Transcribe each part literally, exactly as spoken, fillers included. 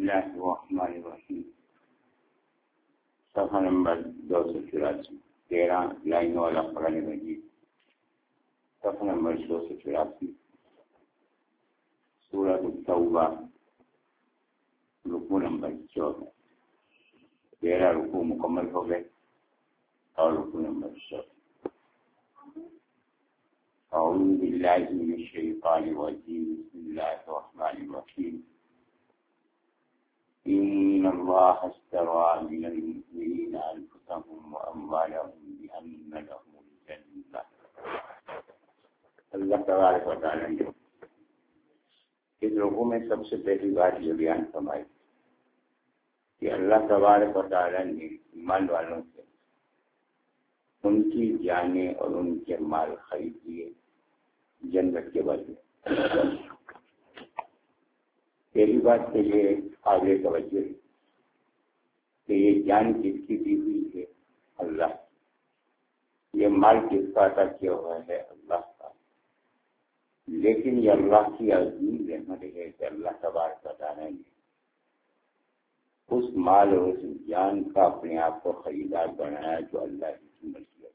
اللہ الرحمن الرحیم، صفحہ نمبر دو سو چوراسی، تیرہ لائنوں والا قرآن مجید، صفحہ نمبر دو سو چوراسی، سورۃ التوبہ، رکوع نمبر چودہ، تیرہ رکوع مکمل ہو گئے اور رکوع نمبر چودہ۔ اعوذ باللہ من الشیطان الرجیم، بسم اللہ الرحمن الرحیم، ان اللہ اشترى من المؤمنین انفسهم واموالهم بان لهم الجنہ۔ اللہ تبارک و تعالی نے اس رکوع میں سب سے پہلی بات یہ بیان فرمائی کہ اللہ تبارک و تعالی نے ایمان والوں سے ان کی جانیں اور ان کے مال خرید لیے جنت کے بدلے۔ پہلی بات تو یہ آگے توجہ ہے کہ یہ جان کس کی دی ہوئی ہے؟ اللہ۔ یہ مال کس کا عطا کیا ہوا ہے؟ اللہ کا۔ لیکن یہ اللہ کی عظیم رحمت ہے کہ اللہ تبارک و تعالی نے اس مال اور اس جان کا اپنے آپ کو خریدار بنایا جو اللہ کی ملکیت ہے،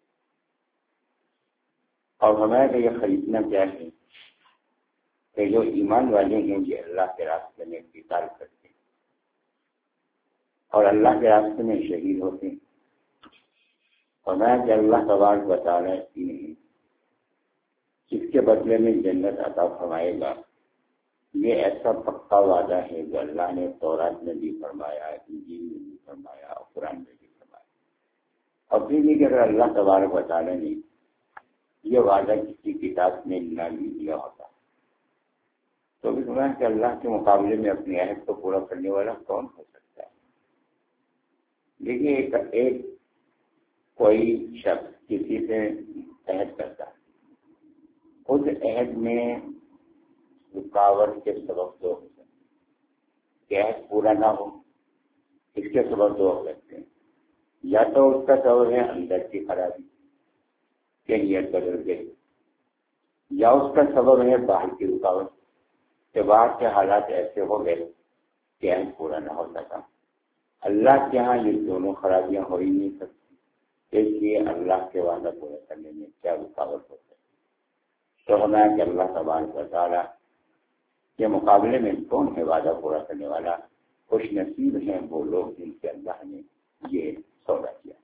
اور ہمیں یہ خریدنا کیا ہے کہ جو ایمان والے ہیں یہ اللہ کے راستے میں قتال کرتے ہیں اور اللہ کے راستے میں شہید ہوتے ہیں، اور میں کہ اللہ تبارک و تعالی انہیں اس کے بدلے میں جنت عطا فرمائے گا۔ یہ ایسا پکا وعدہ ہے جو اللہ نے تورات میں بھی فرمایا، انجیل میں بھی فرمایا اور قرآن میں بھی فرمایا۔ اور پھر بھی اگر اللہ تبارک و تعالی نے یہ وعدہ کسی کتاب میں نہ بھی دیا ہوتا تو بھی سمجھ کہ اللہ کے مقابلے میں اپنی عہد کو پورا کرنے والا کون ہو سکتا ہے؟ دیکھیے، ایک ایک کوئی شخص کسی سے عہد کرتا ہے، اس عہد میں رکاوٹ کے سبب دو ہو سکتے ہیں کہ عہد پورا نہ ہو، اس کے سبب دو ہو سکتے ہیں۔ یا تو اس کا سبب ہے اندر کی خرابی کہ نیت بدل گئی، یا اس کا سبب ہے باہر کی رکاوٹ کہ باہر کے حالات ایسے ہو گئے کہ عہد پورا نہ ہو سکا۔ اللہ کے ہاں یہ دونوں خرابیاں ہو ہی نہیں سکتی، اس لیے اللہ کے وعدہ پورا کرنے میں کیا رکاوٹ ہو سکتی؟ تو ہمیں کہ اللہ تبارک و تعالیٰ کے مقابلے میں کون ہے وعدہ پورا کرنے والا؟ خوش نصیب ہیں وہ لوگ جن کے اللہ نے یہ سودا کیا۔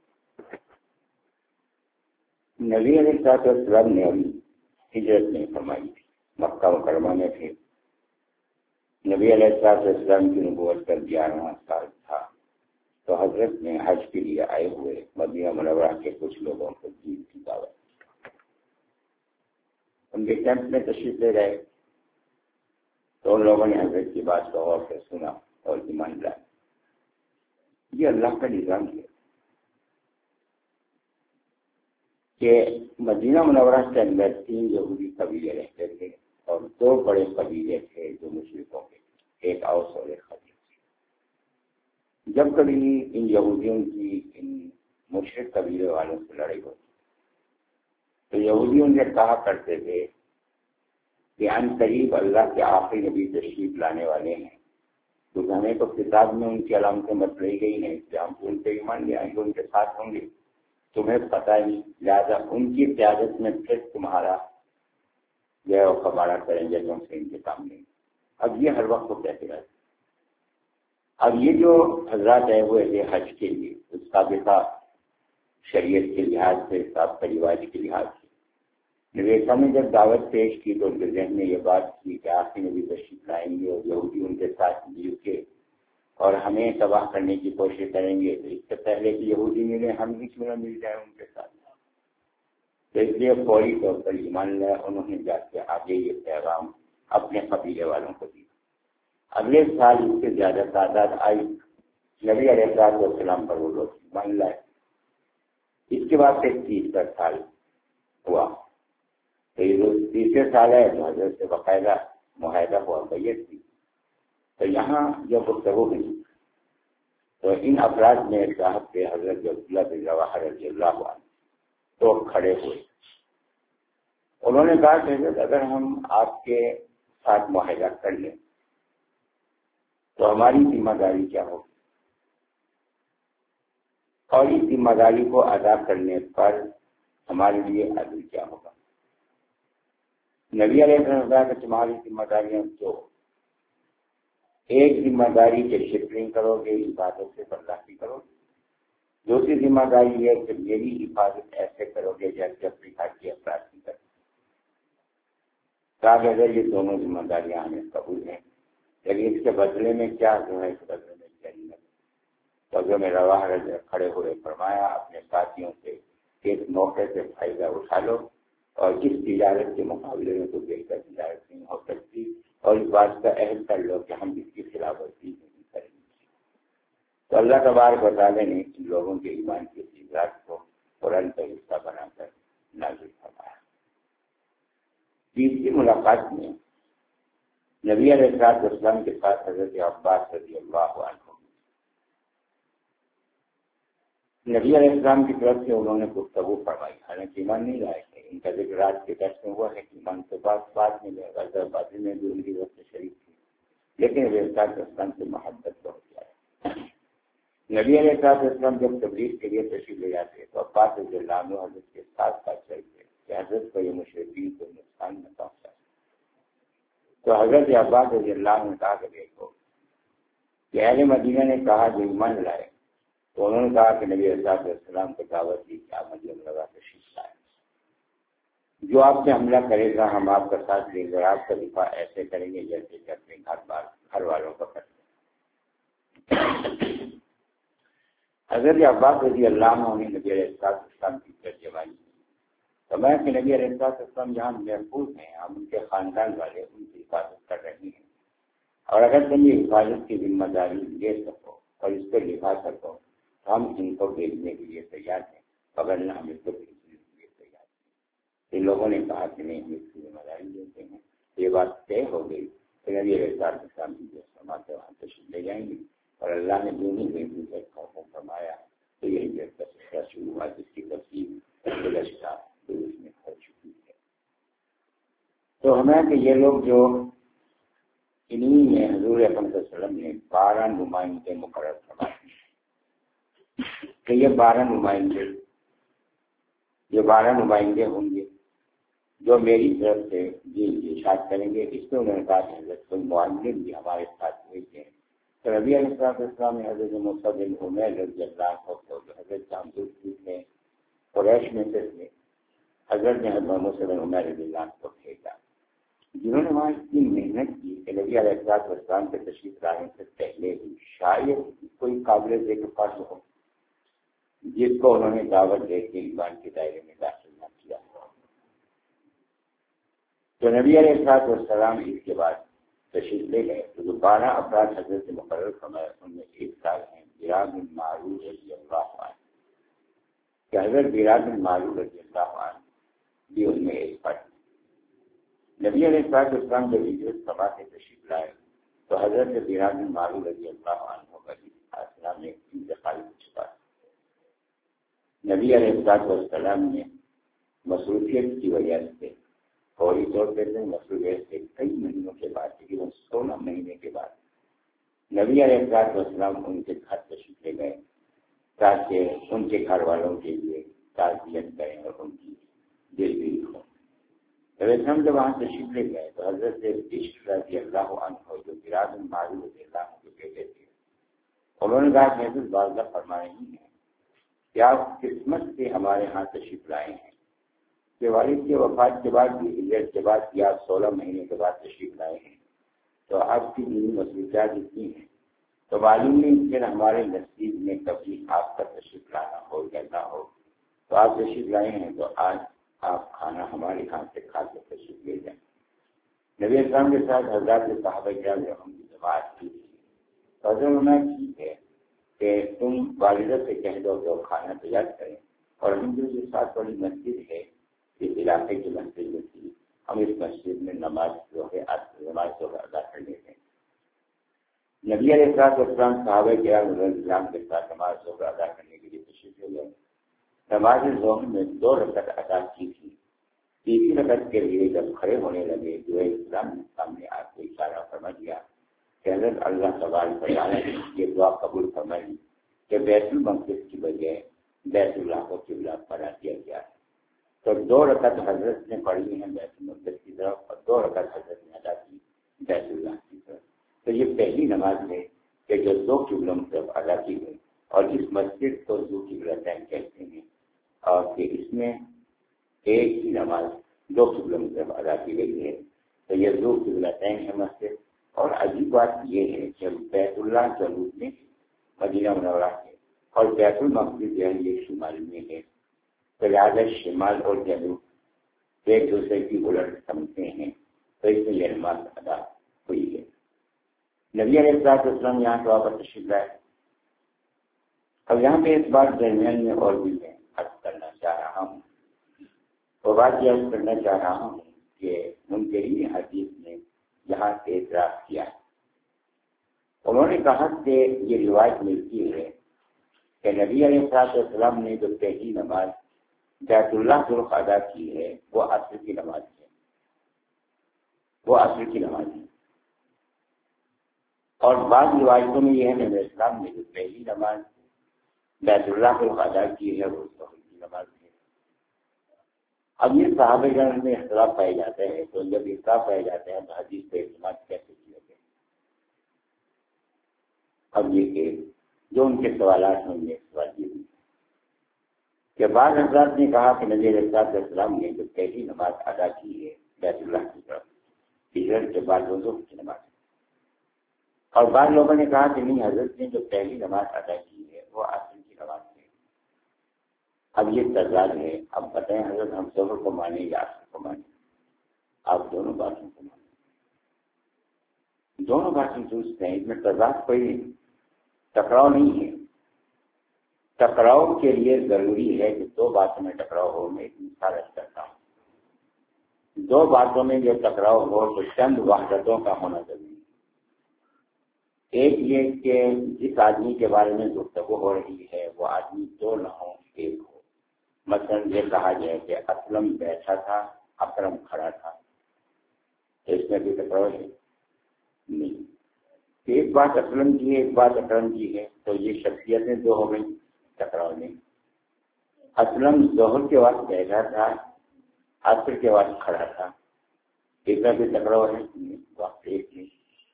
نبی علیہ السلام نے ابھی ہجرت نہیں فرمائی تھی، مکہ مکرمہ میں تھے۔ نبی علیہ السلام کی نبوت کا گیارہواں سال تھا تو حضرت نے حج کے لیے آئے ہوئے مدینہ منورہ کے کچھ لوگوں کو دین کی دعوت، ان کے کیمپ میں تشریف لے گئے تو ان لوگوں نے حضرت کی بات کو غور سے سنا اور ایمان لائے۔ یہ اللہ کا نظام ہے کہ مدینہ منورہ کے اندر تین یہودی قبیلے رہتے تھے اور دو بڑے قبیلے تھے جو مشرکوں کے، ایک اوس اور ایک خزرج۔ جب کبھی ان یہودیوں کی ان مشرک قبیلے والوں سے لڑائی ہوتی تو یہودیوں نے کہا کرتے تھے کہ ان قریب اللہ کے آخری نبی تشریف لانے والے ہیں، کیونکہ ہمیں تو کتاب میں ان کی علامتیں بتلائی گئی ہیں، کہ ہم ان پہ ایمان لے آئیں گے، ان کے ساتھ ہوں گے، تمہیں پتہ نہیں، لہٰذا ان کی قیادت میں پھر تمہارا جو ہے وہ کباڑا کریں گے، تم سے انتقام لیں گے۔ اب یہ ہر وقت کو کہتے رہتے۔ اب یہ جو حضرات آئے ہوئے تھے حج کے لیے، اس سابقہ شریعت کے لحاظ سے، سابقہ رواج کے لحاظ سے، نبی اسلام نے جب دعوت پیش کی تو ان کے ذہن میں یہ بات تھی کہ آخری نبی تشریف لائیں گے اور یہودی ان کے ساتھ مل کے اور ہمیں تباہ کرنے کی کوشش کریں گے، تو اس سے پہلے کہ یہودی ملے ہم بھی کیوں نہ مل جائیں ان کے ساتھ۔ تو اس لیے فوری طور پر ایمان لائے، انہوں نے جا کے آگے یہ پیغام اپنے قبیلے والوں کو دیا۔ اگلے سال اس سے زیادہ تعداد آئی، نبی علیہ السلام پر وہ لوگ ایمان لائے۔ اس کے بعد پھر تیسرا سال ہوا تو یہ تیسرے سال ہے تو حضرت سے باقاعدہ معاہدہ ہوا، بیعت تھی۔ تو یہاں جو گفتگو ہوئی تو ان افراد میں صاحب کے حضرت عبداللہ بن رواحہ رضی اللہ عنہ تو کھڑے ہوئے، انہوں نے کہا کہ حضرت اگر ہم آپ کے ساتھ معاہدہ کر لیں تو ہماری ذمہ داری کیا ہوگی؟ اور اس ذمہ داری کو ادا کرنے پر ہمارے لیے عدل کیا ہوگا؟ نبی علیہ السلام کہ تمہاری ذمہ داریاں دو، ایک ذمہ داری کہ شکرنگ کرو گے، عبادت سے برداشتی کرو گے، دوسری ذمہ داری ہے کہ میری حفاظت ایسے کرو گے جیسے اپنی گھر کی افراد کی کرو۔ کہا اگر یہ دونوں ذمہ داریاں ہمیں قبول ہیں، لیکن اس کے بدلے میں کیا جو ہے اس بدلے میں جنت۔ تو جو میں رواح کھڑے ہوئے فرمایا اپنے ساتھیوں سے ایک موقع سے فائدہ اٹھا لو، اور اس تجارت کے مقابلے میں تو بہتر تجارت نہیں ہو سکتی، اور اس بات کا عہد کر لو کہ ہم اس کی خلاف ورزی نہیں کریں گے۔ تو اللہ تبارک و تعالیٰ نے ان لوگوں کے ایمان کی چیزات کو قرآن کا حصہ بنا کر نازل فرمایا۔ تیسری ملاقات میں نبی علیہ السلام کے ساتھ حضرت عباس رضی اللہ عنہ، نبی علیہ السلام کی طرف سے انہوں نے گفتگو فرمائی، حالانکہ ایمان نہیں لائے تھے، ان کا ذکر رات کے درس میں ہوا ہے کہ ایمان کے بعد بعد میں غزوہ بدر میں بھی ان کی وقت سے شریک تھی، لیکن نبی علیہ السلام سے محبت بہت زیادہ۔ نبی علیہ السلام جب تبلیغ کے لیے تشریف لے جاتے تو عباس رضی اللہ عنہ حضرت کے ساتھ ساتھ چلتے کہ حضرت کو یہ مشرکین کو نقصان نہ پہنچائے۔ تو حضرت عباس رضی اللہ عنہ نے کہا کہ دیکھو کہ اہل مدینہ نے کہا جو ایمان لائے، تو انہوں نے کہا کہ نبی علیہ السلام کو دعوت دی کہ آپ مدینہ منورہ تشریف لائیں، جو آپ سے حملہ کرے گا ہم آپ کا ساتھ لیں گے، آپ کا دفاع ایسے کریں گے جیسے کہ اپنے گھر بار گھر والوں کا کرتے ہیں۔ حضرت عباس رضی اللہ عنہ نے نبی علیہ السلام کی ترجمانی کی، تو میں کہ نبی علیہ السلام جہاں محفوظ ہیں، ہم ان کے خاندان والے ان کی حفاظت کر رہے ہیں، اور اگر تم یہ حفاظت کی ذمہ داری لے سکو اور اس پہ نبھا سکو تو ہم ان کو بھیجنے کے لیے تیار ہیں، اگر نہ ہم اس کو بھیجنے کے لیے تیار ہیں۔ ان لوگوں نے کہا کہ نہیں ہم اس کی ذمہ داری لیتے ہیں۔ یہ بات طے ہو گئی کہ نبی علیہ السلام کی جو سماعت وہاں تشریف لے جائیں گے، اور اللہ نے جو نہیں بھیجنے کا حکم فرمایا تو یہی جب کا سلسلہ شروع ہوا جس کی تفصیل گزشتہ اس میں ہو چکی ہے۔ تو ہمیں کہ یہ لوگ جو انہی میں حضور اکرم صلی اللہ علیہ وسلم نے بارہ نمائندے مقرر فرمائے کہ یہ بارہ نمائندے یہ بارہ نمائندے ہوں گے جو میری طرف سے جی ارشاد کریں گے۔ اس میں انہوں نے کہا کہ حضرت کوئی معلم بھی ہمارے ساتھ ہوئے تھے، تو نبی علیہ السلام نے حضرت مصعب بن عمیر رضی اللہ عنہ کو جو حضرت جامدوس تھے قریش میں سے تھے، حضرت نے حضرت مصعب بن عمیر رضی اللہ عنہ کو بھیجا، جنہوں نے وہاں اتنی محنت کی کہ نبی علیہ السلام کے تشریف لانے سے پہلے ہی شاید کوئی قابل ذکر فرد ہو جس کو انہوں نے دعوت دے کے ایمان کے دائرے میں داخل نہ کیا۔ تو نبی علیہ السلام اس کے بعد تشریف لے گئے تو جو بارہ افراد حضرت سے مقرر فرمائے ان میں ایک سال ہیں بیراد بن معروف رضی اللہ عنہ، کہ حضرت بیراد بن معروف رضی اللہ عنہ بھی ان میں ایک فرد۔ نبی علیہ السلام جب ہجرت فرما کے تشریف لائے تو حضرت بیراد بن معروف رضی اللہ عنہ کا السلام نے انتقال کو چھپا۔ نبی علیہ السلام نے مصروفیت کی وجہ سے فوری طور پر مصروفیت سے کئی مہینوں کے بعد تقریباً سولہ مہینے کے بعد نبی علیہ السلام ان کے گھر تشریف لے گئے تاکہ ان کے گھر والوں کے لیے تعزیت کریں اور ان کی دلگیری ہو۔ ہم جب وہاں تشریف لے گئے تو حضرت عشق رضی اللہ عنہ جو بیراد بن معروف رضی اللہ عنہ کے بیٹے تھے، انہوں نے کہا کہ حضرت واضح فرما رہی ہیں کہ آپ قسمت سے ہمارے ہاں تشریف لائے ہیں کہ والد کے وفات کے بعد بھی ہجرت کے بعد بھی آپ سولہ مہینے کے بعد تشریف لائے ہیں، تو آپ کی دینی مصروفیات اتنی ہیں تو معلوم نہیں پھر ہمارے نصیب میں کبھی آپ کا تشریف لانا ہو یا نہ ہو، تو آپ تشریف لائے ہیں تو آج آپ کھانا ہمارے ہاں سے کھا کے تشریف لے جائیں۔ نبی اسلام کے ساتھ حضرات صحابہ کرام نے ہم کی جماعت کی تھی، تو حضرت ہونا ٹھیک ہے کہ تم والدہ سے کہہ دو کہ وہ کھانا تیار کریں، اور ہم جو جو ساتھ والی مسجد ہے اس علاقے کی مسجد میں تھی، ہم اس مسجد میں نماز جو ہے نماز جو ادا کر لیتے ہیں۔ نبی علیہ السلام صحابہ کرام رضی اللہ عنہ کے ساتھ نماز ظہر ادا کرنے کے لیے تشریف لے گئے۔ نماز ظہر میں دو رکعت ادا کی تھی، تیسری رکعت کے لیے جب کھڑے ہونے لگے جو اسلام نے سامنے آپ کو اشارہ فرما دیا کہ کہ حضرت اللہ تبارک و تعالیٰ نے یہ دعا قبول فرمائی کہ بیت المقدس کی بجائے بیت اللہ کو قبلہ قرار دیا گیا ہے. تو دو رکعت حضرت نے پڑھی ہیں بیت المقدس کی طرف اور دو رکعت حضرت نے ادا کی بیت اللہ کی طرف. تو یہ پہلی نماز ہے کہ جو دو قبلوں کی طرف ادا کی گئی، اور اس مسجد کو ذو قبلتین کہتے ہیں، اور کہ اس میں ایک ہی نماز دو قبلوں کی طرف ادا کی گئی ہے. تو یہ ذو قبلتین ہے مسجد. اور عجیب بات یہ ہے کہ بیت اللہ جنوب میں مدینہ منورہ ہے اور بیت المقدس جو ہے یہ شمال میں ہے. تو لہٰذا شمال اور جنوب ایک دوسرے کی الٹ سمجھتے ہیں، تو اس میں یہ نماز ادا ہوئی ہے. نبی علیہ الصلوۃ والسلام یہاں سے واپس تشریف لائے. اب یہاں پہ اس بات درمیان میں اور بھی میں عرض کرنا چاہ رہا ہوں. وہ بات یہ عرض کرنا چاہ رہا ہوں کہ منکرین حدیث نے یہاں سے اعتراض کیا. انہوں نے کہا کہ یہ روایت ملتی ہے کہ نبی علیہ الصلوۃ والسلام نے جو پہلی نماز بیت اللہ کی طرف ادا کی ہے وہ عصر کی نماز ہے، وہ عصر کی نماز ہے. اور بعض روایتوں میں یہ ہے نبی اسلام نے جو پہلی نماز بیت اللہ کی طرف ادا کی ہے وہ ظہر کی نماز ہے. اب یہ صحابہ کرام میں اختلاف پائے جاتے ہیں، تو جب اختلاف پائے جاتے ہیں تو حدیث پہ اعتماد کیسے کیا جائے؟ اب یہ کہ جو ان کے سوالات ہیں ان میں سوال یہ بھی کہ بعض حضرات نے کہا کہ نبی علیہ السلام نے جو پہلی نماز ادا کی ہے بیت اللہ کی طرف ہجرت کے بعد وہ ظہر کی نماز ہے. اور بعض لوگوں نے کہا کہ نہیں، حضرت نے جو پہلی نماز ادا کی ہے وہ عصر کی نماز ہے. اب یہ تضاد ہے. اب بتائیں حضرت ہم ظہر کو مانیں یا عصر کو مانیں؟ آپ دونوں باتوں کو مانیں. دونوں باتیں درست ہیں، اس میں تضاد کوئی نہیں، ٹکراؤ نہیں ہے. ٹکراؤ کے لیے ضروری ہے کہ دو باتوں میں ٹکراؤ ہو. میں ایک مثال کرتا ہوں. دو باتوں میں جو ٹکراؤ ہو تو چند وحدتوں کا ہونا ضروری ہے. ایک یہ کہ جس آدمی کے بارے میں گفتگو ہو رہی ہے وہ آدمی دو نہ ہو، ایک ہو. مثلا یہ کہا جائے کہ اسلم بیٹھا تھا، اکرم کھڑا تھا، اس میں بھی ٹکراؤ ہے نہیں. ایک بات اسلم کی ہے، ایک بات اکرم کی ہے، تو یہ شخصیتیں دو ہو گئی، ٹکراؤ نہیں. اسلم ظہر کے وقت بیٹھا تھا، عصر کے وقت کھڑا تھا، اس میں بھی ٹکراؤ ہے نہیں، وقت ایک نہیں.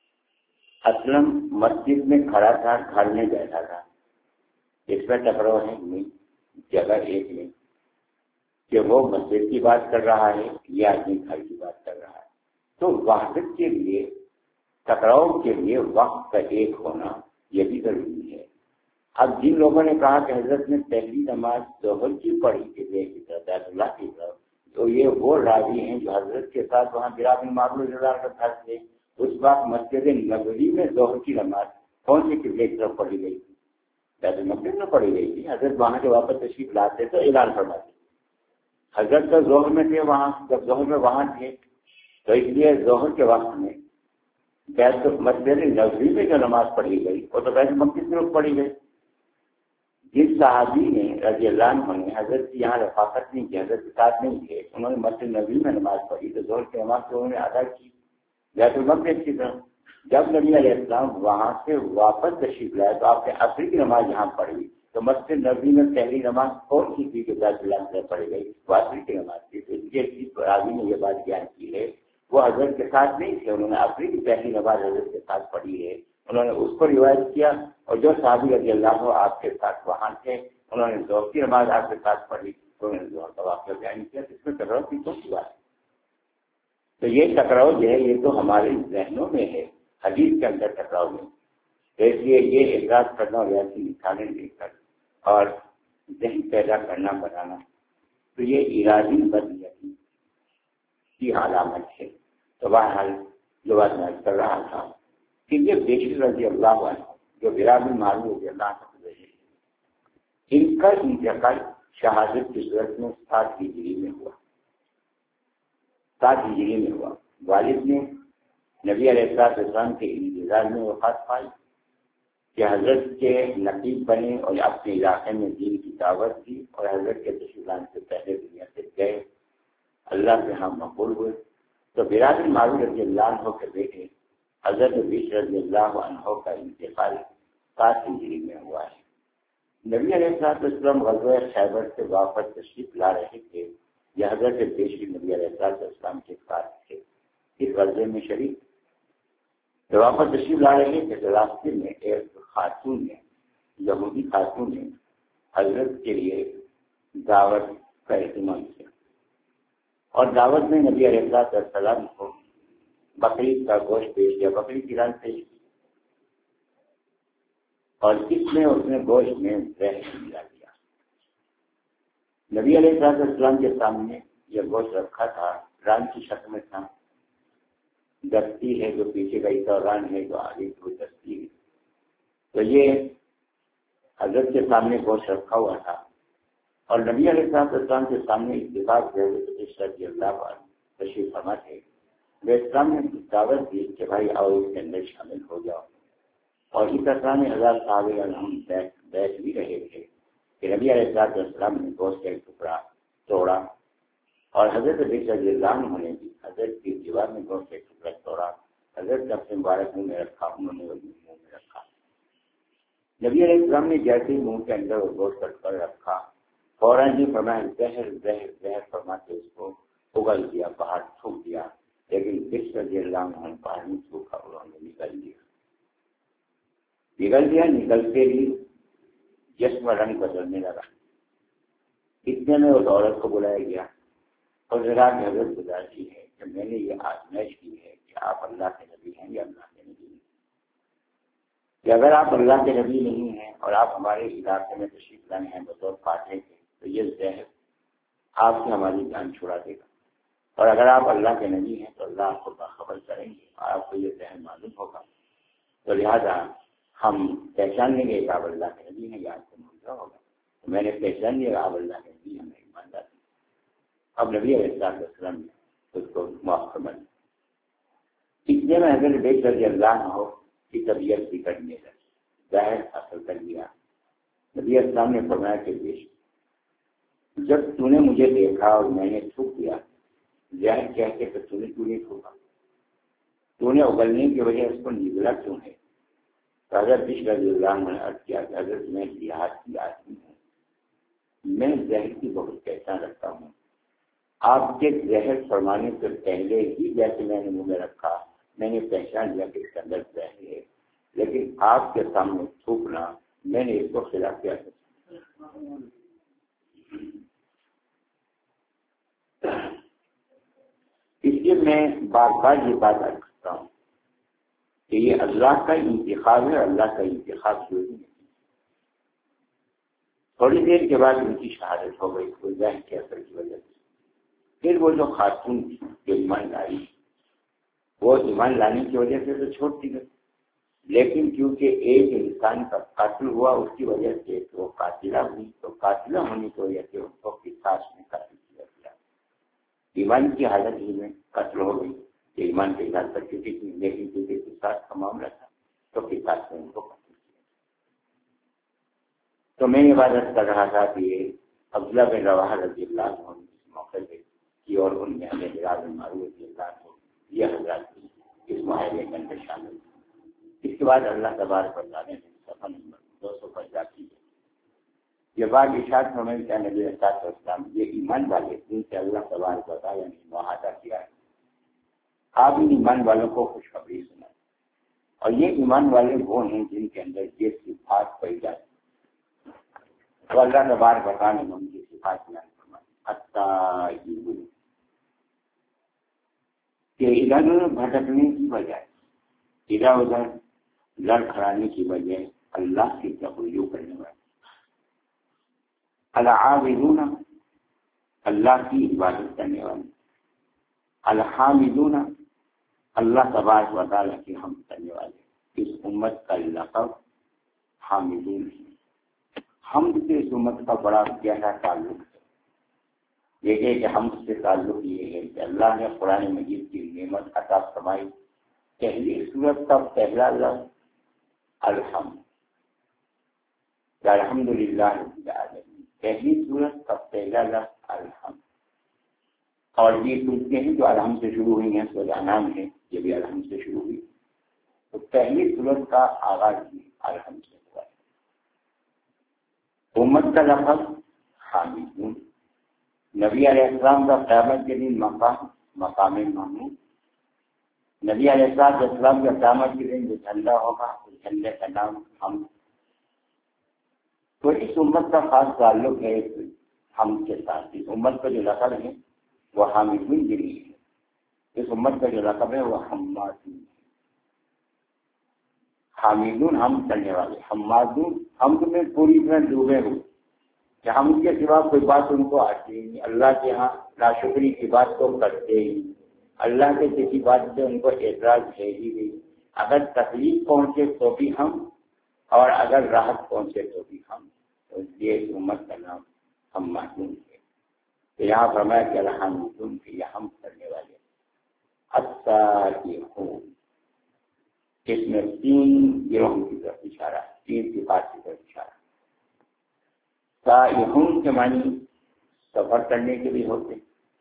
اسلم مسجد میں کھڑا تھا، گھر میں بیٹھا تھا، اس میں ٹکراؤ ہے نہیں، جگہ ایک نہیں. کہ وہ مسجد کی بات کر رہا ہے یا آدمی گھر کی بات کر رہا ہے. تو وحدت کے لیے، ٹکراؤ کے لیے وقت کا ایک ہونا یہ بھی ضروری ہے. اب جن لوگوں نے کہا کہ حضرت نے پہلی نماز ظہر کی پڑھی کہ بیت اللہ کی طرف، تو یہ وہ راوی ہیں جو حضرت کے ساتھ وہاں بلال بن معمر رضی اللہ عنہ تھے. اس وقت مسجد نبوی میں ظہر کی نماز کون سی قبلے کی طرف پڑھی گئی تھی؟ بیت المقدس میں پڑھی گئی تھی. حضرت وہاں کے واپس تشریف لاتے تو اعلان فرماتے. حضرت کا ظہر میں تھے وہاں، جب ظہر میں وہاں تھے تو اس لیے ظہر کے وقت میں بیت مسجد نبوی میں جو نماز پڑھی گئی وہ تو بیت المقدس میں پڑھی گئی. جس صحابی نے رضی اللہ عنہ نے حضرت کی یہاں رفاقت نہیں کی، حضرت کے ساتھ نہیں تھے، انہوں نے مسجد نبوی میں نماز پڑھی تو ظہر کی نماز تو انہوں نے ادا کی بیت المقدس کی طرف. جب نبی علیہ السلام وہاں سے واپس تشریف لائے تو آپ نے عصر کی نماز یہاں پڑھی، تو مسجد نبوی میں پہلی نماز کون سی تھی کہ بیت اللہ سے پڑھی گئی؟ عصر کی نماز تھی. تو اس لیے جس راوی نے یہ بات بیان کی ہے وہ حضرت کے ساتھ نہیں تھے، انہوں نے عصر کی پہلی نماز حضرت کے ساتھ پڑھی ہے، انہوں نے اس کو روایت کیا. اور جو صحابی رضی اللہ عنہ آپ کے ساتھ وہاں تھے انہوں نے ظہر کی نماز آپ کے ساتھ پڑھی تو انہوں نے ظہر کا واقعہ بیان کیا. اس میں ٹکراؤ کی کون سی بات ہے؟ تو یہ ٹکراؤ جو ہے یہ تو ہمارے ذہنوں میں ہے، حدیث کے اندر ٹکراؤ نہیں. تو اس لیے یہ اعتراض کرنا اور ایسی مثالیں دے کر اور ذہن پیدا کرنا بنانا تو یہ ارادی بدنیتی کی علامت ہے. تو بہرحال جو بات میں کر رہا تھا کہ یہ بشر رضی اللہ عنہ جو بلال بن معمر رضی اللہ عنہ ان کا انتقال شہادت کی صورت میں سات ہجری میں ہوا. سات ہجری میں ہوا. والد نے نبی علیہ السلام کے انتظار میں وفات پائی کہ حضرت کے نقیب بنے اور اپنے علاقے میں دین کی دعوت دی اور حضرت کے تشریف لانے سے پہلے دنیا سے گئے، اللہ سے ہم مقبول ہوئے. تو بلال بن معمر رضی اللہ عنہ کے بیٹے حضرت بشر رضی اللہ عنہ کا انتقال سات ہجری میں ہوا ہے۔ نبی علیہ الصلوۃ والسلام غزوہ خیبر سے واپس تشریف لا رہے تھے، یہ حضرت بشر نبی علیہ الصلوۃ والسلام کے ساتھ تھے، اس غزوے میں شریک جب واپس تشریف لا رہے تھے تو راستے میں ایک خاتون نے، یہودی خاتون نے حضرت کے لیے دعوت کا اہتمام کیا اور دعوت میں نبی علیہ الصلوۃ والسلام کو بکری کا گوشت پیش کیا، بکری کی ران پیش کی، اور اس میں اس نے گوشت میں زہر ملا دیا۔ نبی علیہ الصلوۃ والسلام کے سامنے یہ گوشت رکھا تھا، ران کی شکل میں تھا، دستی ہے جو پیچھے گئی تو ران ہے جو آگے کو دستی ہے، تو یہ حضرت کے سامنے گوشت رکھا ہوا تھا اور نبی علیہ الصلوۃ والسلام کے سامنے اتفاق رضی اللہ عنہ تشریف فرما تھے۔ وہ اسلام نے دعوت دی کہ بھائی آؤ اس کے اندر شامل ہو جاؤ، اور اس طرح میں ہزار صحابہ ہم بیٹھ بھی رہے تھے کہ نبی علیہ الصلوۃ والسلام نے گوشت کا ایک ٹکڑا توڑا اور حضرت بشر رضی اللہ عنہ نے بھی حضرت کی دیوار میں گوشت کا ایک ٹکڑا توڑا، حضرت کا اپنے مبارک منہ میں رکھا، انہوں نے وہ منہ میں رکھا۔ نبی علیہ السلام نے جیسے ہی منہ کے اندر وہ گوشت کٹ کر رکھا، فوراً ہی فرمایا زہر زہر زہر فرما کے اس کو اگل دیا، باہر تھوک دیا، لیکن بشر رضی اللہ عنہ باہر نہیں تھوکا، انہوں نے نکل دیا نکل دیا نکلتے ہی جسم رنگ بدلنے لگا۔ اتنے میں اس عورت کو بلایا گیا اور ذرا کی حضرت گزارشی ہے کہ میں نے یہ آزمائش کی ہے کہ آپ اللہ کے نبی ہیں یا اللہ کے نبی نہیں، کہ اگر آپ اللہ کے نبی نہیں ہیں اور آپ ہمارے علاقے میں تشریف لائے ہیں بطور فاتح کے تو یہ زہر آپ سے ہماری جان چھڑا دے گا، اور اگر آپ اللہ کے نبی ہیں تو اللہ آپ کو باخبر کریں گے اور آپ کو یہ زہر معلوم ہوگا، تو لہٰذا ہم پہچان لیں گے کہ آپ اللہ کے نبی ہیں یا آپ کو معلوم ہوگا۔ تو میں نے پہچان لیا آپ اللہ کے نبی ہمیں ایمان لاتے۔ اب نبی علیہ الصلوۃ والسلام نے اس کو معاف کر دیا۔ اتنے میں حضرت بشر رضی اللہ عنہ کی طبیعت بگڑنے لگی، ظاہر اثر کر دیا۔ نبی علیہ السلام نے فرمایا کہ بشر جب تو نے مجھے دیکھا اور میں نے تھوک دیا ظاہر کہہ کے تو تو نے کیوں نہیں تھوکا، تو نے اگلنے کی وجہ اس کو نگلا کیوں ہے؟ تو حضرت بشر رضی اللہ عنہ نے عرض کیا کہ حضرت میں جہاد کی آدمی ہوں، میں زہر کی بہت پہچان رکھتا ہوں، آپ کے زہر فرمانے سے پہلے ہی جیسے میں نے منہ میں رکھا میں نے پہچان لیا کہ اس کے اندر زہر ہے، لیکن آپ کے سامنے تھوکنا میں نے اس کو خلاف کیا۔ اس لیے میں بار بار یہ بات عرض کرتا ہوں کہ یہ اللہ کا انتخاب ہے، اللہ کا انتخاب جو نہیں۔ تھوڑی دیر کے بعد ان کی شہادت ہو گئی کوئی ظاہر کے اثر کی وجہ سے۔ پھر وہ جو خاتون جو ایمان لائی وہ ایمان لانے کی وجہ سے تو چھوڑتی گئی، لیکن کیونکہ ایک انسان کا قتل ہوا اس کی وجہ سے وہ قاتلہ ہوئی، تو قاتلہ ہونے کی وجہ سے اس کو قصاص میں قتل کیا گیا۔ ایمان کی حالت ہی میں قتل ہو گئی کہ ایمان کے ساتھ کر چکی تھی، لیکن کیونکہ قصاص کا معاملہ تھا تو قصاص میں ان کو قتل کیا۔ تو میں یہ بات کر رہا تھا کہ یہ عبداللہ بن رواحہ رضی اللہ عنہ اس موقع پہ کی اور ان میں ہمیں بلال بن معروف رضی اللہ عنہ یہ حضرات اس معاہدے کے اندر شامل ہوئے۔ اس کے بعد اللہ تبارک و تعالیٰ نے صفحہ نمبر دو سو پچاس کی یہ بات ارشاد فرمائی کہ نبی علیہ الصلوۃ والسلام یہ ایمان والے جن سے اللہ تبارک و تعالیٰ نے معاہدہ کیا ہے، آپ ان ایمان والوں کو خوشخبری سنائیں، اور یہ ایمان والے وہ ہیں جن کے اندر یہ صفات پائی جاتی ہیں۔ تو اللہ تبارک و تعالیٰ نے ان کی صفات بیان فرمائی، التائبون کہ ادھر بھٹکنے کی بجائے ادھر ادھر لڑ کھڑانے کی بجائے اللہ کی طرف رجوع کرنے والے، العابدون اللہ کی عبادت کرنے والے، الحامدون اللہ تبارک و تعالیٰ کی حمد کرنے والے۔ اس امت کا لقب حامدون ہے۔ حمد سے اس امت کا بڑا گہرا تعلق ہے۔ دیکھیں کہ حمد سے تعلق یہ ہے کہ اللہ نے قرآن مجید کی نعمت عطا فرمائی، پہلی سورت کا پہلا لفظ الحمد، الحمدللہ رب العالمین، پہلی سورت کا پہلا لفظ الحمد، اور یہ سورتیں ہیں جو الحمد سے شروع ہوئی ہیں، سورۃ انعام ہے یہ بھی الحمد سے شروع ہوئی، تو پہلی صورت کا آغاز بھی الحمد سے ہوا ہے. امت کا لفظ حامدون. نبی علیہ السلام کا قیامت کے دن مقام مقام محمود. نبی علیہ السلام کا قیامت کے دن جو جھنڈا ہوگا اس جھنڈے کا نام ہم. تو اس امت کا خاص تعلق ہے ہم کے ساتھ. اس امت کا جو لقب ہے وہ حامدون کے لیے ہے. اس امت کا جو لقب ہے وہ حمادون. حامدون ہم کرنے والے, حمادون ہم میں پوری طرح ڈوبے ہوئے کہ ہم کے سوا کوئی بات ان کو آتی نہیں. اللہ کے ہاں ناشکری کی بات کو کرتے ہی, اللہ کے کسی بات سے ان کو اعتراض ہے ہی نہیں. اگر تکلیف پہنچے تو بھی ہم, اور اگر راحت پہنچے تو بھی ہم. تو اس لیے اس امت کا نام حمادون ہے. تو یہاں فرمایا کہ الحمدون کے یہ ہم کرنے والے. السائحون, اس میں تین گروہوں کی طرف اشارہ, تین صفات کی طرف اشارہ. سائحون کے معنی سفر کرنے کے لیے ہوتے ہیں.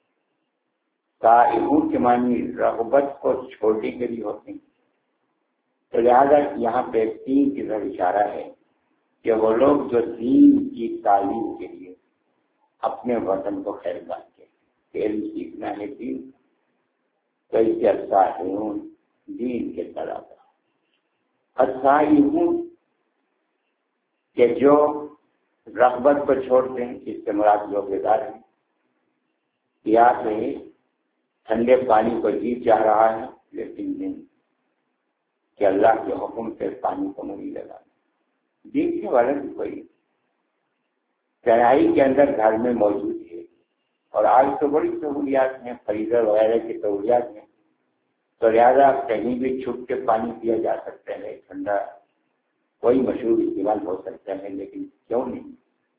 سائحون کے معنی رغبت کو چھوڑنے کے لیے ہوتے ہیں. تو لہٰذا یہاں پہ تین کی طرف اشارہ ہے کہ وہ لوگ جو دین کی تعلیم کے لیے اپنے وطن کو خیر بانٹتے ہیں. علم سیکھنا ہے دین, تو اس کے السائحون دین کے طرف. السائحون کہ جو رغبت کو چھوڑتے ہیں, اس سے مراد روزے ہیں. پیاس ہے, ٹھنڈے پانی کو جی چاہ رہا ہے, لیکن نہیں کہ اللہ کے حکم سے پانی کو نہیں لگانا. دیکھنے والا بھی کوئی کڑھائی کے اندر گھر میں موجود ہے, اور آج تو بڑی سہولیات ہیں, فریزر وغیرہ کی سہولیات ہیں, تو لہٰذا کہیں بھی چھپ کے پانی پیا جا سکتا ہے. ٹھنڈا کوئی مشروب استعمال ہو سکتا ہے, لیکن کیوں نہیں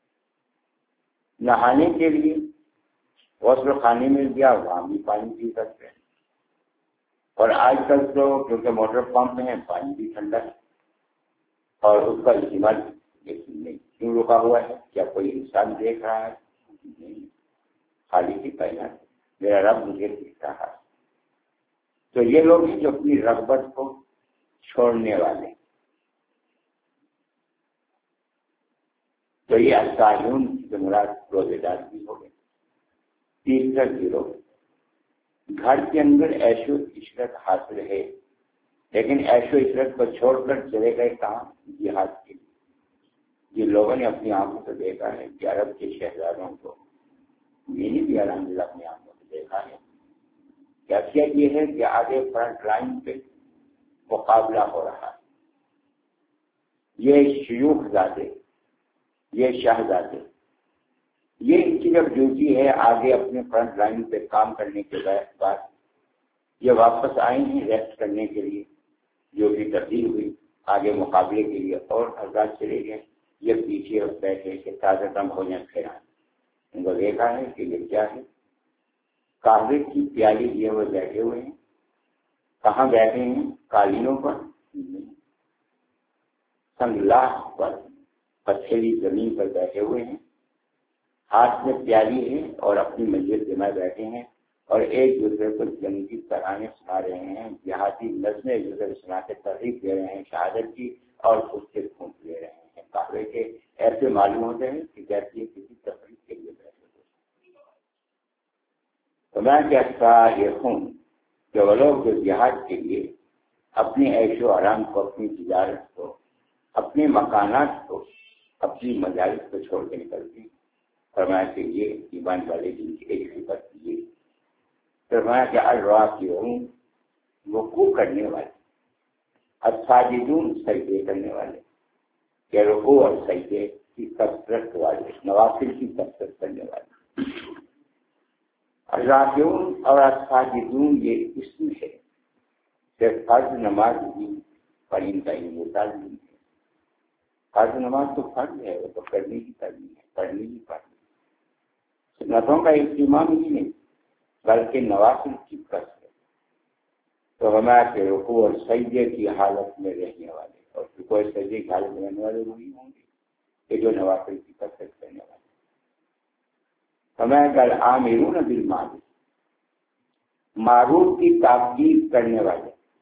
نہانے کے لیے غسل خانے میں گیا وہاں بھی پانی پی سکتے ہیں. اور آج کل تو کیونکہ موٹر پمپ ہیں پانی بھی ٹھنڈا ہے, اور اس کا استعمال نہیں کیوں رکا ہوا ہے؟ کیا کوئی انسان دیکھ رہا ہے؟ نہیں, خالی کی پہنا میرا رب مجھے دیکھ رہا ہے. تو یہ لوگ ہیں جو اپنی رغبت کو چھوڑنے والے. تو یہ السائحون سے مراد روزے دار بھی ہو گئے. تیسرا گروہ, گھر کے اندر عیش و عشرت حاصل ہے, لیکن عیش و عشرت کو چھوڑ کر چلے گئے کہاں؟ جہاد کے لیے. جن لوگوں نے اپنی آنکھوں سے دیکھا ہے کہ عرب کے شہزادوں کو, میں نے بھی الحمدللہ اپنی آنکھوں سے دیکھا ہے, کیفیت یہ ہے کہ آگے فرنٹ لائن پہ مقابلہ ہو رہا ہے. یہ شیوخ زادے, یہ شہزادے, یہ ان کی جب ڈیوٹی ہے آگے اپنے فرنٹ لائن پہ کام کرنے کے بعد یہ واپس آئے ہیں ریسٹ کرنے کے لیے. جو بھی تبدیل ہوئی آگے مقابلے کے لیے, اور حضرات چلے گئے, یہ پیچھے بیٹھے کہ تازہ دم ہو جائیں پھر آئیں. ان کو دیکھا ہے کہ یہ کیا ہے, قہوے کی پیالی لیے ہوئے بیٹھے ہوئے ہیں. کہاں بیٹھے ہیں؟ قالینوں پر, سنگلاخ پر, پتھری زمین پر بیٹھے ہوئے ہیں. ہاتھ میں پیالی ہے اور اپنی منزل جمائے بیٹھے ہیں, اور ایک دوسرے کو جنگی ترانے سنا رہے ہیں. دیہاتی نظمیں ایک دوسرے کو سنا کے تحریک دے رہے ہیں شہادت کی, اور خود سے پھونک لے رہے ہیں. قہوے کے ایسے معلوم ہوتے ہیں کہ جیسے کسی تفریح کے لیے بیٹھے ہوئے. تو میں کہتا یہ ہوں کہ وہ لوگ جو جہاد کے لیے اپنے عیش و آرام کو, اپنی تجارت کو, اپنے مکانات کو, اپنی مجالس کو چھوڑ کے نکلتے ہیں. فرمایا کہ یہ ایمان والے جن کی ایک صفت یہ, فرمایا کہ الراکعون وقوع کرنے والے, الساجدون سجدے کرنے والے, کہ رکوع اور سجدے کی کثرت والے, نوافل کی کثرت کرنے والے. الراکعون اور الساجدون یہ اسم ہے کہ فرض نماز بھی پڑھنے کا انتظار نہیں ہے. فرض نماز تو فرض ہے, وہ تو کرنے کی تعلیم ہے, پڑھنے کی پڑھنے. سنتوں کا اہتمام ہی نہیں بلکہ نوافل کی کثرت. تو ہمارا کہ رکوع اور سجدے کی حالت میں رہنے والے, اور رکوع اور سجدے کی حالت میں رہنے والے وہی ہوں گے کہ جو نوافل کی کثرت کرنے والے. ہمارا کہ العامرون بالمعروف, معروف کی تاکید کرنے والے,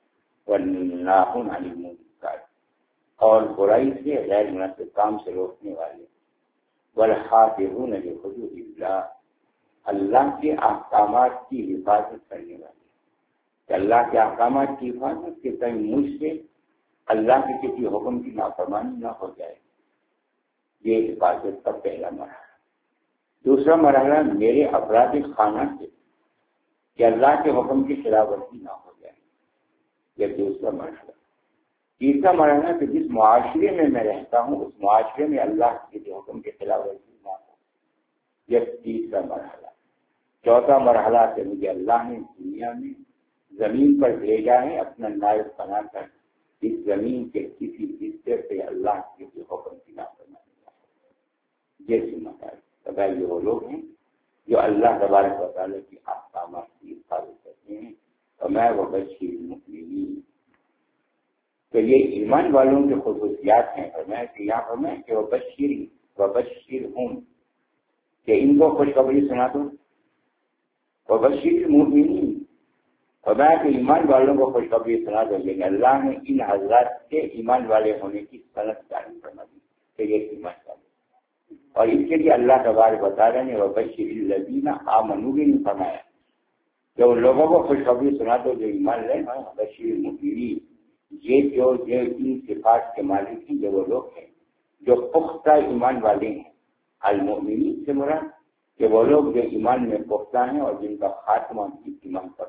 والناہ عن المنکر، اور برائی سے غیر مناسب کام سے روکنے والے، والحافظون لحدود اللہ، اللہ کے احکامات کی حفاظت کرنے والے، کہ اللہ کے احکامات کی حفاظت کے کہیں مجھ سے اللہ کے کسی حکم کی نافرمانی نہ ہو جائے، یہ حفاظت کا پہلا مرحلہ۔ دوسرا مرحلہ میرے افراد خانہ سے، کہ اللہ کے حکم کی خلاف ورزی نہ ہو جائے، یہ دوسرا مرحلہ۔ تیسرا مرحلہ کہ جس معاشرے میں میں رہتا ہوں اس معاشرے میں اللہ کے حکم کے خلاف ورزی نہ ہو، یہ تیسرا مرحلہ۔ چوتھا مرحلہ کہ مجھے اللہ نے دنیا میں زمین پر بھیجا ہے اپنا نائب بنا کر، اس زمین کے کسی حصے پہ اللہ کے حکم کی نافرمانی نہ ہو، یہ ذمہ داری۔ تب یہ وہ لوگ ہیں جو اللہ تبارک و تعالیٰ کی احکامات کی حفاظت کرتے ہیں، اور میں وہ بشیر المؤمنین، تو یہ ایمان والوں کے خصوصیات ہیں۔ فرمایا کہ یہاں فرمایا کہ وہ بشیر و بشیر ہوں، کہ ان کو خوشخبری سنا دو، وہ بشیر المؤمنین، فرمایا کہ ایمان والوں کو خوشخبری سنا دو، لیکن اللہ نے ان حضرات کے ایمان والے ہونے کی صنعت جاری فرما دی کہ یہ ایمان والے، اور اس کے لیے اللہ تبارک و تعالیٰ نے وبشر الذین آمنوا بھی نہیں فرمایا کہ ان لوگوں کو خوشخبری سنا دو جو ایمان لائے، بشیر المؤمنین، یہ جو جو ان صفات کے مالک ہیں، یہ وہ لوگ ہیں جو پختہ ایمان والے ہیں۔ المؤمنین سے مراد کہ وہ لوگ جو ایمان میں پختہ ہیں اور جن کا خاتمہ ایمان پر۔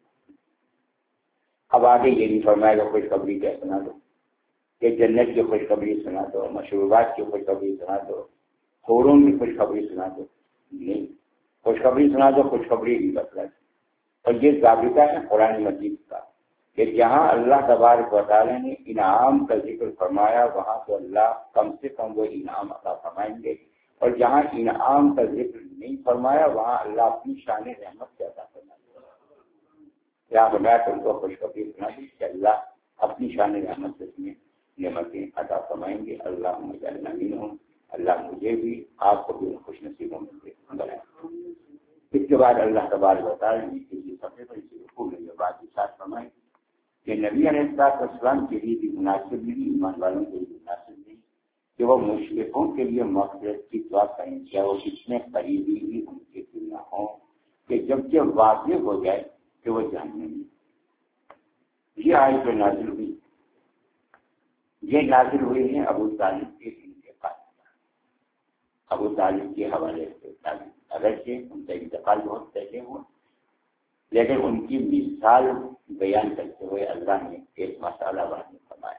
اب آگے یہ نہیں فرمائے گا خوشخبری کیا سنا دو، کہ جنت کی خوشخبری سنا دو، مشروبات کی خوشخبری سنا دو، حوروں کی خوشخبری سنا دو، نہیں، خوشخبری سنا دو خوشخبری کی مطلب، اور یہ ضابطہ ہے قرآن مجید کا کہ جہاں اللہ تبارک و تعالیٰ نے انعام کا ذکر فرمایا وہاں تو اللہ کم سے کم وہ انعام عطا فرمائیں گے، اور جہاں انعام کا ذکر نہیں فرمایا وہاں اللہ اپنی شان رحمت سے عطا فرمائیں گے۔ یہاں فرمایا تم کو خوشخبری سنا دی کہ اللہ اپنی شان رحمت سے تمہیں نعمتیں عطا فرمائیں گے۔ اللہ اجعلنا منہم، اللہ مجھے بھی آپ کو بھی خوش نصیبوں میں بنائے۔ اس کے بعد اللہ تبارک و تعالیٰ نے سب سے بڑی رکوع میں یہ بات ارشاد فرمائی کہ نبی علیہ السلام کے لیے بھی مناسب نہیں، ایمان والوں کے لیے مناسب نہیں کہ وہ مشرکوں کے لیے مغفرت کی دعا کریں، کیا وہ کتنے قریبی بھی ان کے دل نہ ہوں کہ جب جب واضح ہو جائے کہ وہ جہنمی میں۔ یہ آیت جو نازل ہوئی یہ نازل ہوئی ہے ابو طالب کے انتقال، ابو طالب کے حوالے سے، اگرچہ ان کا انتقال بہت پہلے ہوا لیکن ان کی مثال بیان کرتے ہوئے اللہ نے ایک مسئلہ بیان فرمایا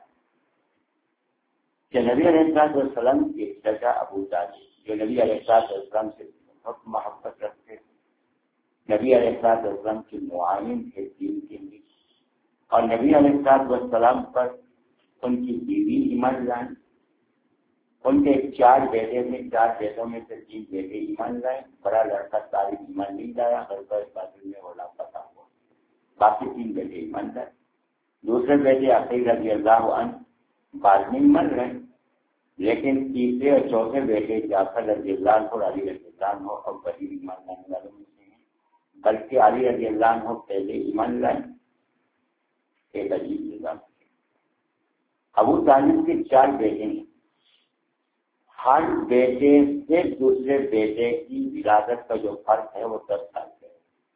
کہ نبی علیہ السلام کے چچا ابو طالب جو نبی علیہ السلام سے بہت محبت رکھتے، نبی علیہ السلام کے معاون تھے دین کے لیے، اور نبی علیہ السلام پر ان کی بیوی ایمان لائیں، ان کے چار بیٹے میں چار بیٹوں میں سے تین بیٹے ایمان لائے، بڑا لڑکا طالب ایمان نہیں لایا، غلبہ قاتل میں وہ لاپتہ ہوا، باقی تین بیٹے ایمان لائے۔ دوسرے بیٹے عقیل رضی اللہ عنہ بعد میں ایمان لائے، لیکن تیسرے اور چوتھے بیٹے جعفر رضی اللہ عنہ اور علی رضی اللہ عنہ اور بڑی ایمان لانے والوں میں سے ہیں، بلکہ علی رضی اللہ عنہ پہلے ایمان لائے۔ ایک عجیب نظام، ابو طالب کے چار بیٹے ہیں، ہر بیٹے سے دوسرے بیٹے کی ولادت کا جو فرق ہے وہ دس سال کا ہے۔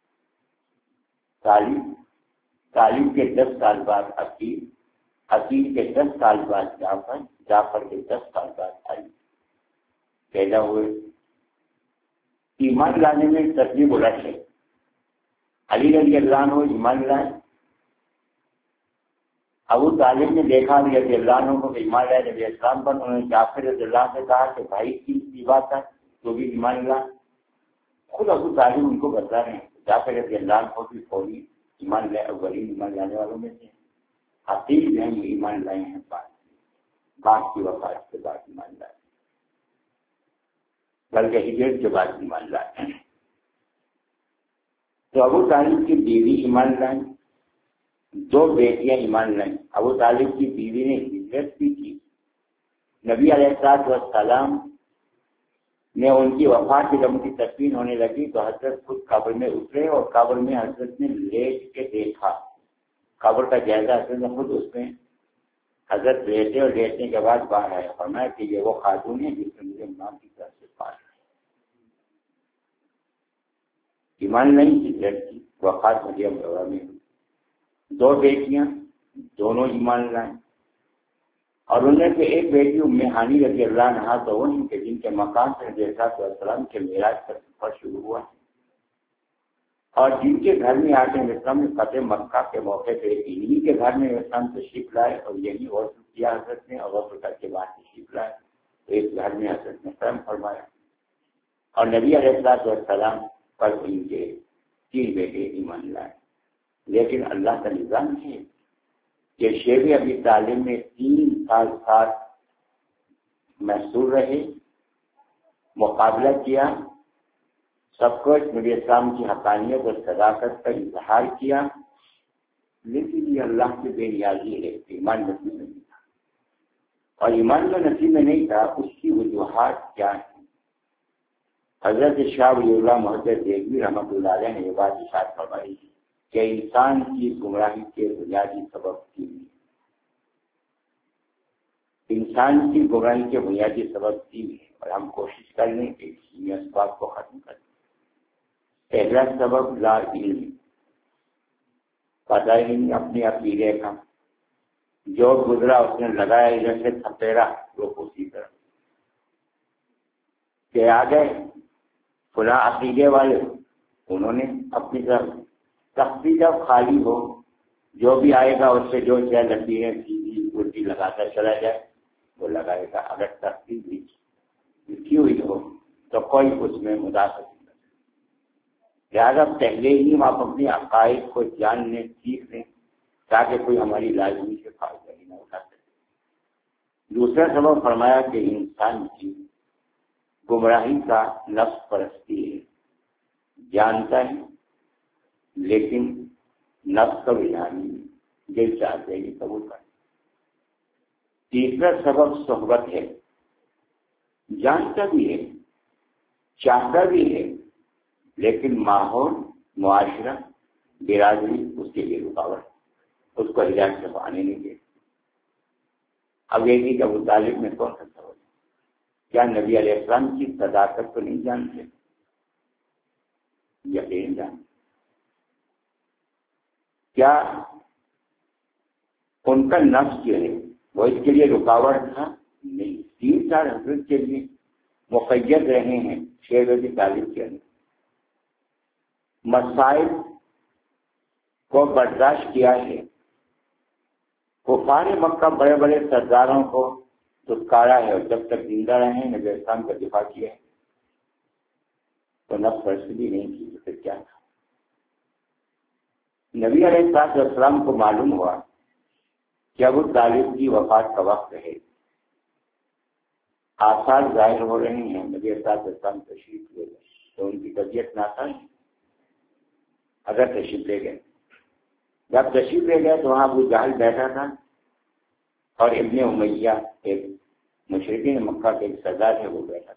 طالب طالب کے دس سال بعد عقیل، عقیل کے دس سال بعد جعفر، جعفر کے دس سال بعد علی پیدا ہوئے۔ ایمان لانے میں ترتیب الٹ ہے، علی رضی اللہ عنہ ایمان لائے، ابو طالب نے دیکھا علی رضی اللہ عنہ کو ایمان لائے نبی اسلام پر، انہوں نے جعفر رضی اللہ سے کہا کہ بھائی کی بات ہے تو بھی ایمان لا، خود ابو طالب ان کو بتا رہے ہیں، جعفر رضی اللہ عنہ بھی فوری ایمان لائے، اولین ایمان لانے والوں میں سے عقیل جو ہیں یہ ایمان لائے ہیں بعد باپ کی وفات کے بعد ایمان لائے، بلکہ ہجرت کے بعد ایمان لائے۔ تو ابو طالب کی بیوی ایمان لائیں، دو بیٹیاں ایمان لائیں۔ ابو طالب کی بیوی نے ہجرت بھی کی، نبی علیہ الصلوۃ والسلام نے ان کی وفات کی جب ان کی تدفین ہونے لگی تو حضرت خود قبر میں اترے اور قبر میں حضرت نے لیٹ کے دیکھا، قبر کا جائزہ حضرت نے خود اس میں حضرت لیٹے اور لیٹنے کے بعد باہر آیا، فرمایا کہ یہ وہ خاتون ہے جس نے مجھے ماں کی طرف سے پالا۔ ایمان نہیں کی لڑکی وفات مریم عورا میں دو بیٹیاں، دونوں ایمان لائیں، اور ان میں سے ایک بیٹی ام ہانی رضی اللہ عنہا تو ان کے جن کے مقام سے نبی صلی اللہ علیہ وسلم کے معراج کا سفر شروع ہوا اور جن کے گھر میں آ کے اسلام فتح مکہ کے موقع پہ انہی کے گھر میں اسلام تشریف لائے اور یہی غسل کیا حضرت نے، اور غسل کر کے بعد تشریف لائے تو اس گھر میں حضرت نے کرم فرمایا، اور نبی علیہ الصلوۃ والسلام پر ان کے تین بیٹے ایمان لائے۔ لیکن اللہ کا نظام ہے کہ شیخ ابی طالب میں تین سال ساتھ محصور رہے، مقابلہ کیا، سب کچھ نبی اسلام کی حقانیت اور صداقت کا اظہار کیا، لیکن یہ اللہ کی بے نیازی ہے، ایمان نصیب میں نہیں تھا۔ اور ایمان جو نصیب میں نہیں تھا اس کی وجوہات کیا ہیں؟ حضرت شاہ ولی اللہ محدث دہلوی رحمۃ اللہ علیہ نے یہ بات ارشاد فرمائی کہ انسان کی گمراہی کے بنیادی سبب تین ہیں۔ انسان کی گمراہی کے بنیادی سبب تین ہیں اور ہم کوشش کر لیں کہ اس اسباب کو ختم کر دیں۔ پہلا سبب لا علم، پتہ ہی نہیں اپنے عقیدے کا، جو گزرا اس نے لگایا ادھر سے تھپیرا وہ اسی طرح کہ آ گئے فلاں عقیدے والے، انہوں نے اپنی طرف تختی جب خالی ہو، جو بھی آئے گا اس سے جو چاہے لکیریں سیدھی الٹی لگاتا چلا جائے وہ لگائے گا۔ اگر تختی بھی لکھی ہوئی ہو تو کوئی اس میں مداخلت نہیں۔ لہٰذا پہلے ہی ہم اپنے عقائد کو جاننے سیکھ لیں تاکہ کوئی ہماری لازمی سے فائدہ ہی نہ اٹھا سکے۔ دوسرا سبب فرمایا کہ انسان کی گمراہی کا نفس پرستی ہے، جانتا ہے لیکن نفس کا رجحان نہیں، دل چاہتے ہیں قبول کریں۔ تیسرا سبب صحبت ہے، جانتا بھی ہے چاہتا بھی ہے لیکن ماحول، معاشرہ، برادری اس کے لیے رکاوٹ، اس کو ہدایت سے آنے نہیں دے۔ اب یہ کہ ابو طالب میں کون سا سبب؟ کیا نبی علیہ السلام کی صداقت کو نہیں جانتے؟ یقین جانتے۔ کیا ان کا نفس جو ہے وہ اس کے لیے رکاوٹ تھا؟ نہیں۔ تین چار حضرت کے لیے مقید رہے ہیں شیخ ابی طالب کے اندر، مسائل کو برداشت کیا ہے، کفار مکہ بڑے بڑے سرداروں کو دھتکارا ہے، اور جب تک زندہ رہے ہیں نبی اسلام کا دفاع کیا ہے، تو نفس پرستی نہیں کی تو پھر کیا تھا؟ نبی علیہ السلام کو معلوم ہوا کہ ابو طالب کی وفات کا وقت ہے، آثار ظاہر ہو رہے ہیں، نبی علیہ السلام تشریف لے گئے تو ان کی طبیعت ناساز ہے، اگر تشریف لے گئے، جب تشریف لے گئے تو وہاں ابو جہل بیٹھا تھا اور ابن امیہ ایک مشرکین مکہ کے ایک سردار ہے وہ بیٹھا تھا،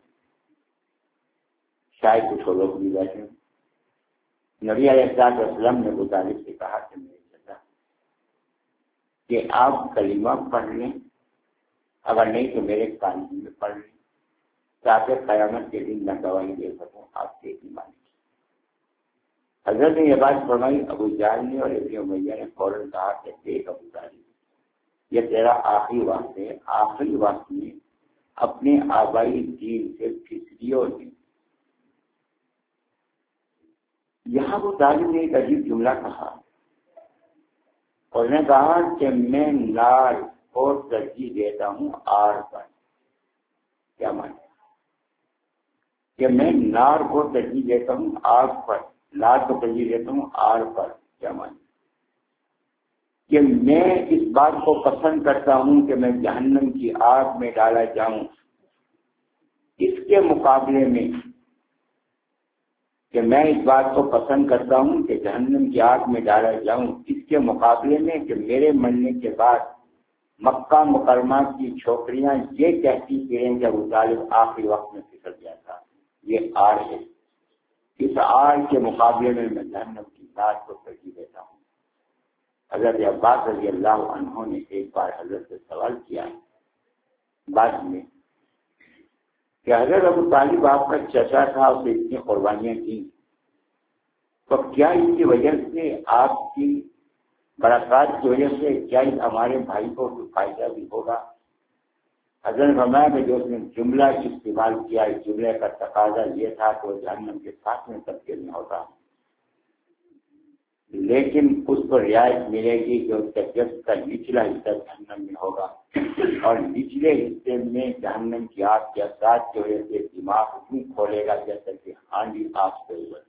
شاید کچھ لوگ بھی بیٹھے ہیں۔ نبی علیہ السلام نے ابو طالب سے کہا کہ میرے چچا کہ آپ کلمہ پڑھ لیں، اگر نہیں تو میرے قانون میں پڑھ لیں تاکہ قیامت کے دن میں گواہی دے سکوں آپ کے ایمان کی۔ حضرت نے یہ بات فرمائی، ابو جہل نے اور ابن امیہ نے فوراً کہا کہ دیکھ ابو طالب، یہ تیرا آخری وقت ہے، آخری وقت میں اپنے آبائی دین سے پھسلیوں نے۔ یہاں ابو طالب نے ایک عجیب جملہ کہا، اور نے کہا کہ میں نار کو ترجیح دیتا ہوں آر پر۔ کیا مانا؟ کہ میں نار کو ترجیح دیتا ہوں آگ پر، نار کو ترجیح دیتا ہوں آر پر۔ کیا مانا؟ کہ میں اس بات کو پسند کرتا ہوں کہ میں جہنم کی آگ میں ڈالا جاؤں، اس کے مقابلے میں کہ میں اس بات کو پسند کرتا ہوں کہ جہنم کی آگ میں ڈالا جاؤں، اس کے مقابلے میں کہ میرے مرنے کے بعد مکہ مکرمہ کی چھوکریاں یہ کہتی پھریں کہ ابو طالب آخری وقت میں پھسل گیا تھا، یہ آر ہے۔ اس آر کے مقابلے میں میں جہنم کی ذات کو ترجیح دیتا ہوں۔ حضرت عباس رضی اللہ عنہ نے ایک بار حضرت سے سوال کیا بعد میں کہ حضرت ابو طالب آپ کا چچا تھا، اسے اتنی قربانیاں کی، تو کیا اس کی وجہ سے آپ کی برکات کی وجہ سے کیا ہمارے بھائی کو کوئی فائدہ بھی ہوگا؟ حضرت نے فرمایا کہ جو اس نے جملہ استعمال کیا، اس جملے کا تقاضا یہ تھا کہ وہ جہنم کے ساتھ میں تبدیل نہیں ہوتا، لیکن اس کو رعایت ملے گی کہ اس کا جسم کا نچلا حصہ جہنم میں ہوگا، اور نچلے حصے میں جہنم کی آگ کے اثرات کی وجہ سے دماغ اتنی کھولے گا جیسا کہ ہانڈی آگ سے ابلتی۔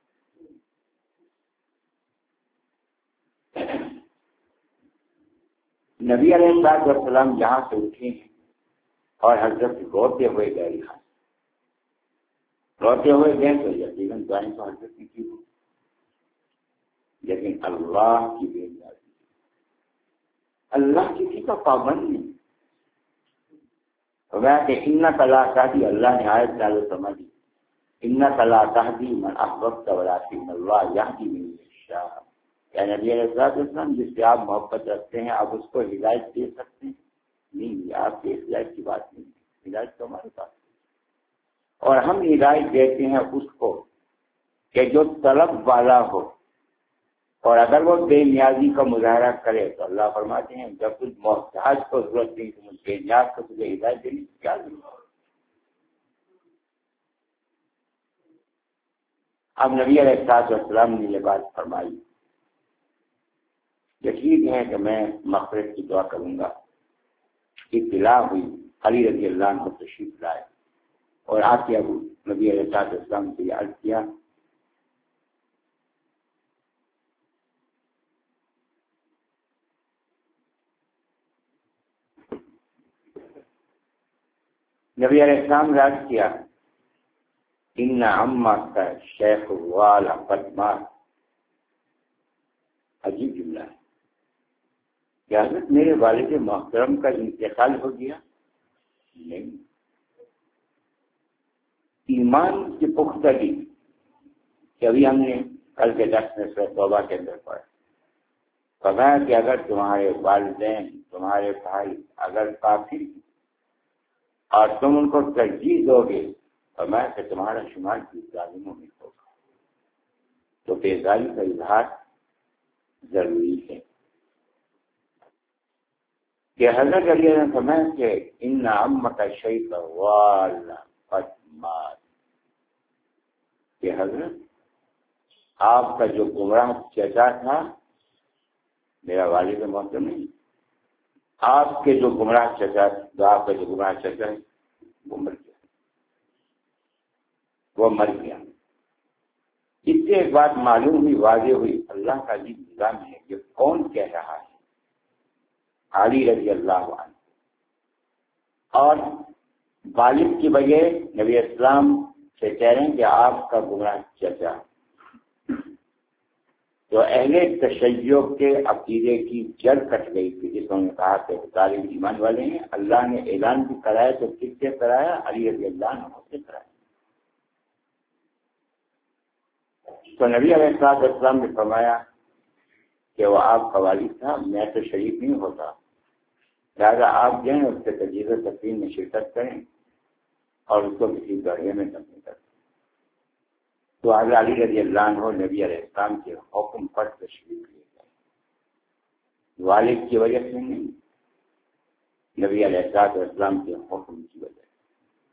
نبی علیہ الصلوۃ والسلام یہاں سے اٹھے ہیں اور حضرت روتے ہوئے گئے، یہاں روتے ہوئے گئے تو یقیناً دعائیں تو حضرت کی کی، لیکن اللہ کی بے نیازی، اللہ کسی کا پابند نہیں۔ فرمایا کہ انک لا تہدی، اللہ نے آیت نازل فرما دی، انک لا تہدی من احببت ولکن اللہ یہدی من یشاء۔ یا نبی علیہ الصلوۃ والسلام جس سے آپ محبت رکھتے ہیں آپ اس کو ہدایت دے سکتے ہیں؟ نہیں، آپ کی ہدایت کی بات نہیں، ہدایت تو ہمارے پاس ہے، اور ہم ہدایت دیتے ہیں اس کو کہ جو طلب والا ہو، اور اگر وہ بے نیازی کا مظاہرہ کرے تو اللہ فرماتے ہیں جب کچھ محتاج کو ضرورت نہیں تو بے نیاز کو تجھے ہدایت دینے کی کیا ضرورت؟ اب نبی علیہ الصلوۃ والسلام نے یہ بات فرمائی کہ ٹھیک ہے کہ میں مغفرت کی دعا کروں گا۔ اطلاع ہوئی، علی رضی اللہ عنہ تشریف لائے اور آ کے ابو نبی علیہ الصلوۃ والسلام سے یہ عرض کیا نبی علیہ السلام نے عرض کیا ان عمک شیخ والا قدمات۔ عجیب جملہ ہے کہ حضرت میرے والد محترم کا انتقال ہو گیا؟ نہیں، ایمان کی پختگی کہ ابھی ہم نے کل کے درس میں سورۃ توبہ کے اندر پڑھا، فرمایا کہ اگر تمہارے والدین تمہارے بھائی اگر کافر اور تم ان کو ترجیح دو گے، فرمایا کہ تمہارا شمار بھی ظالموں میں ہوگا، تو بیزاری کا اظہار ضروری ہے۔ کہ حضرت علی نے فرمایا کہ ان عمک شیخ والا قدمات، کہ حضرت آپ کا جو گمراہ چچا تھا، میرا والد محترم نہیں، آپ کے جو گمراہ چچا جو آپ کا جو گمراہ چچا ہے وہ مر گیا، وہ مر گیا۔ اس سے ایک بات معلوم ہوئی، واضح ہوئی، اللہ کا عجیب نظام ہے کہ کون کہہ رہا ہے؟ علی رضی اللہ عنہ، اور والد کی وجہ نبی اسلام سے کہہ رہے ہیں کہ آپ کا گمراہ چچا، تو اہل تشیع کے عقیدے کی جڑ کٹ گئی تھی، جس نے کہا کہ طالب ایمان والے ہیں۔ اللہ نے اعلان بھی کرایا تو کس سے کرایا؟ علی رضی اللہ عنہ سے کرایا۔ تو نبی علیہ الصلوۃ والسلام نے فرمایا کہ وہ آپ کا والد تھا، میں تو شریک نہیں ہوتا، لہٰذا آپ جائیں اس سے تجزیہ و تقسیم میں شرکت کریں اور اس کو کسی گڑھے میں دفن کریں۔ تو حضرت علی رضی اللہ عنہ نبی علیہ السلام کے حکم پر تشریف لے گئے، والد کی وجہ سے نہیں، نبی علیہ الصلوۃ والسلام کے حکم کی وجہ سے۔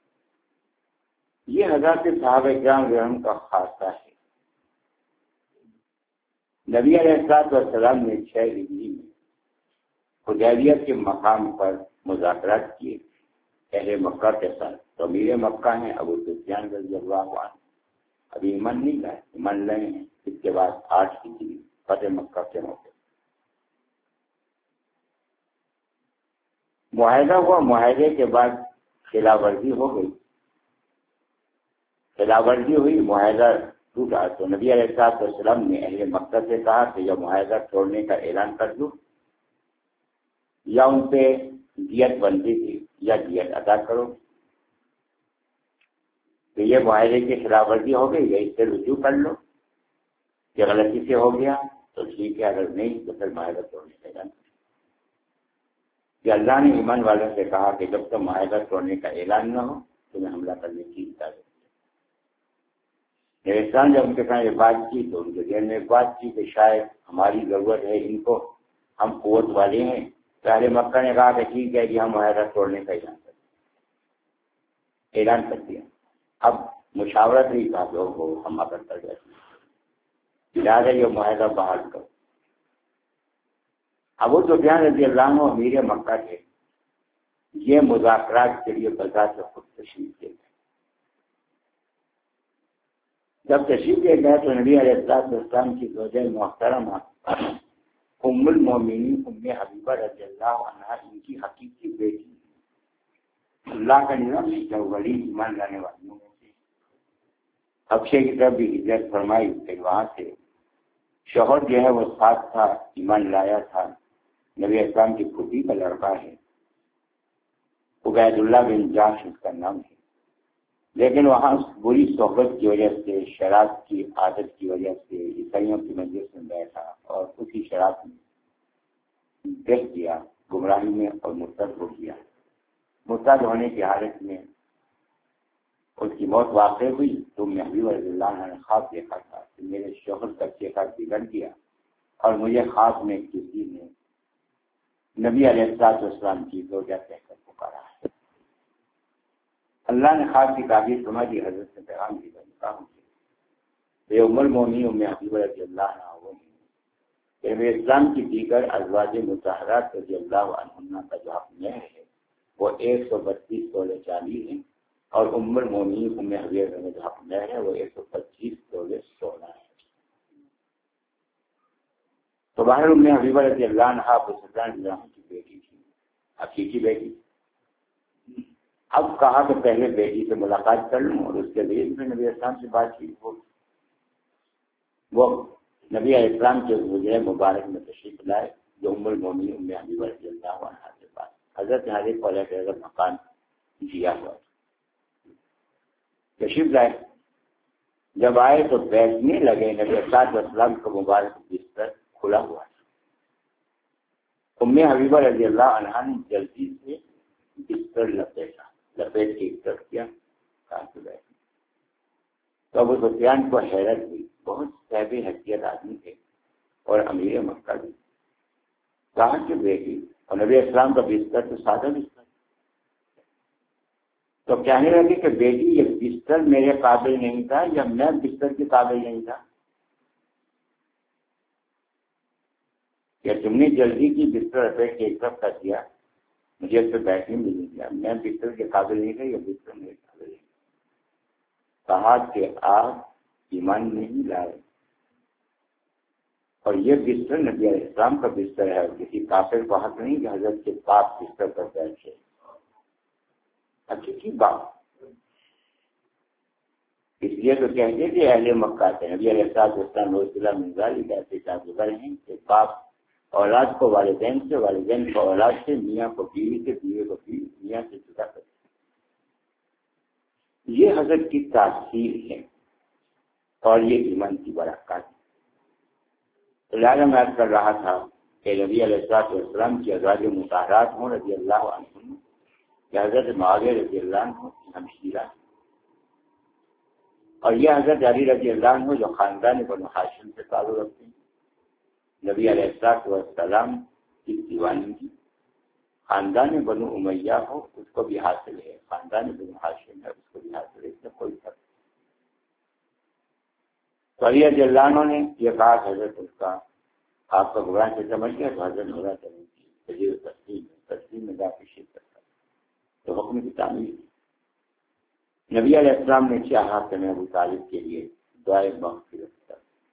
یہ حضرات صحابہ کرام رحم کا خاصہ ہے۔ نبی علیہ الصلوۃ والسلام نے چھ ہجری میں حدیبیہ کے مقام پر مذاکرات کیے اہل مکہ کے ساتھ۔ تو امیر مکہ ہیں ابو سفیان رضی اللہ عنہ، ابھی ایمان نہیں لائے، ایمان لائے ہیں اس کے بعد آٹھ ہجری فتح مکہ کے موقع۔ معاہدہ ہوا، معاہدے کے بعد خلاف ورزی ہو گئی، خلاف ورزی ہوئی، معاہدہ ٹوٹا۔ تو نبی علیہ الصلوۃ والسلام نے اہل مکہ سے کہا کہ یہ معاہدہ توڑنے کا اعلان کر دو، یا ان پہ دیت بنتی تھی یا دیت ادا کرو، تو یہ معاہدے کی خلاف ورزی ہو گئی، یا اس سے رجوع کر لو کہ غلطی سے ہو گیا تو ٹھیک ہے، اگر نہیں تو پھر معاہدہ توڑنے کا اعلان کریں۔ کہ اللہ نے ایمان والوں سے کہا کہ جب تک معاہدہ توڑنے کا اعلان نہ ہو تمہیں حملہ کرنے کی اجازت ہے۔ انسان جب ان کے ساتھ یہ بات کی تو ان کے ذہن میں ایک بات کی کہ شاید ہماری ضرورت ہے ان کو، ہم قوت والے ہیں۔ پہلے مکہ نے کہا کہ ٹھیک ہے کہ ہم معاہدہ توڑنے کا اعلان کریں، اعلان کر دیا۔ اب مشاورت نہیں کہا لوگ ہو ہم اگر کر جاتے لہٰذا یہ معاہدہ بحال کرو۔ ابو سفیان رضی اللہ عنہ امیر مکہ تھے، یہ مذاکرات کے لیے بذات خود تشریف لے گئے۔ جب تشریف لے گئے تو نبی علیہ السلام کی زوجہ محترمہ ام المومنین ام حبیبہ رضی اللہ عنہا ان کی حقیقی بیٹی، اللہ کا نظام ہے کہ ولی ایمان لانے والوں میں سے حبشے کی طرف بھی ہجرت فرمائی، پھر وہاں سے شوہر جو ہے وہ ساتھ تھا، ایمان لایا تھا، نبی اسلام کی پھوپھی کا لڑکا ہے، عبید اللہ بن جاش اس کا نام ہے، لیکن وہاں بری صحبت کی وجہ سے، شراب کی عادت کی وجہ سے عیسائیوں کی مجلس میں بیٹھا اور اسی شراب میں بیٹھ گیا، گمراہی میں اور مرتد ہو گیا۔ مرتد ہونے کی حالت میں اس کی موت واقع ہوئی تو حبیب رضی اللہ عنہ نے خواب دیکھا تھا کہ میرے شوہر کا چہرہ بگڑ گیا اور مجھے خواب میں کسی نے نبی علیہ السلام کی زوجہ کہہ کر پکارا ہے۔ اللہ نے خواب کی تعبیر فرما دی، حضرت سے پیغام دی بے ام المومنین ام حبیبہ رضی اللہ عنہ وہ کہ نبی اسلام کی دیگر ازواج مطہرات رضی اللہ عنہن کا جو حق میں ہے وہ ایک سو بتیس تولے چاندی ہے، اور ام المومنین ام حبیبہ میں جو حق میں ہے وہ ایک سو پچیس تولے سونا ہے۔ تو باہر ام حبیبہ رضی اللہ عنہ ابو سفیان رضی اللہ عنہ کی بیٹی تھی، حقیقی بیٹی۔ اب کہا کہ پہلے بیٹی سے ملاقات کر لوں اور اس کے لیے میں نبی اسلام سے بات کی۔ وہ نبی علیہ السلام کے حجرہ مبارک میں تشریف لائے جو ام المومنین ام حبیبہ رضی اللہ عنہا کے پاس حضرت حضرت علیہ کے اگر مکان دیا ہوا تشریف لائے۔ جب آئے تو بیٹھنے لگے، نبی علیہ السلام کا مبارک بستر کھلا ہوا تھا۔ ام حبیبہ رضی اللہ عنہا نے جلدی سے بستر لپیٹا، لپیٹ کے اکٹھ کیا، کہاں سے بیٹھے۔ تو ابو سفیان کو حیرت ہوئی، بہت صاحب حیثیت آدمی تھے اور امیر مکہ بھی، کہاں سے بیٹھی؟ اور نبی اسلام کا بستر تو سادہ بستر۔ تو کہنے لگے کہ بیٹی یہ بستر میرے قابل نہیں تھا یا میں بستر کے قابل نہیں تھا کہ تم نے جلدی کی بستر لپیٹ کے ایک طرف کر دیا، مجھے اس پہ بیٹھنے بھی نہیں دیا، میں بستر کے قابل نہیں تھا یا بستر میرے قابل نہیں تھا۔ کہا کہ آپ ایمان نہیں لائے اور یہ بستر نبی علیہ السلام کا بستر ہے، کسی کافر کو حق نہیں کہ حضرت کے پاس بستر پر بیٹھے۔ حقیقی بات، اس لیے تو کہتے کہ اہل مکہ سے نبی علیہ السلام روز اللہ منظالی کہتے چاہتے ہیں کہ باپ اولاد کو والدین سے، والدین کو اولاد سے، میاں کو بیوی سے، بیوی کو بیوی میاں سے جدا کرتے۔ یہ حضرت کی تاثیر ہے اور یہ ایمان کی برکات ہے۔ لہٰذا میں عرض کر رہا تھا کہ نبی علیہ السلام کی ازواج مطہرات ہوں رضی اللہ عنہم، کہ حضرت معاویہ رضی اللہ عنہ ہمشیرہ، اور یہ حضرت علی رضی اللہ عنہ جو خاندان بنو ہاشم سے تعلق رکھتے ہیں۔ نبی علیہ السلام کی دیوانی کی خاندان بنو امیہ ہو اس کو بھی حاصل ہے، خاندان بنو ہاشم ہے اس کو بھی حاصل ہے، اس میں کوئی فرق نہیں۔ تو علی رضی اللہ عنہ نے یہ کہا کہ حضرت اس کا آپ کا گمراہ سے سمجھ گیا تو حضرت گمراہ کرنے کی تجیب تسلیم تسلیم میں جا کے شرکت کرتا تو حکم کی تعمیر۔ نبی علیہ السلام نے چاہا کہ میں ابو طالب کے لیے دعائے مغفرت کر۔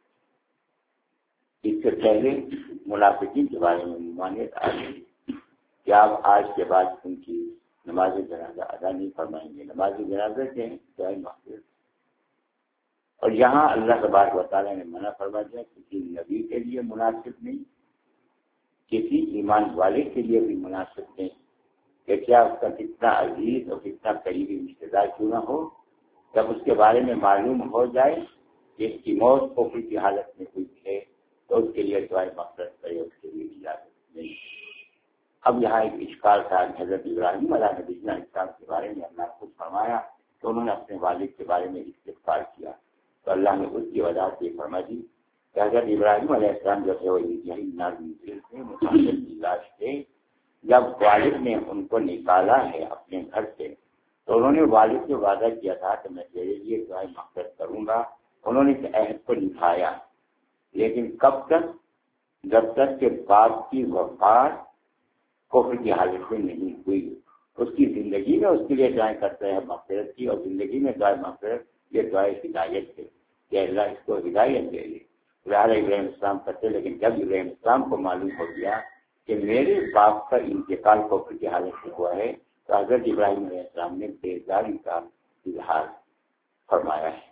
اس سے پہلے منافقین کے بارے میں ممانعت آ گئی کہ آپ آج کے بعد ان کی نماز جنازہ ادا نہیں فرمائیں گے، نماز جنازہ کے دعائے مغفرت۔ اور یہاں اللہ تبارک و تعالیٰ نے منع فرما دیا، کسی نبی کے لیے مناسب نہیں، کسی ایمان والے کے لیے بھی مناسب نہیں کہ کیا اس کا کتنا عزیز اور کتنا قریبی رشتے دار کیوں نہ ہو، جب اس کے بارے میں معلوم ہو جائے کہ اس کی موت کفر کی حالت میں ہوئی ہے تو اس کے لیے دعائے مغفرت کرے، اس کے لیے اجازت نہیں۔ اب یہاں ایک اشکال تھا، حضرت ابراہیم علیہ السلام کے بارے میں اللہ نے خود فرمایا تو انہوں نے اپنے والد کے بارے میں استغفار کیا، تو اللہ نے اس کی وجہ سے فرما دی کہ حضرت ابراہیم علیہ السلام جو تھے وہ انتہائی نازل تھے، متعلق مزاج تھے۔ جب والد نے ان کو نکالا ہے اپنے گھر سے تو انہوں نے والد سے وعدہ کیا تھا کہ میں تیرے لیے دعائیں مغفرت کروں گا، انہوں نے اس عہد کو نبھایا، لیکن کب تک؟ جب تک کہ باپ کی وفات کفر کی حالت میں نہیں ہوئی۔ اس کی زندگی میں اس کے لیے دعائیں کرتے ہیں مغفرت کی، اور زندگی میں دعائیں مغفرت یہ دعائیں ہدایت ہے کہ اللہ اس کو ہدایت دے دے۔ لہٰذا ابراہیم السلام کرتے، لیکن جب ابراہیم السلام کو معلوم ہو گیا کہ میرے باپ کا انتقال کفر کی حالت میں ہوا ہے تو حضرت ابراہیم علیہ السلام نے بیزاری کا اظہار فرمایا ہے۔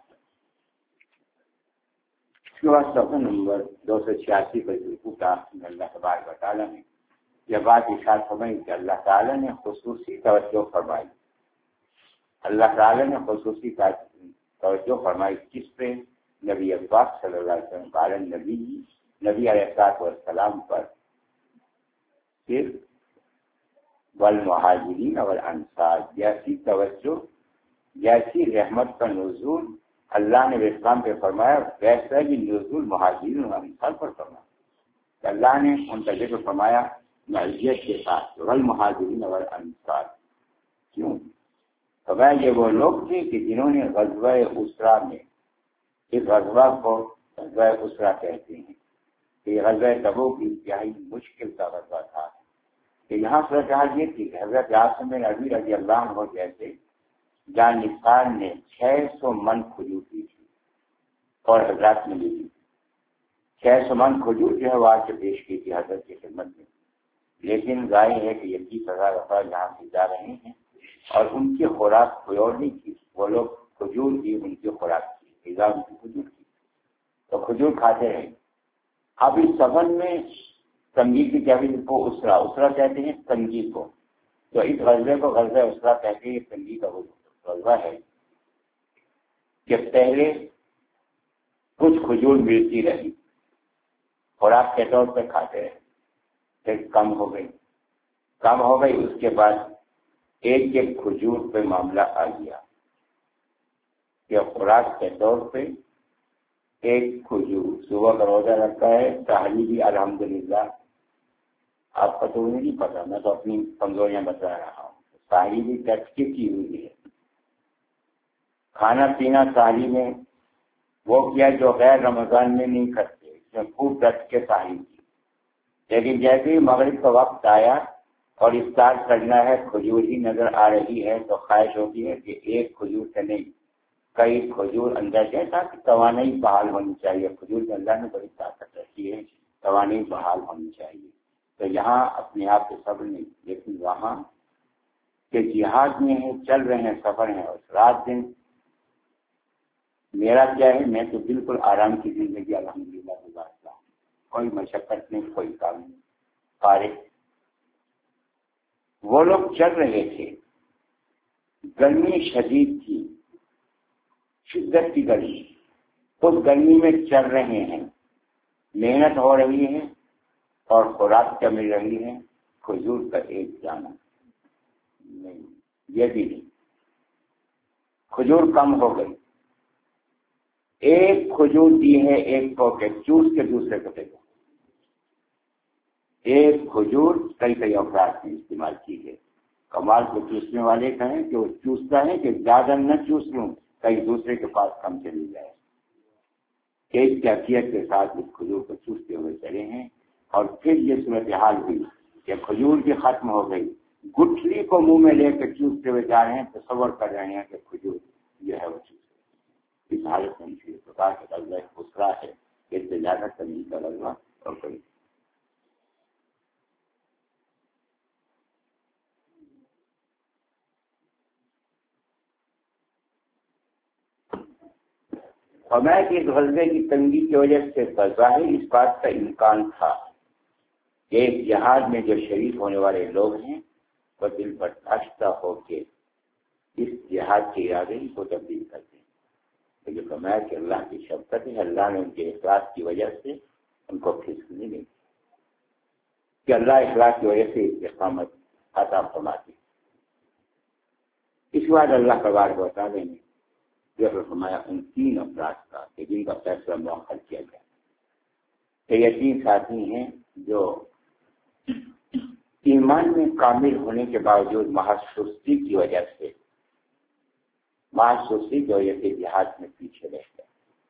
اس کے بعد صفحہ نمبر دو سو چھیاسی پر رکوع کا اللہ تبارک و تعالیٰ نے یہ بات ارشاد فرمائی کہ اللہ تعالیٰ نے خصوصی توجہ فرمائی، اللہ تعالیٰ نے خصوصی توجہ فرمائی کس پہ؟ نبی پاک صلی اللہ علیہ وسلم بارن نبی نبی علیہ السلام پر، پھر والمہاجرین والانصار، جیسی توجہ جیسی رحمت کا نزول اللہ نے اسلام پہ فرمایا ویسا ہی نزول مہاجرین اور انصار پر فرمایا۔ اللہ نے ان کا ذکر فرمایا معیت کے ساتھ، والمہاجرین والانصار۔ کیوں؟ فرمایا یہ وہ لوگ تھے کہ جنہوں نے غزوہ اسرا میں، اس غزوہ کو غزوہ اسرا کہتے ہیں، کہ غزوہ تبوک کی انتہائی مشکل کا غزوہ تھا، کہ یہاں صورتحال یہ تھی کہ حضرت عاصم بن ربیع رضی اللہ عنہ جیسے جانشار نے چھ سو من کھجور دی تھی اور حضرات نے لی تھی، چھ سو من کھجور جو ہے وہ آ کے پیش کی تھی حضرت کی خدمت میں، لیکن ظاہر ہے کہ یہ تیس ہزار افراد یہاں سے جا رہے ہیں اور ان کی خوراک کوئی اور نہیں تھی، وہ لوگ کھجور کی ان کی خوراک تھی، غذا ان کی کھجور کی، تو کھجور کھاتے رہے۔ اب اس سفر میں تنگی کی کیا کو اسرا اسرا کہتے ہیں تنگی کو، تو اس غزوے کو غزوہ اسرا کہتے ہیں، یہ تنگی کا غزوہ ہے کہ پہلے کچھ کھجور ملتی رہی، خوراک کے طور پہ کھاتے رہے، پھر کم ہو گئی کم ہو گئی اس کے بعد ایک ایک کھجور پہ معاملہ آ گیا کہ خوراک کے طور پہ ایک کھجور، صبح کا روزہ رکھا ہے، تحری بھی الحمدللہ، آپ کو تو نہیں پتا، میں تو اپنی کمزوریاں بتا رہا ہوں، تحری بھی ٹچ کی کی ہوئی ہے، کھانا پینا تحری میں وہ کیا جو غیر رمضان میں نہیں کرتے، اس میں خوب ڈٹ کے تحری کی، لیکن جیسے ہی مغرب کا وقت آیا اور افطار کرنا ہے، کھجور ہی نظر آ رہی ہے تو خواہش ہوتی ہے کہ ایک کھجور سے نہیں کئی کھجور اندر جائے تاکہ توانائی بحال ہونی چاہیے، کھجور کے اللہ نے بڑی طاقت رکھی ہے، توانائی بحال ہونی چاہیے۔ تو یہاں اپنے آپ کے صبر نہیں، لیکن وہاں کہ جہاد میں ہیں، چل رہے ہیں، سفر ہیں، اور رات دن میرا کیا ہے، میں تو بالکل آرام کی زندگی الحمدللہ گزارتا ہوں، کوئی مشقت نہیں، کوئی کام نہیں، فارغ۔ وہ لوگ چل رہے تھے، گرمی شدید تھی، شدت کی گرمی، اس گرمی میں چل رہے ہیں، محنت ہو رہی ہے اور خوراک کیا مل رہی ہے، کھجور کا ایک دانہ نہیں، یہ بھی نہیں، کھجور کم ہو گئی، ایک کھجور دی ہے ایک کو کے چوس کے دوسرے کو دے دو، ایک کھجور کئی کئی افراد نے استعمال کی ہے، کمال کو چوسنے والے کہیں کہ وہ چوستا ہے کہ زیادہ نہ چوس لوں کئی دوسرے کے پاس کم چلی جائے، ایک کیفیت کے ساتھ اس کھجور کو چوستے ہوئے چلے ہیں، اور پھر یہ صورتحال ہوئی کہ کھجور بھی ختم ہو گئی، گٹھلی کو منہ میں لے کے چوستے ہوئے جا رہے ہیں، تصور کر رہے ہیں کہ کھجور جو ہے وہ چوس اس حالت میں اسی پرکار کا غزوہ اسرا ہے، اس سے زیادہ تنگی کا غزوہ اور کوئی۔ فرمایا کہ اس غزوے کی تنگی کی وجہ سے بظاہر اس بات کا امکان تھا کہ ایک جہاد میں جو شریک ہونے والے لوگ ہیں وہ دل برداشتہ ہو کے اس جہاد کے ارادے کو تبدیل کرتے ہیں، لیکن فرمایا کہ اللہ کی شفقت ہے، اللہ نے ان کے اخلاص کی وجہ سے ان کو پھسلنے نہیں کہ اللہ اخلاص کی وجہ سے استقامت عطا فرماتی. اس بعد اللہ تبارک و تعالیٰ نے جو فرمایا ان تین افراد کا کہ جن کا فیصلہ مؤخر کیا گیا کہ یہ تین ساتھی ہیں جو ایمان میں کامل ہونے کے باوجود محض سستی کی وجہ سے محض سستی کی وجہ سے جہاد میں پیچھے رہ گئے.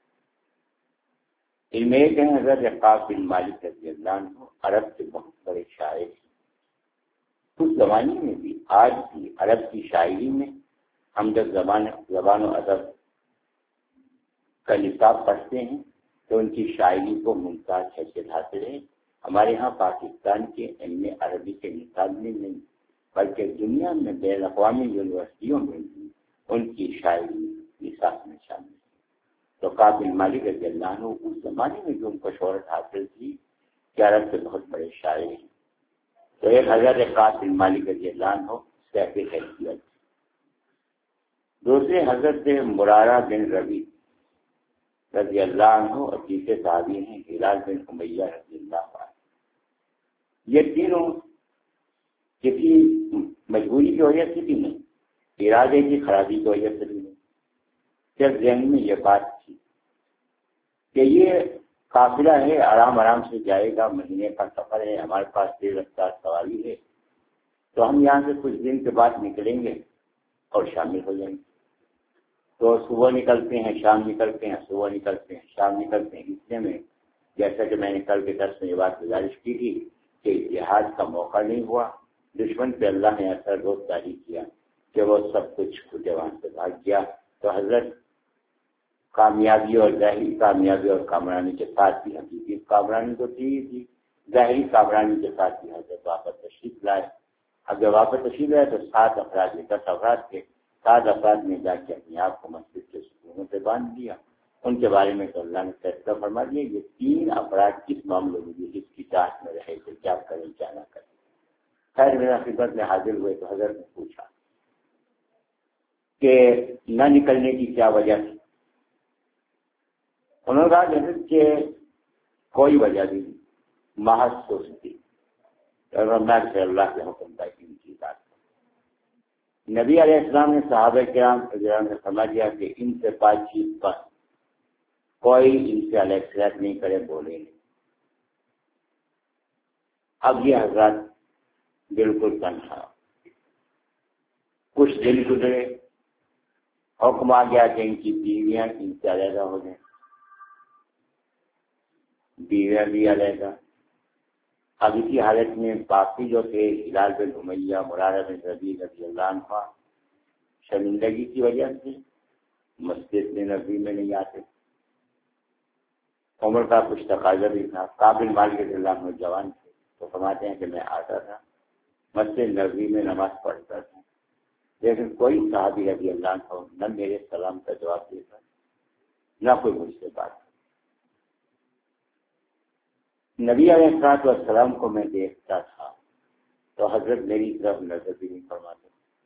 ان میں ایک ہیں حضرت عقاب بن مالک رضی اللہ عنہ، عرب کے بہت بڑے شاعر. اس زمانے میں بھی آج بھی عرب کی شاعری میں ہم جب زبان زبان و ادب کا نصاب پڑھتے ہیں تو ان کی شاعری کو ممتاز حیثیت حاصل ہے. ہمارے ہاں پاکستان کے علم عربی کے نصاب میں نہیں بلکہ دنیا میں بین الاقوامی یونیورسٹیوں میں بھی ان کی شاعری نصاب میں شامل ہے. تو عقاب بن مالک رضی اللہ عنہ اس زمانے میں جو ان کو شہرت حاصل تھی کہ عرب کے بہت بڑے شاعر ہیں. تو ایک حضرت عقاب بن مالک رضی اللہ عنہ سیف حیثیت، دوسرے حضرت مرارہ بن ربیع رضی اللہ عنہ اور تیسرے صحابی ہیں ہلال بن امیہ رضی اللہ عنہ. یہ تینوں کسی مجبوری کی وجہ سے بھی نہیں، ارادے کی خرابی کی وجہ سے بھی نہیں، صرف ذہن میں یہ بات تھی کہ یہ قافلہ ہے، آرام آرام سے جائے گا، مہینے کا سفر ہے، ہمارے پاس تیز رفتار سواری ہے، تو ہم یہاں سے کچھ دن کے بعد نکلیں گے اور شامل ہو جائیں گے. تو صبح نکلتے ہیں، شام نکلتے ہیں، صبح نکلتے ہیں، شام نکلتے ہیں. اتنے میں جیسا کہ میں نے کل کے درس میں یہ بات گزارش کی تھی کہ جہاد کا موقع نہیں ہوا، دشمن پہ اللہ نے ایسا روز جاری کیا کہ وہ سب کچھ جوان سے بھاگ گیا. تو حضرت کامیابی اور ظاہری کامیابی اور کامرانی کے ساتھ بھی حقیقی کامرانی تو تھی ہی تھی، ظاہری کامرانی کے ساتھ بھی حضرت واپس تشریف لائے. اب جب واپس تشریف لائے تو سات افراد میں دس افراد تھے، سات افراد نے جا کے اپنے آپ کو مسجد کے ستونوں پہ باندھ دیا. ان کے بارے میں تو اللہ نے فیصلہ فرما دیا یہ تین افراد کس معاملے میں بھی اس کی چاہت میں رہے تھے، کیا کریں کیا نہ کریں. خیر میرا خدمت میں حاضر ہوئے تو حضرت نے پوچھا کہ نہ نکلنے کی کیا وجہ تھی. انہوں نے کہا حضرت کہ کوئی وجہ نہیں، محض سستی سے اللہ کے حکم کا ان کی بات. نبی علیہ السلام نے صحابہ کرام نے سمجھ دیا کہ ان سے بات چیت پر کوئی ان سے الیکشن نہیں کرے، بولے نہیں. اب یہ حضرات بالکل تنہا. کچھ دن گزرے، حکم آ گیا کہ ان کی بیویاں ان سے علیحدہ ہو جائیں. بیویاں بھی علیحدہ. اب اسی حالت میں باقی جو تھے ہلال بن امیہ، مرارہ بن ربیع رضی اللہ عنہ شرمندگی کی وجہ سے مسجد نبوی میں نہیں آتے. عمر کا کچھ تقاضا بھی تھا. قابل مالک رضی اللہ عنہ جوان تھے تو فرماتے ہیں کہ میں آتا تھا مسجد نبوی میں نماز پڑھتا تھا، لیکن کوئی صحابی رضی اللہ عنہ نہ میرے سلام کا جواب دیتا نہ کوئی مجھ سے بات. نبی علیہ الصلوۃ والسلام کو میں دیکھتا تھا تو حضرت میری طرف نظر بھی نہیں فرماتے.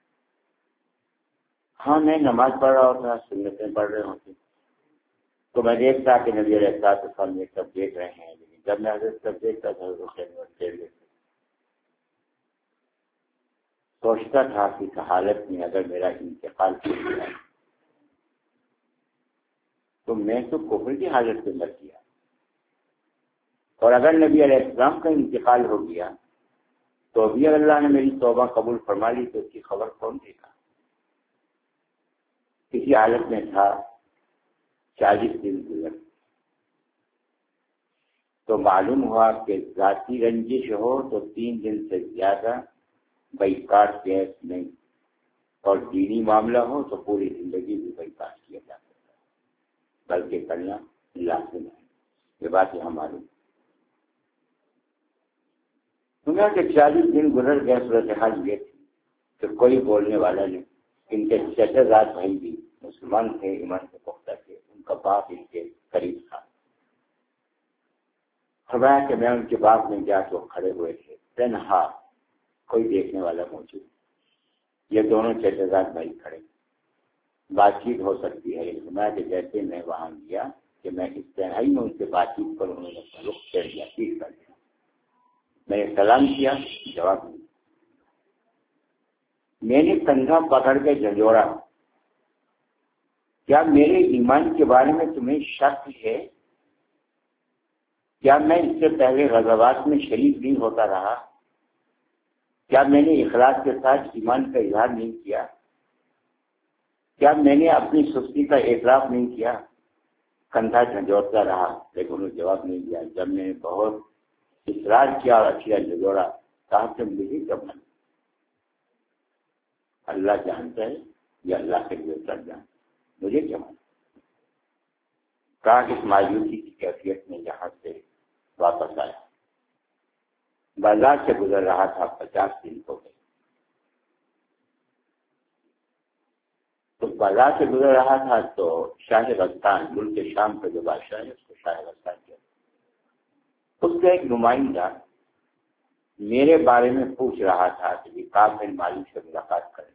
ہاں میں نماز پڑھ رہا ہوتا، سنتیں پڑھ رہے ہوتے تو میں دیکھتا کہ نبی علیہ الصلوۃ والسلام یہ سب دیکھ رہے ہیں، لیکن جب میں حضرت سب دیکھتا تھا تو خدمت کر لیتے. سوچتا تھا کہ اس حالت میں اگر میرا انتقال کر گیا تو میں تو کفر کی حالت میں مر گیا، اور اگر نبی علیہ السلام کا انتقال ہو گیا تو بھی اگر اللہ نے میری توبہ قبول فرما لی تو اس کی خبر کون دے گا. اسی حالت میں تھا. چالیس دن گزر تو معلوم ہوا کہ ذاتی رنجش ہو تو تین دن سے زیادہ بیکار کیس نہیں، اور دینی معاملہ ہو تو پوری زندگی بھی بیکار کیا جا سکتا ہے، بلکہ کرنا لازم ہے. یہ بات یہاں معلوم. سنا کہ چالیس دن گزر گئے. صورتحال یہ تھی کہ کوئی بولنے والا نہیں. ان کے چچا زاد بھائی بھی مسلمان تھے، ایمان سے پختہ تھے، ان کا باپ ان کے قریب تھا. فرمایا کہ میں ان کے باپ میں جا کے کھڑے ہوئے تھے، تنہا، کوئی دیکھنے والا موجود. یہ دونوں چچا زاد بھائی کھڑے، بات چیت ہو سکتی ہے. فرمایا کہ جیسے میں وہاں گیا کہ میں اس تنہائی میں ان سے بات چیت کروں، انہوں نے اپنا رخ پھیر دیا، پیٹ کر دیا. میں نے سلام کیا، جواب نہیں. میں نے کندھا پکڑ کے جھنجھوڑا، کیا میرے ایمان کے بارے میں تمہیں شک ہے؟ کیا میں اس سے پہلے غزوات میں شریک نہیں ہوتا رہا؟ کیا میں نے اخلاص کے ساتھ ایمان کا اظہار نہیں کیا؟ کیا میں نے اپنی سستی کا اعتراف نہیں کیا؟ کندھا جھنجھوڑتا رہا لیکن انہوں نے جواب نہیں دیا. جب میں نے بہت اصرار کیا اور اچھا جھنجھوڑا، کہا کہ مجھے کب من اللہ جانتا ہے یا اللہ کے لیے کر جانتا ہے، مجھے کیا من. کہا کہ اس مایوسی کی کیفیت میں یہاں سے واپس آیا. بازار سے گزر رہا تھا، پچاس دن ہو گئے. تو بازار سے گزر رہا تھا تو شاہ غسان، ملک شام کا جو بادشاہ ہے اس کو شاہ غسان کیا. اس کا ایک نمائندہ میرے بارے میں پوچھ رہا تھا کہ کعب بن مالک سے ملاقات کرنا.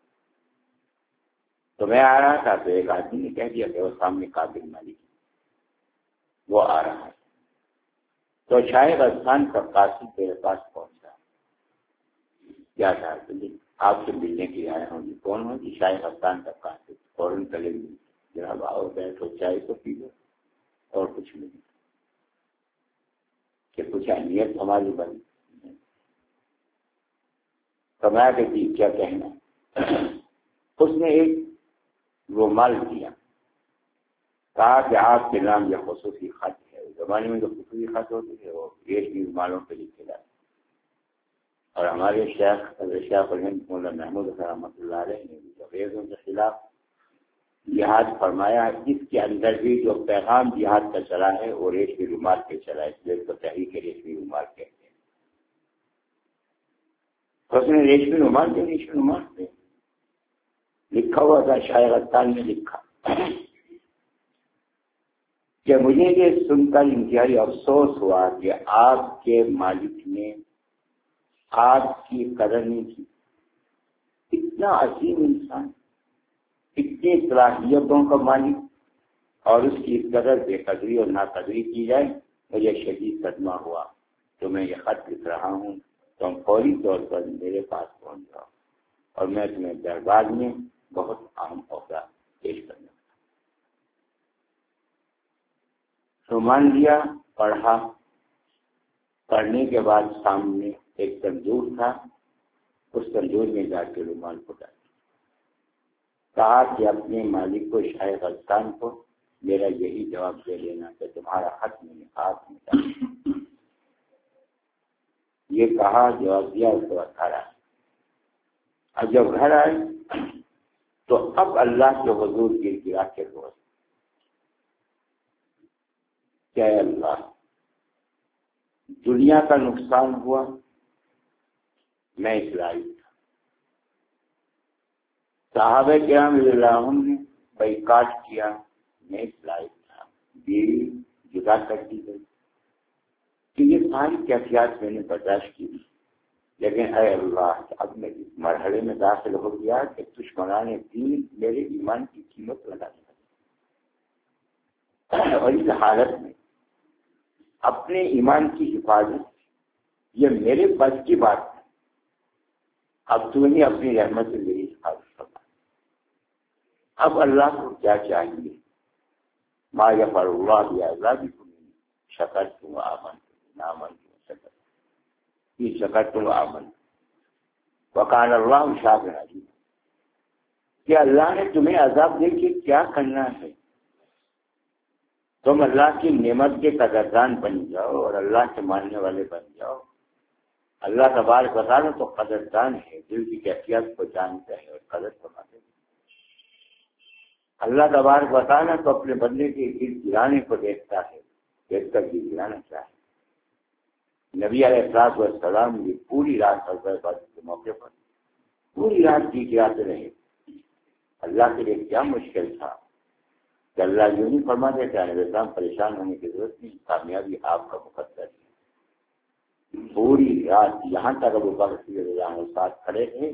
تو میں آ رہا تھا تو ایک آدمی نے کہہ دیا کہ وہ سامنے کعب بن مالک وہ آ رہا ہے. تو شاہ غسان کا قاصد میرے پاس پہنچا. کیا تھا؟ آپ سے ملنے کے لیے آیا ہوں. جی کون ہوں؟ جی شاہ غسان کا قاصد. فوراً چلے گی جناب، آؤ بیٹھو، چائے تو پی لو اور کچھ نہیں کہ کچھ اہمیت ہماری بنی. فرمایا کہ جی کیا کہنا. اس نے ایک رومال دیا، کہا کہ آپ کے نام یہ خصوصی خط ہے. زمانے میں جو خصوصی خط ہوتے تھے وہ ایک ہی رومالوں پہ لکھے جاتے. اور ہمارے شیخ حضرت شیخ الہند مولانا محمود رحمۃ اللہ علیہ نے بھی انگریزوں کے خلاف جہاد فرمایا. اس کے اندر بھی جو پیغام جہاد کا چلا ہے وہ ریشمی رومال پہ چلا ہے، اس لیے تو تحریک ریشمی رومال کہتے ہیں. اس نے ریشمی رومال پہ ریشمی رومال پہ لکھا ہوا تھا. شاہ غسان نے لکھا کہ مجھے یہ سن کر انتہائی افسوس ہوا کہ آپ کے مالک نے آپ کی قدر نہیں کی. اتنا عظیم انسان، اتنی صلاحیتوں کا مالک، اور اس کی اس قدر بے قدری اور ناقدری کی جائے. مجھے شدید صدمہ ہوا. تو میں یہ خط لکھ رہا ہوں، تم فوری طور پر میرے پاس پہنچ جاؤ اور میں تمہیں دربار میں بہت اہم عہدہ پیش کرنا. تو مان لیا، پڑھا. پڑھنے کے بعد سامنے ایک تندور تھا، اس تندور میں جا کے رومال کو ڈالا. کہا کہ اپنے مالک کو شاہ غسان کو میرا یہی جواب دے لینا کہ تمہارا خط میں نے ہاتھ میں ڈالا. یہ کہا، جواب دیا، اس کو اٹھارا. اب جب گھر آئے تو اب اللہ کے حضور گر گرا کے روئے. کیا اللہ، دنیا کا نقصان ہوا، میں اسرائیل تھا. صحابہ کرام رضی اللہ عنہم نے بائیکاٹ کیا، میں اسرائیل تھا. بیوی جدا کر دی گئی. کہ یہ ساری کیفیات میں نے برداشت کی، لیکن اے اللہ، اب میں اس مرحلے میں داخل ہو گیا کہ دشمنان دین میرے ایمان کی قیمت لگانے لگے. اور اس حالت میں اپنے ایمان کی حفاظت یہ میرے بس کی بات ہے. اب تو نے اپنی رحمت سے میری حفاظت کرنا. اب اللہ کو کیا چاہیے؟ ما یفعل اللہ بعذابکم شکرتم وآمنتم آمنتم شکر یہ شکرتم وآمنتم وکان اللہ شاکرا علیم. کہ اللہ نے تمہیں عذاب دے کے کیا کرنا ہے؟ تم اللہ کی نعمت کے قدردان بن جاؤ اور اللہ کے ماننے والے بن جاؤ. اللہ تبارک و تعالیٰ تو قدردان ہے، دل کی کیفیت کو جانتا ہے اور قدر فرماتا ہے. اللہ تبارک و تعالیٰ تو اپنے بندے کے گر گرانے کو دیکھتا ہے، دیکھ کر گر گرانا چاہے. نبی علیہ الصلوۃ والسلام یہ پوری رات حضرت کے موقع پر پوری رات گر گراتے رہے. اللہ کے لیے کیا مشکل تھا کہ اللہ یوں نہیں فرماتے کہ انسان پریشان ہونے کی ضرورت نہیں، کامیابی آپ کا مقدر ہے. پوری رات یہاں تک ابو بکر رضی اللہ عنہ ساتھ کھڑے تھے.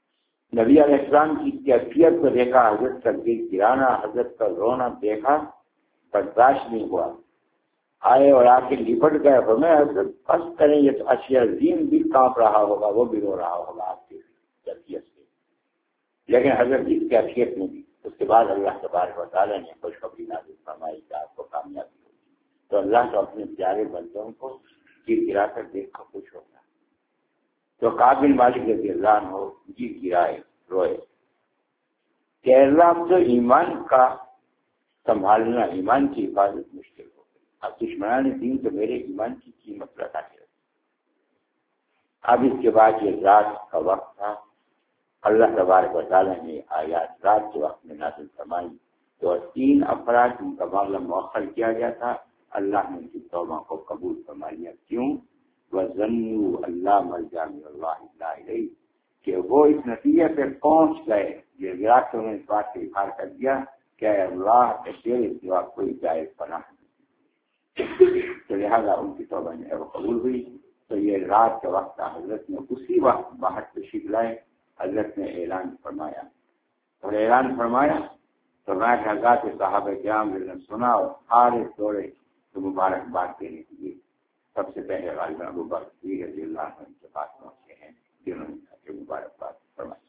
نبی علیہ السلام کی کیفیت کو دیکھا، حضرت کا گر گرانا، حضرت کا رونا دیکھا برداشت نہیں ہوا، آئے اور آ کے لپٹ گئے، ہمیں حضرت بس کریں، یہ تو اشیاء عظیم بھی کانپ رہا ہوگا، وہ بھی رو رہا ہوگا آپ کی کیفیت سے، لیکن حضرت اس کیفیت میں بھی اس کے بعد اللہ تبارک و تعالیٰ نے خوشخبری نازل فرمائی کہ آپ کو کامیابی ہوگی۔ تو اللہ تو اپنے پیارے بندوں کو گر گرا کر دیکھ کر خوش ہوتا ہے۔ تو کعب بن مالک رضی اللہ عنہ گر گرائے، روئے کہ اللہ تو ایمان کا سنبھالنا، ایمان کی حفاظت مشکل ہو گئی، اب دشمنان دین تو میرے ایمان کی قیمت لگا کے رکھی۔ اب اس کے بعد یہ رات کا وقت تھا، اللہ تبارک و تعالیٰ نے آیات رات کے وقت میں نازل فرمائی، تو تین افراد جن کا معاملہ مؤخر کیا گیا تھا، اللہ نے ان کی توبہ کو قبول فرما لیا۔ کیوں؟ وَظَنُّوا أَلَّا مَلْجَأَ مِنَ اللَّهِ إِلَّا إِلَيْهِ، کہ وہ اس نتیجے پہ پہنچ گئے، یہ رات انہوں نے اس بات کا اظہار کر دیا کہ اللہ کے تیرے سوا کوئی جائز پناہ نہیں، تو لہٰذا ان کی توبہ جو ہے وہ قبول ہوئی۔ تو یہ رات کا وقت تھا، حضرت نے اسی وقت باہر تشریف لائے، حضرت نے اعلان فرمایا، اور اعلان فرمایا تو میں حضرات صحابہ کرام نے سنا اور سارے دوڑے تو مبارکباد دینے کے لیے۔ سب سے پہلے غالباً ابو بکر رضی اللہ عنہ کے پاس پہنچے ہیں، جنہوں نے مبارکباد فرمائی۔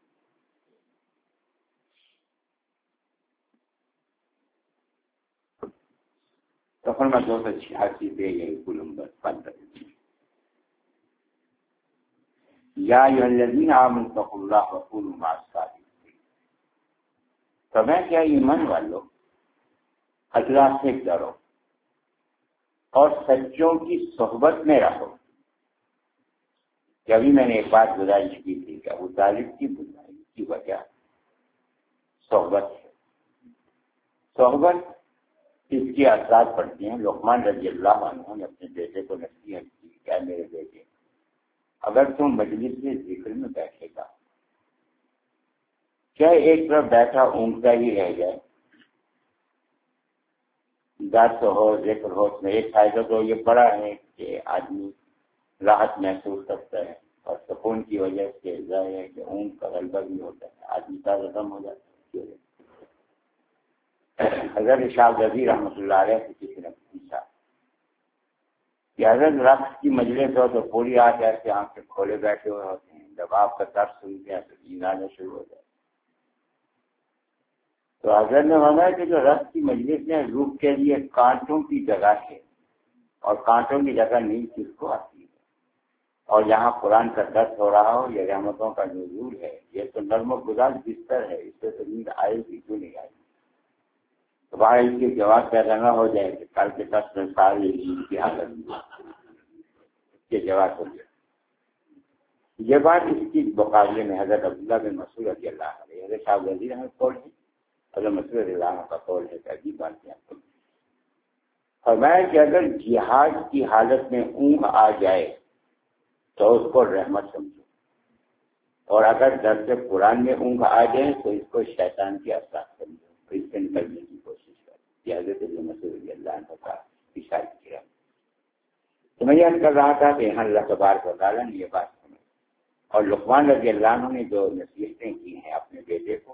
تو فرما دو سو چھیاسی پہ یہ گلمبر پندرہ یا ایھا الذین آمنوا اتقوا اللہ وکونوا مع الصادقین، تو میں کیا ایمان والو اللہ سے ڈرو اور سچوں کی صحبت میں رہو۔ کہ ابھی میں نے ایک بات گزارش کی تھی کہ ابو طالب کی برائی کی وجہ صحبت ہے، صحبت اس کی اثرات پڑتی ہیں۔ لقمان رضی اللہ عنہ نے اپنے بیٹے کو نصیحت کی، کیا میرے بیٹے اگر تم مجلس میں ذکر میں بیٹھے گا، چاہے ایک طرف بیٹھا اونگتا ہی رہ جائے، درس ہو ذکر ہو، اس میں ایک فائدہ تو یہ بڑا ہے کہ آدمی راحت محسوس کرتا ہے، اور سکون کی وجہ سے ظاہر ہے کہ اونگ کا غلبہ بھی ہوتا ہے، آدمی تازہ دم ہو جاتا ہے۔ حضرت شاہ غزی رحمۃ اللہ علیہ سے کسی نے پوچھا کہ حضرت رقص کی مجلس ہو تو پوری آج ایسے آنکھیں کھولے بیٹھے ہوئے ہوتے ہیں، جب آپ کا درس سنتے ہیں تو نیند آنا شروع ہو جائے۔ تو حضرت نے فرمایا کہ جو رقص کی مجلس میں روح کے لیے کانٹوں کی جگہ ہے، اور کانٹوں کی جگہ نیند کس کو آتی ہے، اور یہاں قرآن کا درس ہو رہا ہو، یہ رحمتوں کا نزول ہے، یہ تو نرم و گزار بستر ہے، اس سے تو نیند آئے گی کیوں نہیں آئے گی۔ تو باہر اس کے جواب پیدا نہ ہو جائے کہ کل کے دس میں ساری نیند کی حالت یہ جواب ہو گیا۔ یہ بات اس کی مقابلے میں حضرت عبداللہ بن مسعود رضی اللہ عنہ، حضرت شاہ وزیر احمد قول ہے، حضرت مسعود رضی اللہ عنہ کا قول ہے کہ عجیب بات کیا ہے۔ فرمایا کہ اگر جہاد کی حالت میں اونگ آ جائے تو اس کو رحمت سمجھو، اور اگر درس قرآن میں اونگ آ جائے تو اس کو شیطان کی اثرات سمجھو، تو اس سے نکلنے کی کوشش کرو۔ یہ حضرت مسعود رضی اللہ عنہ کا اشارہ کیا۔ تو میں یہ کر رہا تھا کہ یہاں اللہ تبارک و تعالیٰ نے یہ بات سمجھ، اور لقمان رضی اللہ عنہ نے جو نصیحتیں کی ہیں اپنے بیٹے کو،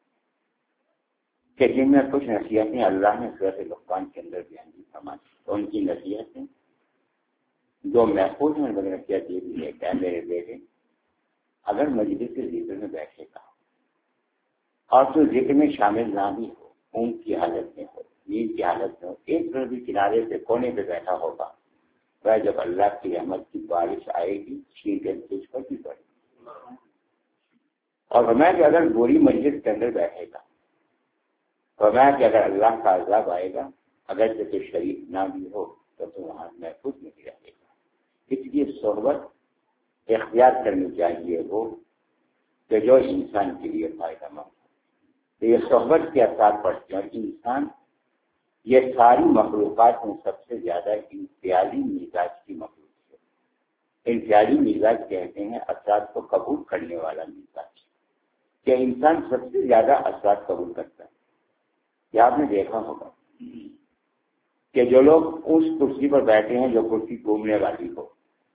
کہ جن میں کچھ نصیحتیں اللہ نے سورۃ لقمان کے اندر بیان کی فرمائی، تو ان کی نصیحتیں جو محفوظ ہیں، مگر نصیحت یہ بھی ہے کہ میرے بیٹے اگر مجلس کے ذکر میں بیٹھے گا اور تو ذکر میں شامل نہ بھی ہو، اونگ کی حالت میں ہو، نیند کی حالت میں ہو، ایک طرف بھی کنارے سے کونے پہ بیٹھا ہوگا، تو جب اللہ کی رحمت کی بارش آئے گی چھینکیں تجھ پر بھی پڑے گی۔ اور میں کہ اگر بری مجلس کے اندر بیٹھے گا، فرمایا کہ اگر اللہ کا عذاب آئے گا، اگر تو شریف نہ بھی ہو تو تو وہاں محفوظ نہیں رہے گا۔ اس لیے صحبت اختیار کرنی چاہیے وہ کہ جو انسان کے لیے فائدہ مند ہو۔ تو یہ صحبت کے اثرات پڑتے ہیں، اور انسان یہ ساری مخلوقات میں سب سے زیادہ انفعالی مزاج کی مخلوق ہے۔ انفعالی مزاج کہتے ہیں اثرات کو قبول کرنے والا مزاج، کہ انسان سب سے زیادہ اثرات قبول کرتا ہے۔ یہ آپ نے دیکھا ہوگا کہ جو لوگ اس کرسی پر بیٹھے ہیں جو کرسی گھومنے والی ہو،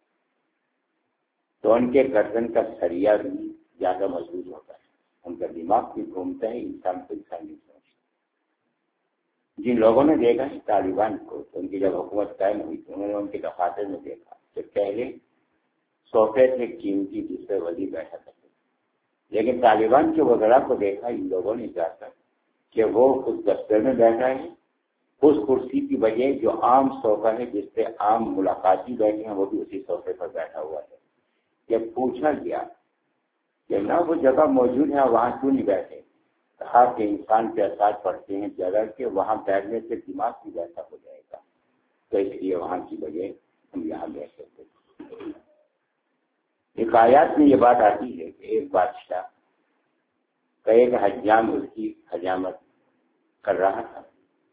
تو ان کے گردن کا سریا بھی زیادہ مضبوط ہوتا ہے، ان کا دماغ بھی گھومتا ہے، انسان کو انسان نہیں سمجھتا۔ جن لوگوں نے دیکھا ہے طالبان کو، ان کی جب حکومت قائم ہوئی تو انہوں نے ان کے دفاتر میں دیکھا کہ پہلے صوفے تھے قیمتی جس پہ وزیر بیٹھا کرتے، لیکن طالبان کے وزراء کو دیکھا ان لوگوں نے جا کر کہ وہ اس دفتر میں بیٹھا ہے، اس کرسی کی وجہ جو عام صوفہ ہے جس پہ عام ملاقاتی بیٹھے ہیں وہ بھی اسی صوفے پر بیٹھا ہوا ہے۔ جب پوچھا گیا کہ نہ وہ جگہ موجود ہے وہاں کیوں نہیں بیٹھے، کہا کہ انسان کے اثرات پڑتے ہیں جگہ کے، وہاں بیٹھنے سے دماغ بھی ویسا ہو جائے گا، تو اس لیے وہاں کی وجہ ہم یہاں بیٹھے تھے۔ حکایات میں یہ بات آتی ہے کہ ایک بادشاہ کا ایک حجام اس کی حجامت کر رہا تھا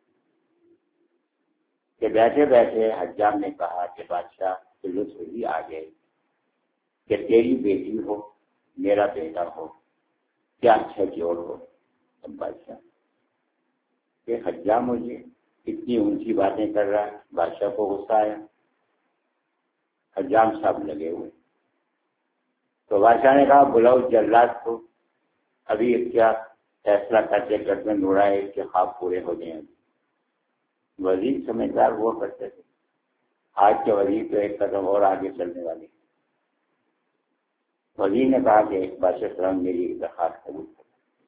کہ بیٹھے بیٹھے حجام نے کہا کہ بادشاہ کے لطف بھی آ گئے کہ تیری بیٹی ہو میرا بیٹا ہو، کیا اچھا جوڑ ہو۔ اب بادشاہ کہ حجام مجھے اتنی اونچی باتیں کر رہا ہے، بادشاہ کو غصہ آیا، حجام صاحب لگے ہوئے، تو بادشاہ نے کہا بلاؤ جلاد کو، ابھی کیا فیصلہ کرتے کرتے نوڑائے کہ خواب پورے ہو جائیں۔ وزیر سمجھدار ہوا کرتے تھے، آج کے وزیر تو ایک قدم اور آگے چلنے والے۔ وزیر نے کہا کہ بادشاہ سلام میری درخواست قبول کریں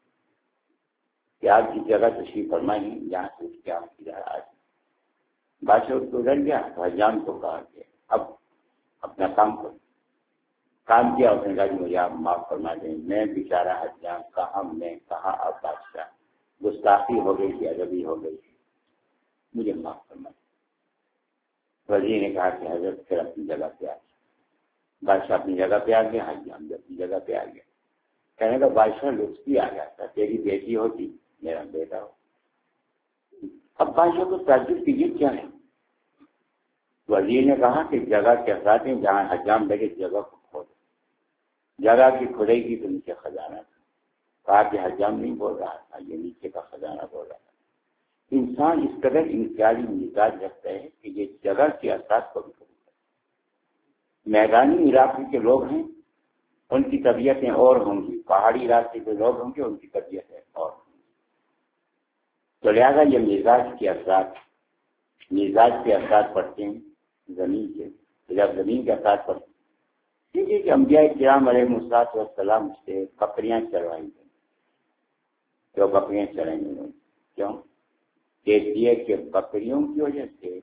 کہ آپ کی جگہ تشریف فرمائیں، یہاں سے اٹھ کے آپ کی جگہ آ جائیں۔ بادشاہ اس کو ڈر گیا تو حجام کو کہا کہ اب اپنا کام کرو۔ کام کیا، اس نے کہا کہ مجھے آپ معاف فرما دیں، میں بیچارہ حجام، کہاں میں کہاں آپ بادشاہ، گستاخی ہو گئی تھی، ادبی ہو گئی تھی، مجھے معاف فرما دیں۔ وزیر نے کہا کہ حضرت پھر اپنی جگہ پہ آ گیا۔ بادشاہ اپنی جگہ پہ آ گیا، حجام بھی اپنی جگہ پہ آ گیا۔ کہنے کا بادشاہ لطف بھی آ جاتا، تیری بیٹی ہوتی میرا بیٹا ہو۔ اب بادشاہ کو تعجب کی یہ کیا ہے؟ وزیر نے کہا کہ جگہ کے اثرات ہیں، جہاں حجام لگے جگہ کو کھود، جگہ کی کھدائی کی تو نیچے خزانہ تھا۔ کہا کہ حجام نہیں بول رہا تھا، یہ نیچے کا خزانہ بول رہا تھا۔ انسان اس قدر انفرادی مزاج رکھتا ہے کہ یہ جگہ کے اثرات کو بھی قبول کرتا ہے۔ میدانی علاقے کے لوگ ہیں، ان کی طبیعتیں اور ہوں گی، پہاڑی علاقے کے لوگ ہوں گے، ان کی طبیعتیں اور ہوں گی۔ تو لہٰذا یہ مزاج کے اثرات مزاج کے اثرات پڑتے ہیں زمین کے، جب زمین کے اثرات پڑتے ہیں، ٹھیک ہے کہ انبیاء کرام علیہ الصلوۃ والسلام سے بکریاں چروائی گئی، جو بکریاں چرائیں گئی کیوں؟ کہ کہ بکریوں کی وجہ سے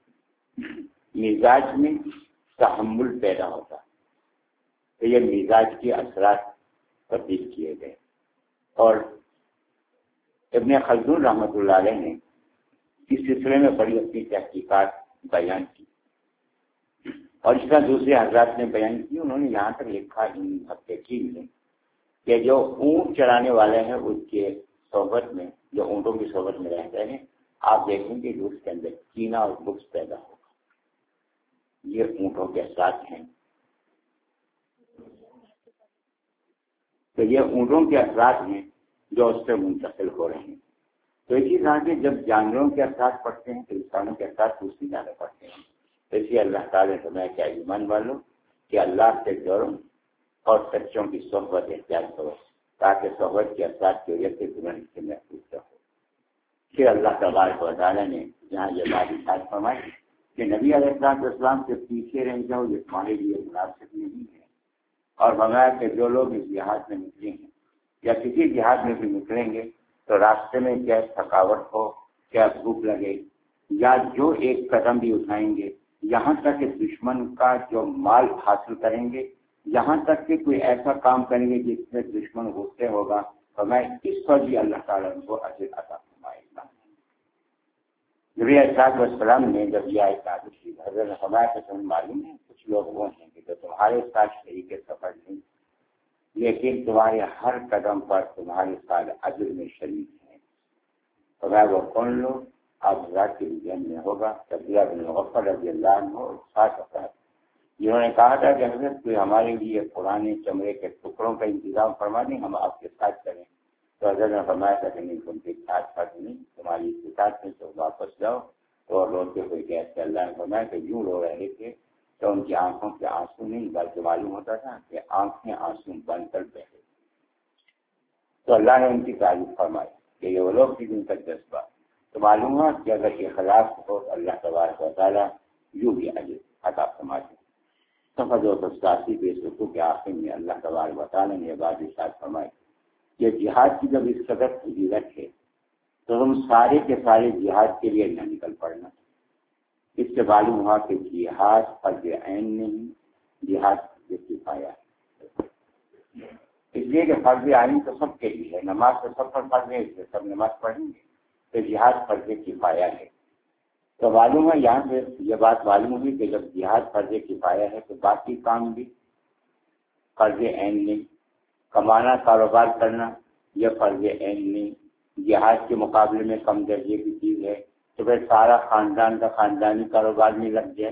مزاج میں تحمل پیدا ہوتا، تو یہ مزاج کے اثرات تبدیل کیے گئے۔ اور ابن خلدون رحمۃ اللہ علیہ نے اس سلسلے میں بڑی اپنی تحقیقات بیان کی، اور اس طرح دوسرے حضرات نے بیان کی۔ انہوں نے یہاں تک لکھا ان محققین نے کہ جو اونٹ چرانے والے ہیں اس کے صحبت میں، جو اونٹوں کی صحبت میں رہتے ہیں، آپ دیکھیں گے کہ اس کے اندر کینہ اور بغض پیدا ہوگا۔ یہ اونٹوں کے اثرات ہیں، تو یہ اونٹوں کے اثرات ہیں جو اس سے منتقل ہو رہے ہیں۔ تو اسی طرح سے جب جانوروں کے اثرات پڑتے ہیں تو انسانوں کے اثرات اس سے زیادہ پڑتے ہیں۔ تو اس لیے اللہ تعالیٰ نے فرمایا کہ ایمان والو کہ اللہ سے ڈرو اور سچوں کی صحبت اختیار کرو، تاکہ صحبت کے اثرات کی وجہ سے تمہیں اس سے محفوظ رہو۔ پھر اللہ تبارک و تعالیٰ نے یہاں یہ بات ارشاد فرمائی کہ نبی علیہ السلام اسلام سے پیچھے رہ جاؤ، یہ تمہارے لیے مناسب نہیں ہے۔ اور فرمایا کہ جو لوگ اس جہاد میں نکلے ہیں یا کسی جہاد میں بھی نکلیں گے تو راستے میں کیا تھکاوٹ ہو، کیا بھوک لگے، یا جو ایک قدم بھی اٹھائیں گے، یہاں تک کہ دشمن کا جو مال حاصل کریں گے، یہاں تک کہ کوئی ایسا کام کریں گے جس میں دشمن غصے ہوگا، تو میں اس پر بھی اللہ تعالیٰ ان کو اجر عطا فرمائے گا۔ نبی علیہ السلام نے جب یہ آیت نازل کی، حضرت فرمایا کہ تمہیں معلوم ہے کچھ لوگ وہ ہیں کہ جو تمہارے ساتھ شریک سفر نہیں، لیکن تمہارے ہر قدم پر تمہارے ساتھ اجر میں شریک ہیں۔ فرمایا وہ کون لوگ؟ آپ حضرات کے ذہن میں ہوگا عبداللہ بن مغفر رضی اللہ عنہ اور سات افراد جنہوں نے کہا تھا کہ حضرت کوئی ہمارے لیے پرانے چمڑے کے ٹکڑوں کا انتظام فرما دیں، ہم آپ کے ساتھ کریں۔ تو حضرت نے فرمایا تھا کہ نہیں، تم کے ساتھ ساتھ نہیں، تمہاری استطاعت میں تو واپس جاؤ۔ تو روتے ہوئے گئے تھے۔ اللہ نے فرمایا کہ یوں رو رہے تھے تو ان کی آنکھوں کے آنسو نہیں بلکہ معلوم ہوتا تھا کہ آنکھیں آنسو بن کر بہے۔ تو اللہ نے ان کی تعریف فرمائی کہ یہ وہ لوگ تھے جن کا جذبہ تو معلوم ہوا کہ اگر اخلاص ہو تو اللہ تبارک و تعالیٰ یوں بھی اجر عطا فرماتے ہیں۔ صفحہ دو سو ستاسی پہ اس رکوع کے آخر میں اللہ تبارک و تعالیٰ نے یہ بات ارشاد فرمائی کہ جہاد کی جب اس قدر فضیلت ہے تو ہم سارے کے سارے جہاد کے لیے نہ نکل پڑنا۔ اس سے معلوم ہوا کہ جہاد فرض عین نہیں، جہاد فرض کفایہ ہے۔ اس لیے کہ فرض عین تو سب کے لیے ہے، نماز تو سب پر فرض ہے، اس لیے سب نماز پڑھیں گے، تو جہاد فرض کفایہ ہے۔ تو معلوم ہے یہاں سے یہ بات معلوم ہوئی کہ جب جہاد فرض کفایہ ہے تو باقی کام بھی فرض عین نہیں۔ کمانا، کاروبار کرنا یہ فرض عین نہیں، جہاد کے مقابلے میں کم درجے کی چیز ہے، تو پھر سارا خاندان کا خاندانی کاروبار میں لگ جائے۔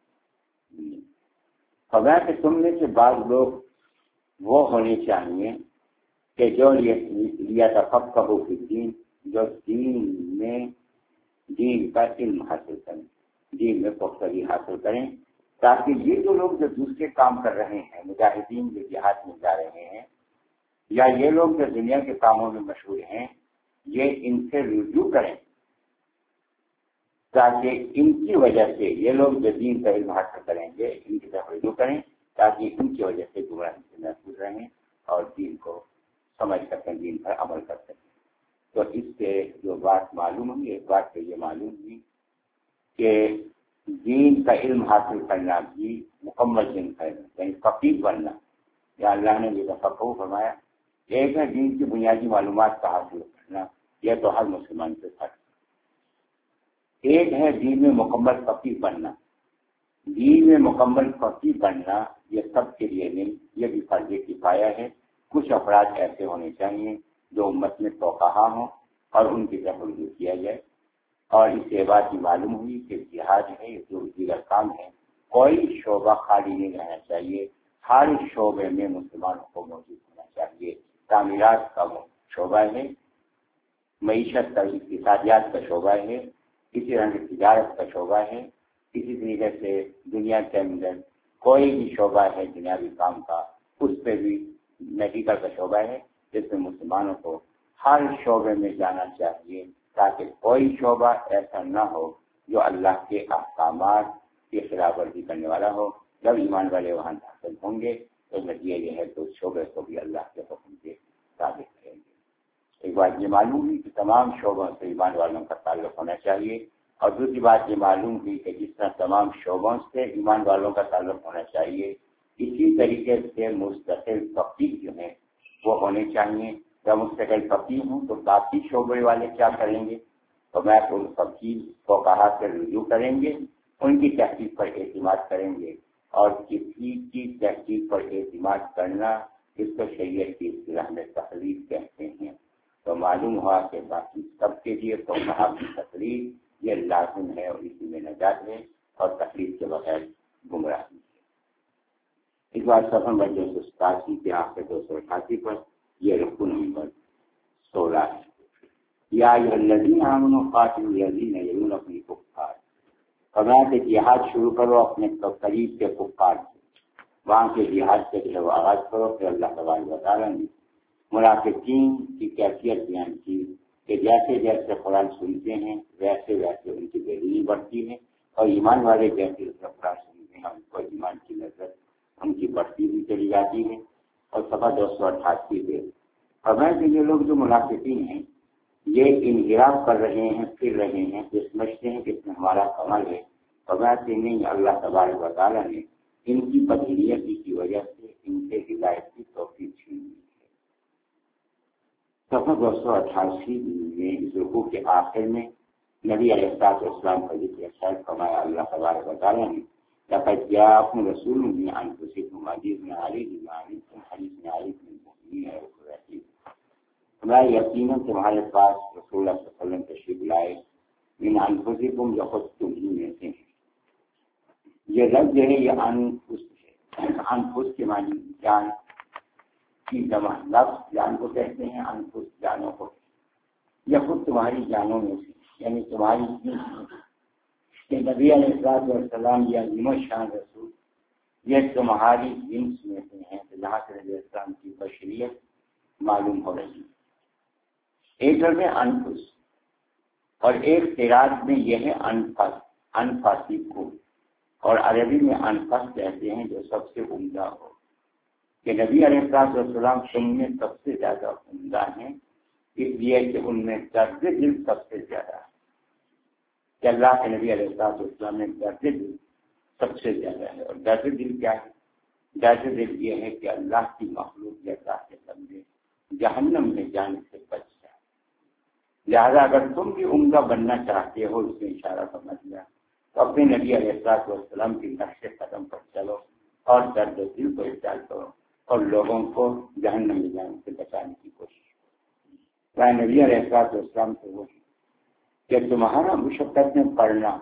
فرمایا کہ تم میں سے بعض لوگ وہ ہونے چاہیے کہ جو لیا تفقہوا فی الدین، جو دین میں دین کا علم حاصل کریں، دین میں پختگی حاصل کریں، تاکہ یہ جو لوگ جو دوسرے کام کر رہے ہیں، مجاہدین جو جہاد میں جا رہے ہیں، یا یہ لوگ جو دنیا کے کاموں میں مشہور ہیں، یہ ان سے رجوع کریں، تاکہ ان کی وجہ سے یہ لوگ جو دین کا علم حاصل کریں گے ان کی طرف رجوع کریں، تاکہ ان کی وجہ سے گمراہی سے محفوظ رہیں اور دین کو سمجھ سکیں، دین پر عمل کر سکیں۔ تو اس سے جو بات معلوم ہوئی، ایک بات تو یہ معلوم ہوئی کہ دین کا علم حاصل کرنا بھی مکمل دین کا علم، یعنی فقیہ بننا، یا اللہ نے یہ تفقہ فرمایا، ایک ہے دین کی بنیادی معلومات کا حاصل کرنا، یہ تو ہر مسلمان سے فرض، ایک ہے دین میں مکمل فقیہ بننا۔ دین میں مکمل فقیہ بننا یہ سب کے لیے نہیں، یہ بھی فرض کفایہ ہے۔ کچھ افراد ایسے ہونے چاہیے جو امت میں توقع ہوں اور ان کی طرف رجوع کیا جائے۔ اور اس سے بات یہ معلوم ہوئی کہ جہاد ہے جو دیگر کام ہے، کوئی شعبہ خالی نہیں رہنا چاہیے، ہر شعبے میں مسلمانوں کو موجود ہونا چاہیے۔ تعمیرات کا شعبہ ہے، معیشت کا اقتصادیات کا شعبہ ہے، کسی طرح تجارت کا شعبہ ہے، کسی طریقے سے دنیا کے اندر کوئی بھی شعبہ ہے دنیاوی کام کا، اس پہ بھی میڈیکل کا شعبہ ہے، جس میں مسلمانوں کو ہر شعبے میں جانا چاہیے، تاکہ کوئی شعبہ ایسا نہ ہو جو اللہ کے احکامات کی خلاف ورزی کرنے والا ہو۔ جب ایمان والے وہاں داخل ہوں گے تو نتیجہ یہ ہے تو اس شعبے کو بھی اللہ کے حکم کے ثابت کریں گے۔ ایک بات یہ معلوم ہوئی کہ تمام شعبوں سے ایمان والوں کا تعلق ہونا چاہیے، اور دوسری بات یہ معلوم ہوئی کہ جس طرح تمام شعبوں سے ایمان والوں کا تعلق ہونا چاہیے، اسی طریقے سے مستقل فقیہ جو ہیں وہ ہونے چاہیے۔ جب مستقل فقیہ ہوں تو باقی شعبے والے کیا کریں گے؟ تو میں ان فقیہ کو کہا کہ رجوع کریں گے، ان کی تحقیق پر اعتماد کریں گے، اور کسی کی تحقیق پر اعتماد کرنا اس کو شریعت کی اصطلاح میں تقلید کہتے ہیں۔ تو معلوم ہوا کہ باقی سب کے لیے تو صحابہ کی تقلید یہ لازم ہے، اور اسی میں نجات ہے، اور تقلید کے بغیر گمراہی ہے۔ اس بار صفحہ نمبر دو سو ستاسی کے آخر دو سو اٹھاسی پر یہ رکوع نمبر سولہ ہے۔ یا ایھا الذین آمنوا قاتلوا الذین یلونکم من الکفار، فرمایا کہ جہاد شروع کرو اپنے قریب کے کفار سے، وہاں کے جہاد سے جو ہے وہ آغاز کرو۔ پھر اللہ تبارک و تعالیٰ نے منافقین کی کیفیت بیان کی کہ جیسے جیسے قرآن سنتے ہیں ویسے ویسے ان کی بے دینی بڑھتی ہے، اور ایمان والے جیسے جیسے قرآن سنتے ہیں ان کو ایمان کی نظر ان کی بڑھتی ہوئی چلی جاتی ہے۔ اور صفحہ دو سو اٹھاسی پہ فرمایا کہ یہ لوگ جو منافقین ہیں یہ انحراف کر رہے ہیں، پھر رہے ہیں، یہ سمجھتے ہیں کہ اس میں ہمارا کمال ہے۔ فرمایا کہ نہیں، اللہ تبارک و تعالیٰ نے ان کی بدنیتی کی وجہ سے ان سے ہدایت کی توفیق چھین لی ہے۔ صفحہ دو سو اٹھاسی میں اس رکوع کے آخر میں نبی علیہ الصلوۃ والسلام کا ذکر خیر فرمایا اللہ تبارک و تعالیٰ نے، لقد جاءکم رسول من انفسکم عزیز علیہ ما عنتم حریص علیکم بالمؤمنین رؤوف رحیم۔ ہمارا یقیناً تمہارے پاس رسول اللہ صلی اللہ علیہ وسلم تشریف لائے، من انفسکم جو خود تم ہی میں سے ہیں۔ یہ لفظ جو ہے یہ انفس ہے، انفس کے معنی جان کی جمع، لفظ جان کو کہتے ہیں، انفس جانوں کو، یہ خود تمہاری جانوں میں سے، یعنی تمہاری کہ نبی علیہ السلام یہ عظیم الشان رسول یہ تمہاری جنس میں سے ہیں، تو جہاں سے نبی السلام کی بشریت معلوم ہو رہی ہے۔ ایک لفظ انفس، اور ایک قرات میں یہ ہے انفس انفاسی کو، اور عربی میں انفس کہتے ہیں جو سب سے عمدہ ہو، کہ نبی علیہ الصلوۃ والسلام تم میں سب سے زیادہ عمدہ ہیں، اس لیے کہ ان میں درد دل سب سے زیادہ ہے، کہ اللہ کے نبی علیہ الصلوۃ والسلام میں درد دل سب سے زیادہ ہے۔ اور درد دل کیا ہے؟ درد دل یہ ہے کہ اللہ کی مخلوق یا اللہ کے بندے جہنم میں جانے سے بچ جائے، لہذا اگر تم بھی عمدہ بننا چاہتے ہو، اس نے اشارہ سمجھ لیا، تو اپنے نبی علیہ الصلوۃ والسلام کی نقش قدم پر چلو اور درد دل کو اختیار کرو اور لوگوں کو جہنم میں جانے سے بچانے کی کوشش کرو۔ نبی علیہ الصلوۃ والسلام سے وہ کہ تمہارا مشقت میں پڑھنا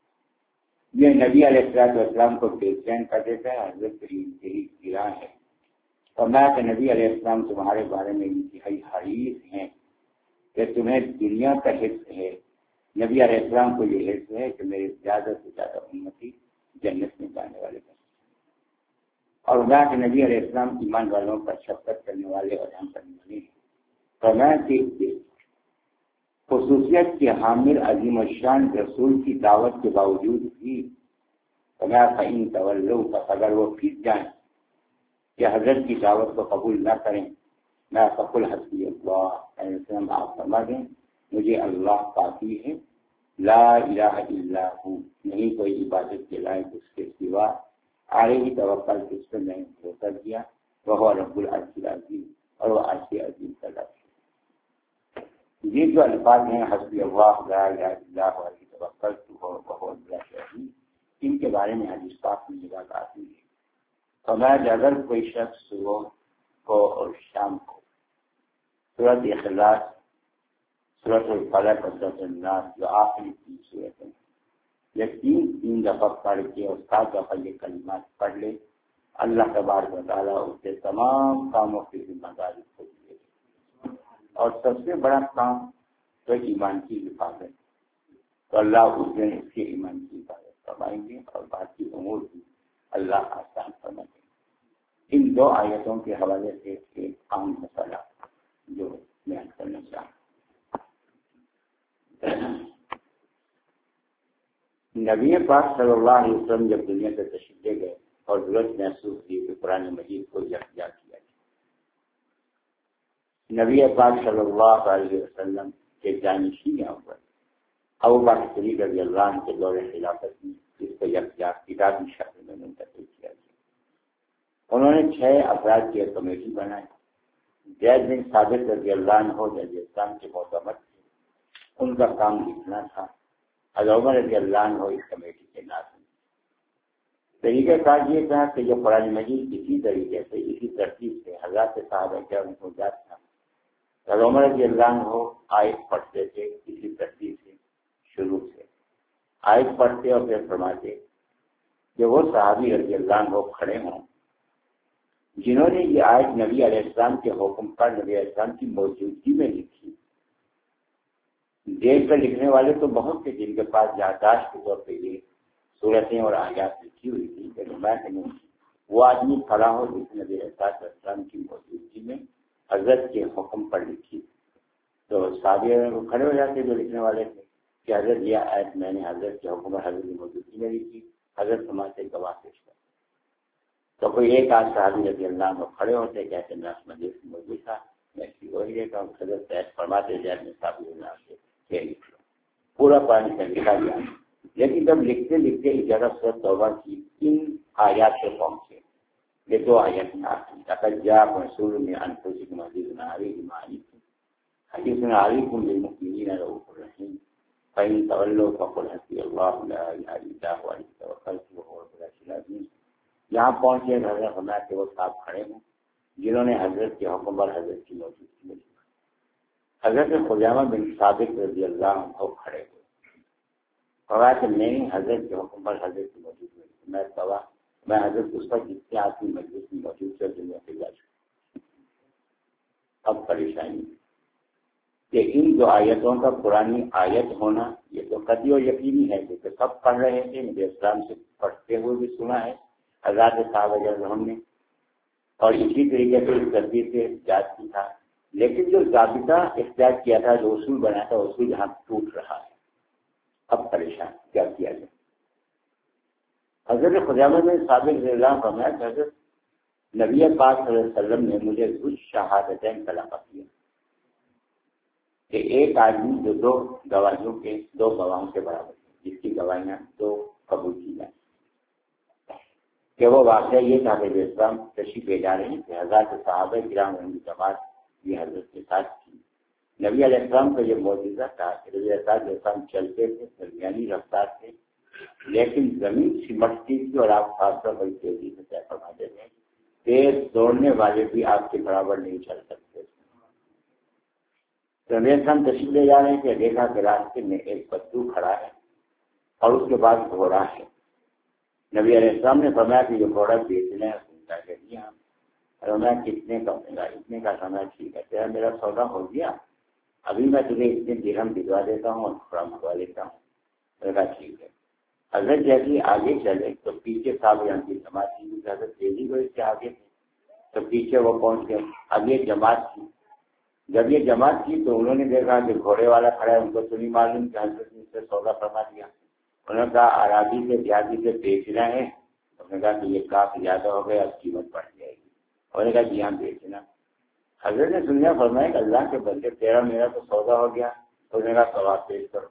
یہ نبی علیہ الصلوۃ والسلام کو بے چین کر دیتا ہے، حضرت کی یہی گرا ہے، اور میں کہ نبی علیہ السلام تمہارے بارے میں انتہائی حریص ہیں کہ تمہیں دنیا کا حص ہے، نبی علیہ السلام کو یہ حص ہے کہ میرے زیادہ سے زیادہ امتی جنت میں جانے والے بن، اور میں کہ نبی علیہ السلام ایمان والوں پر شفقت کرنے والے اور رحم کرنے والے ہیں، تو میں کہ خصوصیت کے حامل عظیم الشان رسول کی دعوت کے باوجود بھی فما فإن تولوا، اگر وہ پھر جائیں کہ حضرت کی دعوت کو قبول نہ کریں، میں فقل حسبی اللہ، آپ فرما دیں مجھے اللہ کافی ہے، لا الہ الا ہو، نہیں کوئی عبادت کے لائق اس کے سوا، علیہ توکل، جس پر میں نے بھروسہ کیا، وہ رب العرش العظیم، اور وہ عرش عظیم کا رب ہے۔ یہ جو الفاظ ہیں حسبی اللہ لا الہ الا ہو علیہ توکلت وہو رب العرش العظیم، ان کے بارے میں حدیث پاک میں یہ بات آتی ہے۔ فرمایا اگر کوئی شخص صبح کو اور شام کو سورۃ اخلاص، سورۃ الفلق اور سورۃ الناس جو آخری تین سورتیں یہ تین تین دفعہ پڑھ کے اور سات دفعہ یہ کلمات پڑھ لے، اللہ تبارک و تعالیٰ اس کے تمام کاموں کی ذمہ داری کو دے گا، اور سب سے بڑا کام تو ایمان کی حفاظت، تو اللہ اس دن اس کے ایمان کی حفاظت فرمائیں گے اور باقی امور بھی اللہ آسان فرما دیں گے۔ ان دو آیتوں کے حوالے سے ایک عام مسئلہ جو بیان کرنا چاہوں، نبی پاک صلی اللہ علیہ وسلم جب دنیا سے تشریف لے گئے اور ضرورت محسوس کی کہ قرآن مجید کو یکجا کیا جائے، نبی پاک صلی اللہ علیہ وسلم کے جانشین پر ابو بکر صدیق رضی اللہ عنہ کے دور خلافت میں اس کو یکجا کتابی شکل میں منتقل کیا گیا۔ انہوں نے چھ افراد کی ایک کمیٹی بنائی، زید بن ثابت رضی اللہ عنہ نبی اسلام کے معتمد تھے، ان کا کام لکھنا تھا، حضرت عمر رضی اللہ عنہ اس کمیٹی کے ناظم۔ طریقہ کار یہ تھا کہ جو قرآن مجید اسی طریقے سے اسی ترتیب سے حضرات صحابہ کرام کو جاتا تھا، حضرت عمر رضی اللہ عنہ آیت پڑھتے تھے اسی ترتیب سے شروع سے، آیت پڑھتے اور پھر فرماتے کہ وہ صحابی رضی اللہ عنہ کھڑے ہوں جنہوں نے یہ آیت نبی علیہ السلام کے حکم پر نبی علیہ السلام کی موجودگی میں لکھی۔ دیکھ کر لکھنے والے تو بہت تھے جن کے پاس یادداشت کے طور پہ یہ صورتیں اور آیات لکھی ہوئی تھی، لیکن میں کہوں وہ آدمی کھڑا ہو جس نے نبی علیہ السلام کی موجودگی میں حضرت کے حکم پر لکھی، تو صحابی کھڑے ہو جاتے جو لکھنے والے تھے کہ حضرت یہ آیت میں نے حضرت کے حکم پر حضرت کی موجودگی میں لکھی، حضرت سماعت گواہ پیش کر، تو کوئی ایک آج صحابی رضی اللہ عنہ کھڑے ہوتے کہتے میں اس مجلس میں موجود تھا، میں اس کی وہی دیتا ہوں، حضرت پیش فرماتے جائے میں صحابی رضی اللہ عنہ سے لکھ لوں، پورا پانی کا لکھا گیا۔ لیکن جب لکھتے لکھتے اجازت سے توبہ کی ان آیات سے پہنچے، یہ دو آیات میں آتی لقد جاءکم رسول من انفسکم عزیز علیہ ما عنتم حریص علیکم بالمؤمنین رؤوف رحیم فإن تولوا فقل حسبی اللہ لا الہ الا هو علیہ توکلت وہو رب العرش العظیم۔ یہاں پہنچے حضرت فرمایا کہ وہ صاحب کھڑے ہیں جنہوں نے حضرت کے حکم پر حضرت کی موجودگی میں لکھا۔ حضرت خزیمہ بن ثابت رضی اللہ عنہ کھڑے ہوئے، فرمایا کہ میں حضرت کے حکم پر حضرت کی موجودگی میں لکھا، میں گواہ، میں حضرت اس پر جتنے آدمی مجلس میں موجود تھے دنیا سے جا چکا۔ اب پریشانی کہ ان دو آیتوں کا قرآنی آیت ہونا یہ تو قطعی و یقینی ہے کہ سب پڑھ رہے تھے، نبی اسلام سے پڑھتے ہوئے بھی سنا ہے حضرات صحابہ کرام نے، اور اسی طریقے سے اس ترتیب سے احتجاج کی تھا، لیکن جو ضابطہ اختیار کیا تھا، جو اصول بنا تھا، اصول یہاں ٹوٹ رہا ہے۔ اب پریشان کیا کیا جائے. حضرت خزیمہ بن ثابت رضی اللہ عنہ فرمایا کہ حضرت نبی پاک صلی اللہ علیہ وسلم نے مجھے ذو شہادتین کا لقب دیا کہ ایک آدمی جو دو گواہیوں کے دو گواہوں کے برابر ہے، جس کی گواہیاں دو قبول کی جائیں. کہ وہ واقعہ یہ تھا کہ اسلام تشریف لے جا رہے ہیں کہ حضرت صحابہ کرام کی جماعت یہ حضرت کے ساتھ تھی. نبی علیہ السلام کا یہ معجزہ تھا کہ نبی علیہ السلام چلتے تھے، درمیانی رفتار تھے، لیکن زمین سمٹتی تھی اور آپ فاصلہ بڑی تیزی سے طے فرماتے تھے. تیز دوڑنے والے بھی آپ کے برابر نہیں چل سکتے. تو نبی علیہ السلام تشریف لے جا رہے تھے، دیکھا کہ راستے میں ایک بدو کھڑا ہے اور اس کے بعد گھوڑا ہے. نبی علیہ السلام نے فرمایا کہ یہ گھوڑا بیچنا ہے. سنتا کہ جی ہاں. فرمایا کتنے کا ملا؟ اتنے کا. سمجھا ٹھیک ہے، تیرا میرا سودا ہو گیا، ابھی میں تجھے اتنے درہم بھجوا دیتا ہوں اور گھوڑا منگوا لیتا ہوں. میں کہا ٹھیک ہے. حضرت جیسے آگے چلے تو پیچھے صاحب یہاں کی جماعت کی حضرت تیزی کو اس کے آگے تھے تو پیچھے وہ پہنچ گئے. اب یہ جماعت تھی. جب یہ جماعت کی تو انہوں نے دیکھا کہ گھوڑے والا کھڑا ہے، ان کو تو نہیں معلوم کہ حضرت نے اس سے سودا فرما دیا. انہوں نے کہا عرابی سے دیہاتی سے بیچنا ہے. انہوں نے کہا کہ یہ کافی زیادہ ہو گیا، اب قیمت بڑھ جائے گی. انہوں نے کہا جی ہاں بیچنا. حضرت نے سنیا فرمایا کہ اللہ کے بندے تیرا میرا تو سودا ہو گیا. انہوں نے کہا گواہ پیش کرو.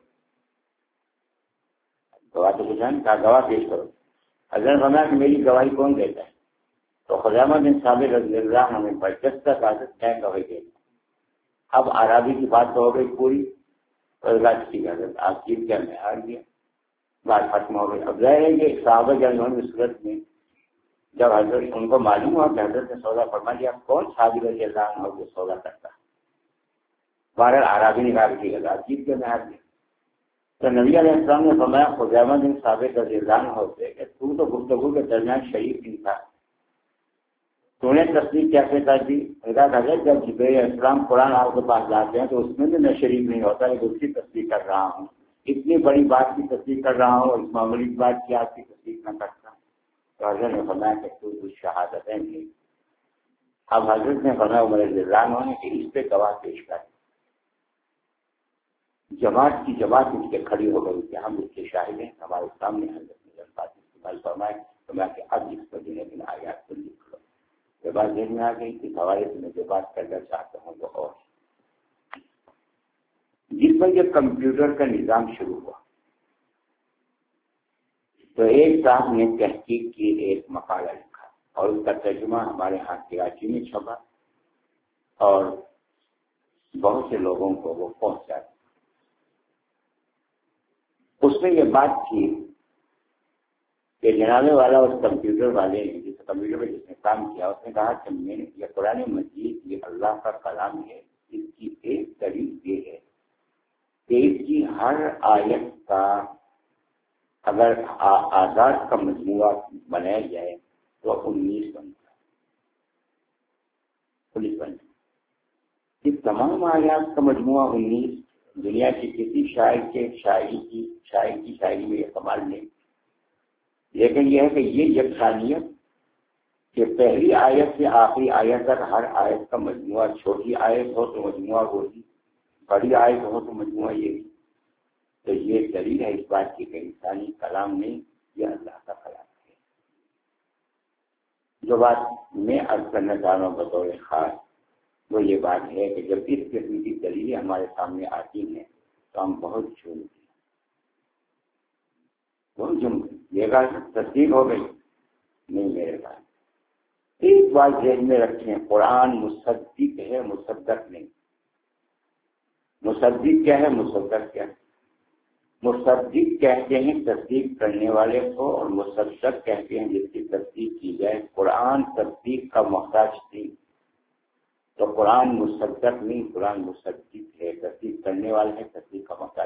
گواہ تو کچھ نہیں کہا، گواہ پیش کرو. حضرت نے فرمایا کہ میری گواہی کون دیتا ہے؟ تو خزیمہ بن ثابت رضی اللہ عنہ نے برجستہ عادت میں گواہی دیتا. اب عرابی کی بات تو ہو گئی پوری. اللہ کی حضرت آپ جیت گیا، میں ہار گیا، بات ختم ہو گئی. اب ظاہر ہے کہ صحابہ جنہوں نے صورت میں جب حضرت ان کو معلوم ہوا کہ حضرت نے سودا فرما دیا، کون صحابی رضی اللہ عنہ کو سودا کرتا. بہرحال عرابی نے کہا کہ آپ جیت گیا، میں ہار گیا. تو نبی علیہ السلام نے فرمایا خزیمہ بن ثابت رضی اللہ عنہ سے کہ تو تو گفتگو کے درمیان شریک نہیں تھا، تو نے تصدیق کیسے کر دی؟ حضرت جب جبرائیل علیہ السلام قرآن آپ کے پاس لاتے ہیں تو اس میں بھی میں شریک نہیں ہوتا، لیکن اس کی تصدیق کر رہا ہوں. اتنی بڑی بات کی تصدیق کر رہا ہوں اور اس معمولی بات کی آپ کی تصدیق نہ کرتا. تو حضرت نے فرمایا کہ تو کچھ شہادتیں نہیں. اب حضرت نے فرمایا عمر رضی اللہ عنہ نے کہ اس پہ گواہ پیش کر. جماعت کی جماعت اس کے کھڑی ہو گئی کہ ہم اس کے شاہد ہیں، ہمارے سامنے حضرت نے بات استعمال فرمائے. تو میں کہ اب اس کو دن دن آیات کو لکھ لو. یہ بات ذہن میں آ گئی کہ حوالے سے میں جو بات کرنا چاہتا ہوں وہ اور جس پر یہ کمپیوٹر کا نظام شروع ہوا تو ایک صاحب نے تحقیق کی، ایک مقالہ لکھا اور اس کا ترجمہ ہمارے ہاں کراچی میں چھپا اور بہت سے لوگوں کو وہ پہنچا. اس میں یہ بات تھی کہ جنابے والا اس کمپیوٹر والے نے جس کمپیوٹر پہ جس نے کام کیا اس نے کہا کہ میں یہ قرآن مجید یہ اللہ کا کلام ہے. اس کی ایک دلیل یہ ہے کہ اس کی ہر آیت کا اگر آزاد کا مجموعہ بنایا جائے تو انیس بنتا ہے، پولیس بنتا ہے. یہ تمام آیات کا مجموعہ انیس دنیا کی کسی شاعر کے شاعری کی شاعر کی شاعری میں یہ کمال نہیں. لیکن یہ ہے کہ یہ یکسانیت کہ پہلی آیت سے آخری آیت تک ہر آیت کا مجموعہ، چھوٹی آیت ہو تو مجموعہ وہی، بڑی آیت ہو تو مجموعہ یہی. تو یہ دلیل ہے اس بات کی کہ انسانی کلام نہیں، یہ اللہ کا کلام ہے. جو بات میں عرض کرنا چاہ رہا ہوں بطور خاص وہ یہ بات ہے کہ جب اس قسم کی دلیلیں ہمارے سامنے آتی ہیں تو ہم بہت جھومتے ہیں، بہت جھومتے ہیں. یہ بات تصدیق ہو گئی نہیں میرے پاس. ایک بات ذہن میں رکھیں، قرآن مصدق ہے، مصدق نہیں. مصدق کیا ہے، مصدق کیا ہے؟ مصدق کہتے ہیں تصدیق کرنے والے کو اور مصدق کہتے ہیں جس کی تصدیق کی جائے. قرآن تصدیق کا محتاج تھی تو قرآن مصدق نہیں، قرآن مصدق ہے، تصدیق کرنے والے ہیں، تصدیق کا محتاج.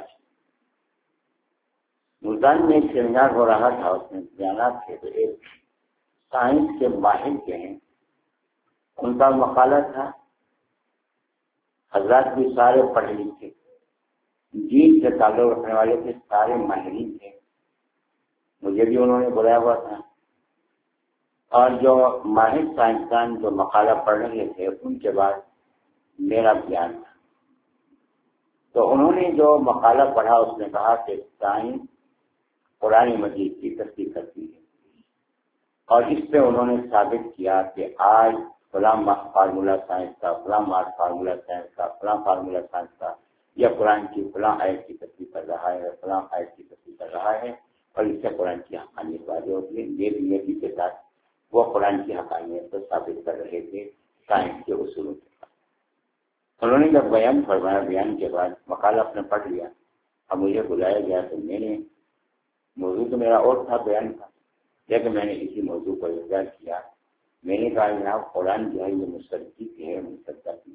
ملتان میں ایک سیمینار ہو رہا تھا، اس میں بیانات تھے تو ایک سائنس کے ماہر کے ہیں، ان کا مقالہ تھا. حضرات بھی سارے پڑھے لکھے، جین سے تعلق رکھنے والے تھے، سارے ماہرین تھے. مجھے بھی انہوں نے بلایا ہوا تھا اور جو ماہر سائنسدان جو مقالہ پڑھ رہے تھے ان کے بعد میرا بیان تھا. تو انہوں نے جو مقالہ پڑھا اس نے کہا کہ سائنس قرآن مجید کی تصدیق کرتی ہے، اور اس پہ انہوں نے ثابت کیا کہ آج فلاں فارمولا سائنس کا، فلاں فارمولا سائنس کا، فلاں فارمولا سائنس کا، یا قرآن کی فلاں آیت کی تصدیق کر رہا ہے، فلاں آیت کی تصدیق کر رہا ہے، اور اس سے قرآن کی حقانیت واضح ہوتی ہے۔ یہ بھی نبی کے ساتھ وہ قرآن کی حقانیت کو ثابت کر رہے تھے سائنس کے اصولوں کے ساتھ۔ انہوں نے جب بیان فرمایا، بیان کے بعد مقالہ اپنے پڑھ لیا، اب مجھے بلایا گیا تو میں نے، موضوع تو میرا اور تھا، بیان تھا، لیکن میں نے اسی موضوع کو اختیار کیا۔ میں نے کہا جناب قرآن جو ہے یہ مصدق ہے، مصدق ہے۔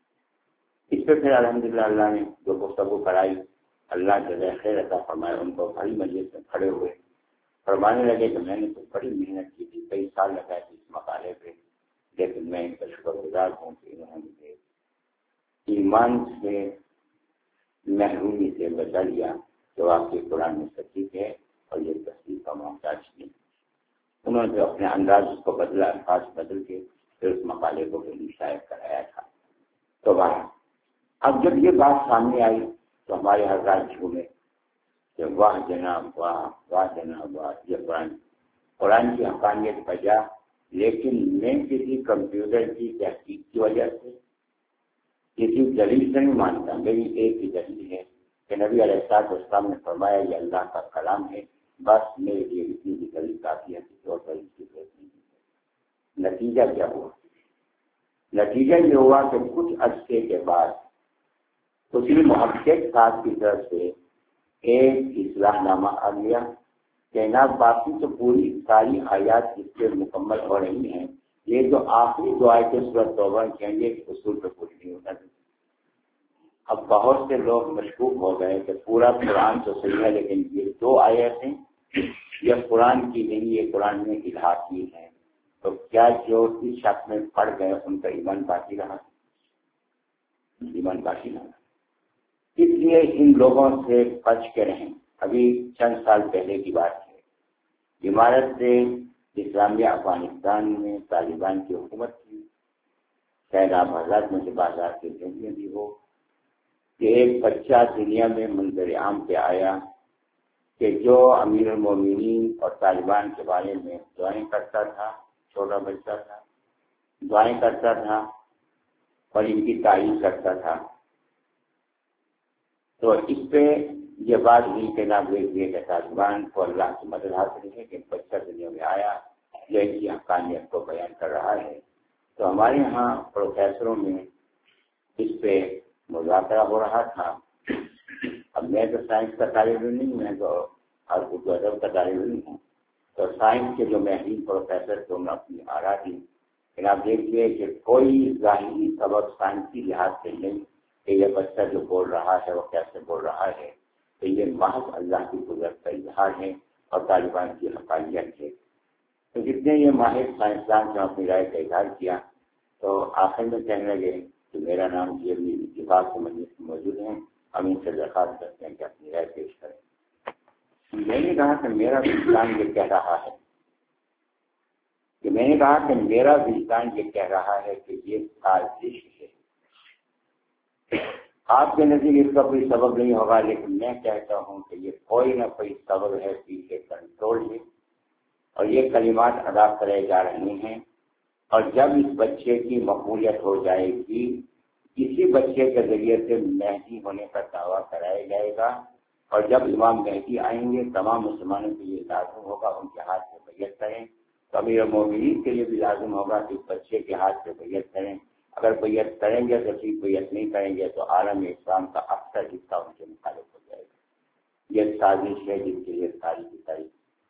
اس پہ پھر الحمدللہ اللہ نے جو گفتگو کرائی، اللہ جزائے خیر عطا فرمائے، ان کو بھری مجلس میں کھڑے ہوئے فرمانے لگے کہ میں نے تو بڑی محنت کی تھی، کئی سال لگائے تھے اس مقالے پہ، لیکن میں ان کا شکر گزار ہوں کہ انہوں نے مجھے ایمان سے، محرومی سے بچا لیا جو آپ کے قرآن میں سچی ہے اور یہ تصدیق کا محتاج نہیں۔ انہوں نے اپنے انداز اس کو بدلا، الفاظ بدل کے پھر اس مقالے کو بھی شائع کرایا تھا۔ تو بات اب جب یہ بات سامنے آئی تو ہمارے حضرات جھومے کہ واہ جناب واہ، واہ جناب واہ، یہ قرآن قرآن کی حقانیت بجا، لیکن میں کسی کمپیوٹر کی تحقیق کی وجہ سے، کسی دلیل سے نہیں مانتا۔ میری ایک ہی دلیل ہے کہ نبی علیہ الصلوۃ والسلام نے فرمایا یہ اللہ کا کلام ہے، بس میرے لیے اتنی بھی دلیل کافی ہے کہ اور دلیل کی ضرورت نہیں۔ نتیجہ کیا ہوا؟ نتیجہ یہ ہوا کہ کچھ عرصے کے بعد اسی محقق صاحب کی طرف سے ایک اصلاح نامہ آ گیا کہ نا باقی تو پوری ساری آیات اس سے مکمل ہو رہی ہیں، یہ جو آخری دو آیتیں سورۃ توبہ کے ہیں یہ اصول پہ پوری نہیں ہوتا۔ اب بہت سے لوگ مشکوک ہو گئے کہ پورا قرآن تو صحیح ہے لیکن یہ دو آیتیں یہ قرآن کی نہیں، یہ قرآن میں الہاقی ہیں، تو کیا جو اس شک میں پڑ گئے ان کا ایمان باقی رہا؟ ایمان باقی رہا۔ اس لیے ان لوگوں سے بچ کے رہیں۔ ابھی چند سال پہلے کی بات ہے، عمارت سے اسلامیہ افغانستان میں طالبان کی حکومت تھی، شاید آپ حضرات میں سے بازار کے ذہن میں بھی ہو کہ ایک بچہ دنیا میں منظر عام پہ آیا کہ جو امیر المومنین اور طالبان کے بارے میں دعائیں کرتا تھا، چھوٹا بچہ تھا، دعائیں کرتا تھا اور ان کی تعریف کرتا تھا۔ تو اس پہ یہ بات ہوئی کہ نہ دیکھیے کہ طالبان کو اللہ کی مدد حاصل ہے کہ بچہ دنیا میں آیا جو ان کی حقانیت کو بیان کر رہا ہے۔ تو ہمارے یہاں پروفیسروں میں اس پہ مذاکرہ ہو رہا تھا۔ اب میں تو سائنس کا طالب علم نہیں، میں تو اردو ادب کا طالب علم ہوں، تو سائنس کے جو ماہرین پروفیسر تھے انہوں نے اپنی آرا دی کہ آپ دیکھیے کہ کوئی ظاہری سبب سائنسی لحاظ سے نہیں کہ یہ بچہ جو بول رہا ہے وہ کیسے بول رہا ہے، تو یہ محض اللہ کی قدرت کا اظہار ہے اور طالبان کی حقانیت ہے۔ تو جتنے یہ ماہر سائنسدان نے اپنی رائے کا اظہار کیا تو آخر میں کہنے لگے کہ میرا نام یہ بھی اتفاق سے مجلس میں موجود ہیں، ہم ان سے درخواست کرتے ہیں کہ اپنی رائے پیش کریں۔ میں نے کہا کہ میرا وجدان یہ کہہ رہا ہے کہ میں نے کہا کہ میرا وجدان یہ کہہ رہا ہے کہ یہ سازش ہے۔ آپ کے نزدیک اس کا کوئی سبب نہیں ہوگا، لیکن میں کہتا ہوں کہ یہ کوئی نہ کوئی سبب ہے، پیچھے کنٹرول ہے، اور یہ کلمات ادا کرے جا رہے ہیں، اور جب اس بچے کی مقبولیت ہو جائے گی اسی بچے کے ذریعے سے مہدی ہونے کا دعویٰ کرایا جائے گا، اور جب امام مہدی آئیں گے تمام مسلمانوں کے لیے لازم ہوگا ان کے ہاتھ سے بیعت کریں، تو امیر المومنین کے لیے بھی لازم ہوگا کہ اس بچے کے ہاتھ سے بیعت کریں۔ اگر بیعت کریں گے تو ٹھیک، بیعت نہیں کریں گے تو عالم اسلام کا اکثر حصہ ان کے مخالف ہو جائے گا۔ یہ سازش ہے جن کے لیے ساری کی ساری۔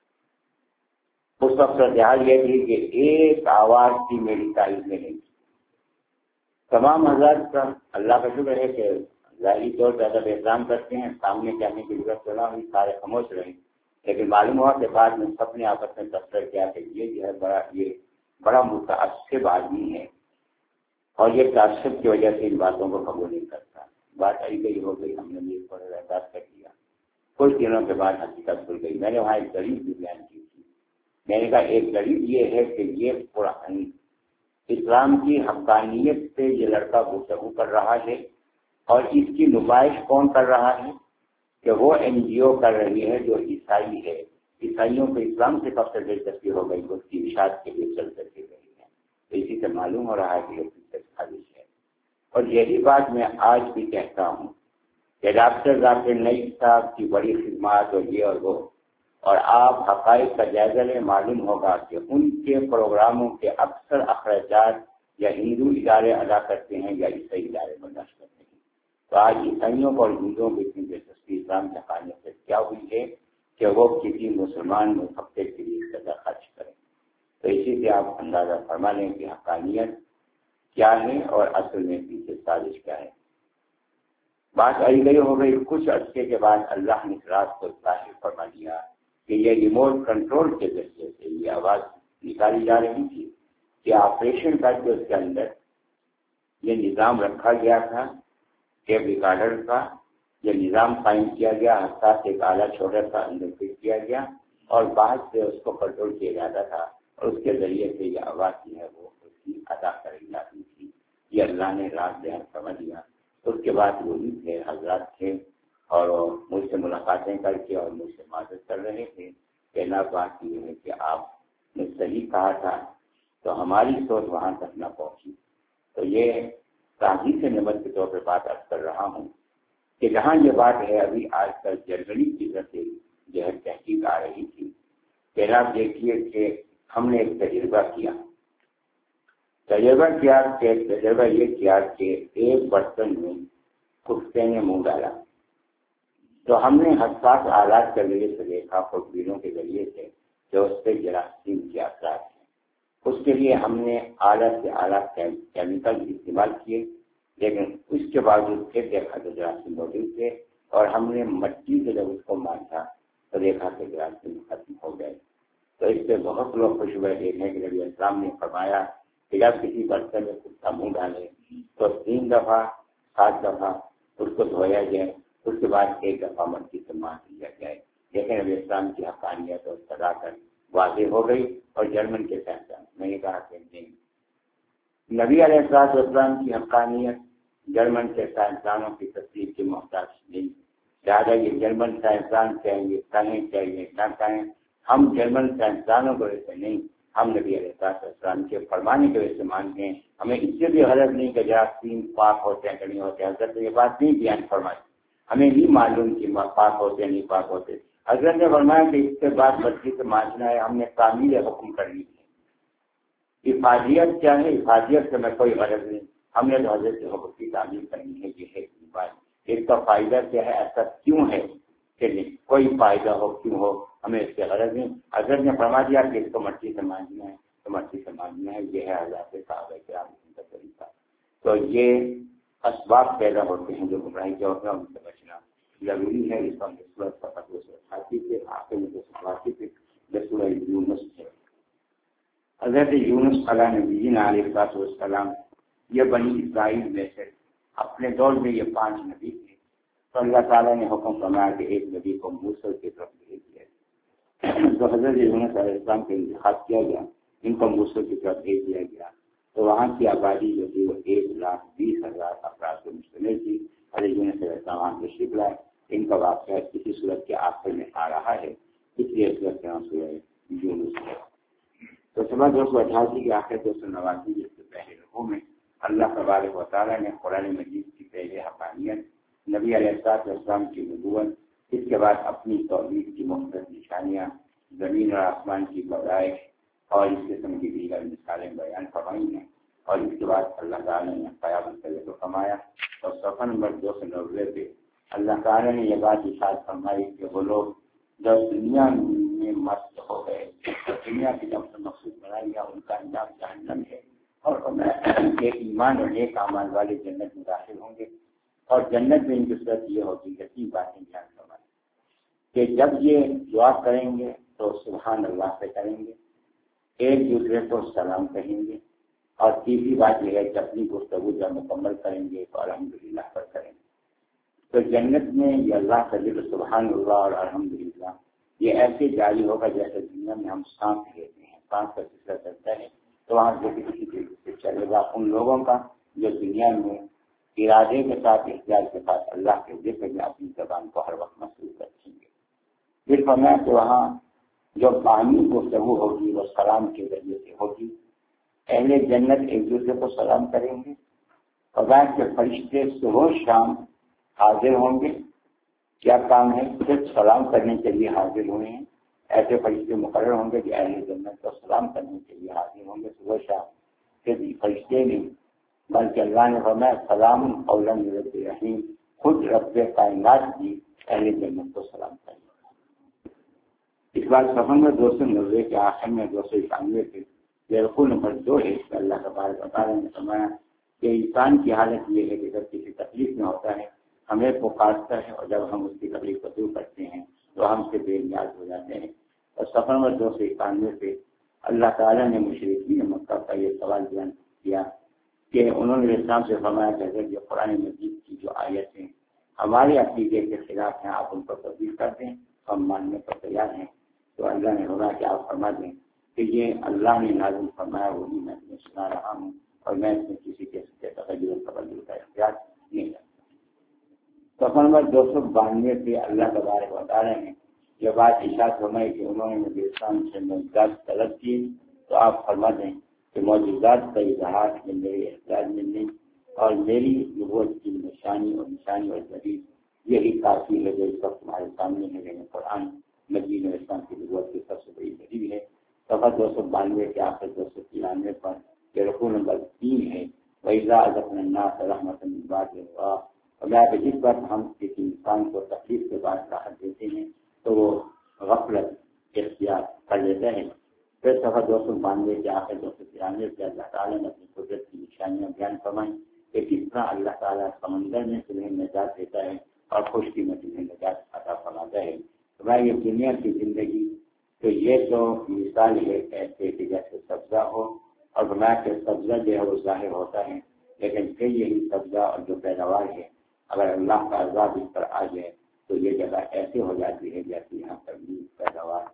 اس وقت صورتحال یہ تھی کہ ایک آواز بھی میری تائید میں نہیں تھی۔ تمام حضرات کا اللہ کا شکر ہے کہ ظاہری طور پہ ادب احترام کرتے ہیں، سامنے جانے کی ضرورت نہ ہوئی، سارے خاموش رہے، لیکن معلوم ہوا کہ بعد میں سب نے آپس میں تبصرہ کیا کہ یہ جو ہے بڑا یہ بڑا متعصب آدمی ہے اور یہ تعصب کی وجہ سے ان باتوں کو قبول نہیں کرتا۔ بات آئی گئی ہو گئی، ہم نے یہ تھوڑا احساس کر دیا۔ کچھ دنوں کے بعد حقیقت کھل گئی۔ میں نے وہاں ایک دلیل بھی بیان کی تھی، میں نے کہا ایک دلیل یہ ہے کہ یہ قرآن اسلام کی حقانیت سے یہ لڑکا گفتگو کر رہا ہے اور اس کی نمائش کون کر رہا ہے؟ کہ وہ این جی او کر رہی ہے جو عیسائی ہے. عیسائیوں کو اسلام سے کب سے دلچسپی ہو گئی اس کی اشاعت کے لیے چل کر کے رہی ہے. تو اسی سے معلوم ہو رہا ہے کہ یہ خالص ہے. اور یہی بات میں آج بھی کہتا ہوں کہ ڈاکٹر ذاکر نائک صاحب کی بڑی خدمات اور یہ اور وہ، اور آپ حقائق کا جائزہ لیں، معلوم ہوگا کہ ان کے پروگراموں کے اکثر اخراجات یا ہندو ادارے ادا کرتے ہیں یا عیسائی ادارے برداشت کرتے ہیں. تو آج عیسائیوں کو اور ہندوؤں کو اتنی دلچسپی اسلام کے قانے سے کیا ہوئی ہے کہ وہ کسی مسلمان مفکر کے لیے زیادہ خرچ کریں. تو اسی سے آپ اندازہ فرما لیں کہ حقانیت کیا ہے اور اصل میں پیچھے سازش کیا ہے. بات آئی گئی ہو گئی. کچھ عرصے کے بعد اللہ نے رات کو ظاہر فرما دیا کہ یہ ریموٹ کنٹرول کے ذریعے سے یہ آواز نکالی جا رہی تھی کہ آپریشن کر کے اس کے اندر یہ نظام رکھا گیا تھا، ٹیپ ریکارڈر کا یہ نظام قائم کیا گیا، حساس ایک آلہ چھوٹا سا اندر فٹ کیا گیا اور بعد سے اس کو کنٹرول کیا جاتا تھا اور اس کے ذریعے سے یہ آواز کی ہے وہ اس کی ادا کری جاتی تھی. یہ اللہ نے رات بیان سمجھ دیا. اس کے بعد وہی تھے حضرات تھے اور مجھ سے ملاقاتیں کر کے اور مجھ سے معذرت کر رہے تھے. پہلا بات یہ ہے کہ آپ نے صحیح کہا تھا تو ہماری سوچ وہاں تک نہ پہنچی. تو یہ تازی سے نمبر کے طور پہ بات عرض کر رہا ہوں کہ جہاں یہ بات ہے ابھی آج کل جرمنی کی طرف سے جو ہے تحقیق آ رہی تھی. پہلا آپ دیکھیے کہ ہم نے ایک تجربہ کیا تجربہ کیا کہ تجربہ یہ کیا کہ ایک برتن میں کتے نے منہ ڈالا تو ہم نے حساس آلات کے ذریعے سے دیکھا خوشبینوں کے ذریعے سے کہ اس پہ جراثیم کے اثرات ہیں. اس کے لیے ہم نے اعلیٰ سے اعلیٰ کیمیکل استعمال کیے لیکن اس کے باوجود پھر دیکھا تو جراثیم موجود تھے اور ہم نے مٹی سے جب اس کو مانچا تو دیکھا کہ جراثیم ختم ہو گئے. تو اس سے بہت لوگ خوش ہوئے دیکھنے کے نبی اسلام نے فرمایا کہ جب کسی برتن میں کتا منہ ڈالے تو تین دفعہ سات دفعہ اس کو دھویا جائے، اس کے بعد ایک دفعہ مٹی سے مانچ لیا جائے. لیکن نبی اسلام کی حقانیت اور صداقت واضح ہو گئی. اور جرمن کے سائنسدان میں نے کہا کہ نہیں، نبی علیہ الصلوۃ والسلام کی حقانیت جرمن کے سائنسدانوں کی تصدیق کی محتاج نہیں. لہٰذا یہ جرمن سائنسدان چاہیے کہیں چاہیے نہ کہیں، ہم جرمن سائنسدانوں کو ایسے نہیں، ہم نبی علیہ الصلوۃ والسلام کے فرمانے کی وجہ سے مانتے ہیں. ہمیں اس سے بھی غرض نہیں کہ جراثیم پاک ہوتے ہیں کہ نہیں ہوتے. حضرت یہ بات نہیں بیان فرمائی، ہمیں نہیں معلوم کہ پاک ہوتے نہیں پاک ہوتے. حضرت نے فرمایا کہ اس کے بعد بچی سے مانچنا ہے. ہم نے تعمیل حکم کرنی ہے. افادیت کیا ہے؟ افادیت سے میں کوئی غرض نہیں، ہم نے تو حضرت حکم کی تعمیل کرنی ہے. یہ ہے بات. اس کا فائدہ کیا ہے؟ ایسا کیوں ہے کہ نہیں کوئی فائدہ ہو کیوں ہو، ہمیں اس سے غرض نہیں. حضرت نے فرما دیا کہ اس کو مٹی سے مانجنا ہے تو مٹی سے مانجنا ہے. یہ ہے حضرت صحابہ کرام کا طریقہ. تو یہ اسباب پیدا ہوتے ہیں جو گمراہی کے ہوتے ہیں، ان سے بچنا ضروری ہے. اس کا نسبت فقط دو سو اٹھاسی سے آخر میں دو سو اٹھاسی سے سورہ یونس ہے. حضرت یونس علیہ نبی علیہ السلام یہ بنی اسرائیل میں سے اپنے دور میں یہ پانچ نبی تھے. تو اللہ تعالیٰ نے حکم فرمایا کہ ایک نبی کو موسیٰ کی طرف بھیج دیا. تو حضرت یونس علیہ السلام کا انتخاب کیا گیا، ان کو موسیٰ کی طرف بھیج دیا گیا. تو وہاں کی آبادی جو تھی وہ ایک لاکھ بیس ہزار افراد پر مشتمل تھی. حضرت یونس علیہ السلام وہاں تشریف لائے. ان کا واقعہ کسی صورت کے آخر میں آ رہا ہے، اس لیے صورت کے نام سورہ یونس ہے. تو صبح دو سو اٹھاسی کے آخر دو سو نواسی جس سے پہلے رقوع میں اللہ تبارک و تعالیٰ نے قرآن مجید کی پہلے حقانیت، نبی علیہ السلام کی نبوت، اس کے بعد اپنی توحید کی مختلف نشانیاں، زمین اور آسمان کی پیدائش اور اس قسم کی دیگر مثالیں بیان فرمائی ہیں. اور اس کے بعد اللہ تعالیٰ نے قیامت کا ذکر فرمایا. اور صفحہ نمبر دو سو نوے پہ اللہ تعالیٰ نے یہ بات ارشاد فرمائی کہ وہ لوگ جب دنیا میں مست ہو گئے تو دنیا کی جب سے مقصود بنائی گیا ان کا انجام جہنم ہے. اور کہ ایمان اور نیک اعمال والے جنت میں داخل ہوں گے. اور جنت میں ان کی صورت یہ ہوگی کہ تین باتیں بیان فرمائی کہ جب یہ دعا کریں گے تو سبحان اللہ سے کریں گے، ایک دوسرے کو سلام کہیں گے، اور تیسری بات یہ ہے کہ اپنی گفتگو جب مکمل کریں گے تو الحمدللہ پر کریں گے. تو جنت میں یہ اللہ کا ذکر سبحان اللہ اور الحمدللہ یہ ایسے جاری ہوگا جیسے دنیا میں ہم سانس لیتے ہیں، سانس کا سلسلہ چلتا ہے تو وہاں ذکر کسی طریقے سے چلے گا ان لوگوں کا جو دنیا میں ارادے کے ساتھ اختیار کے ساتھ اللہ کے ذکر میں اپنی زبان کو ہر وقت محسوس رکھیں گے۔ پھر فرمایا کہ وہاں جو باہمی گفتگو ہوگی وہ سلام کے ذریعے سے ہوگی۔ اہل جنت ایک دوسرے کو سلام کریں گے، فرمایا کہ فرشتے صبح شام حاضر ہوں گے۔ کیا کام ہے؟ صرف سلام کرنے کے لیے حاضر ہوئے ہیں۔ ایسے فرشتے مقرر ہوں گے کہ اہل جنت کو سلام کرنے کے لیے حاضر ہوں گے صبح شام۔ صرف فرشتے نہیں بلکہ اللہ نے فرمایا سلام قولا من رب رحیم، خود رب کائنات بھی اہل جنت کو سلام کریں گے۔ اس بار صفحہ نمبر دو سو نوے کے آخر میں دو سو اکانوے کے رکوع نمبر دو ہے کہ اللہ تبارک و تعالیٰ نے فرمایا کہ انسان کی حالت یہ ہے کہ جب کسی تکلیف میں ہوتا ہے ہمیں پکارتا ہے، اور جب ہم اس کی تکلیف کو دور کرتے ہیں تو ہم سے بے نیاز ہو جاتے ہیں۔ اور صفحہ نمبر دو سو اکانوے پہ اللہ تعالیٰ نے مشرکین مکہ کا یہ سوال بیان کیا کہ انہوں نے اسلام سے فرمایا کہ اگر یہ قرآن مجید کی جو آیتیں ہمارے عقیدے کے خلاف ہیں آپ ان پر تبدیل کر دیں، ہم ماننے پر تیار ہیں۔ تو اللہ نے فرمایا کہ آپ فرما دیں کہ یہ اللہ نے نازل فرمایا وہی میں تمہیں سنا رہا ہوں، اور میں اس میں کسی قسم کے تغیر و تبدل کا اختیار نہیں کرتا۔ صفحہ نمبر دو سو بانوے پہ اللہ تبارک و تعالیٰ نے یہ بات ارشاد فرمائی کہ انہوں نے نبی اسلام سے معجزات طلب کیے، تو آپ فرما دیں کہ معجزات کا اظہار میں میرے احتیاج میں نہیں، اور میری نبوت کی نشانی اور نشانی اور دلیل یہی کافی ہے جو اس وقت تمہارے سامنے ہے، یعنی قرآن مجید اور اسلام کی نبوت کی سب سے بڑی دلیل ہے۔ صفحہ دو سو بانوے کے آخر دو سو ترانوے پر یہ رکوع نمبر تین ہے، وَإِذَا أَذَقْنَا النَّاسَ رَحْمَةً مِّن بَعْدِ ضَرَّاءٍ، اور میں کہ جس وقت ہم کسی انسان کو تکلیف کے بعد راحت دیتے ہیں تو وہ غفلت اختیار کر لیتے ہیں۔ پھر صفحہ دو سو بانوے کے آخر دو سو ترانوے سے اللہ تعالیٰ نے اپنی قدرت کی نشانیاں بیان فرمائیں کہ کس طرح اللہ تعالیٰ سمندر میں تمہیں نجات دیتا ہے اور خشکی میں تمہیں نجات عطا فرماتا ہے۔ تو میں یہ دنیا کی زندگی تو یہ تو مثال ہے ایسے کہ جیسے سبزہ ہو، اور فرمایا کہ سبزہ جو ہے وہ ظاہر ہوتا ہے، لیکن پھر یہی سبزہ اور جو پیداوار ہے اگر اللہ کا عذاب اس پر آ جائے تو یہ جگہ ایسے ہو جاتی ہے جیسے یہاں پر بھی پیداوار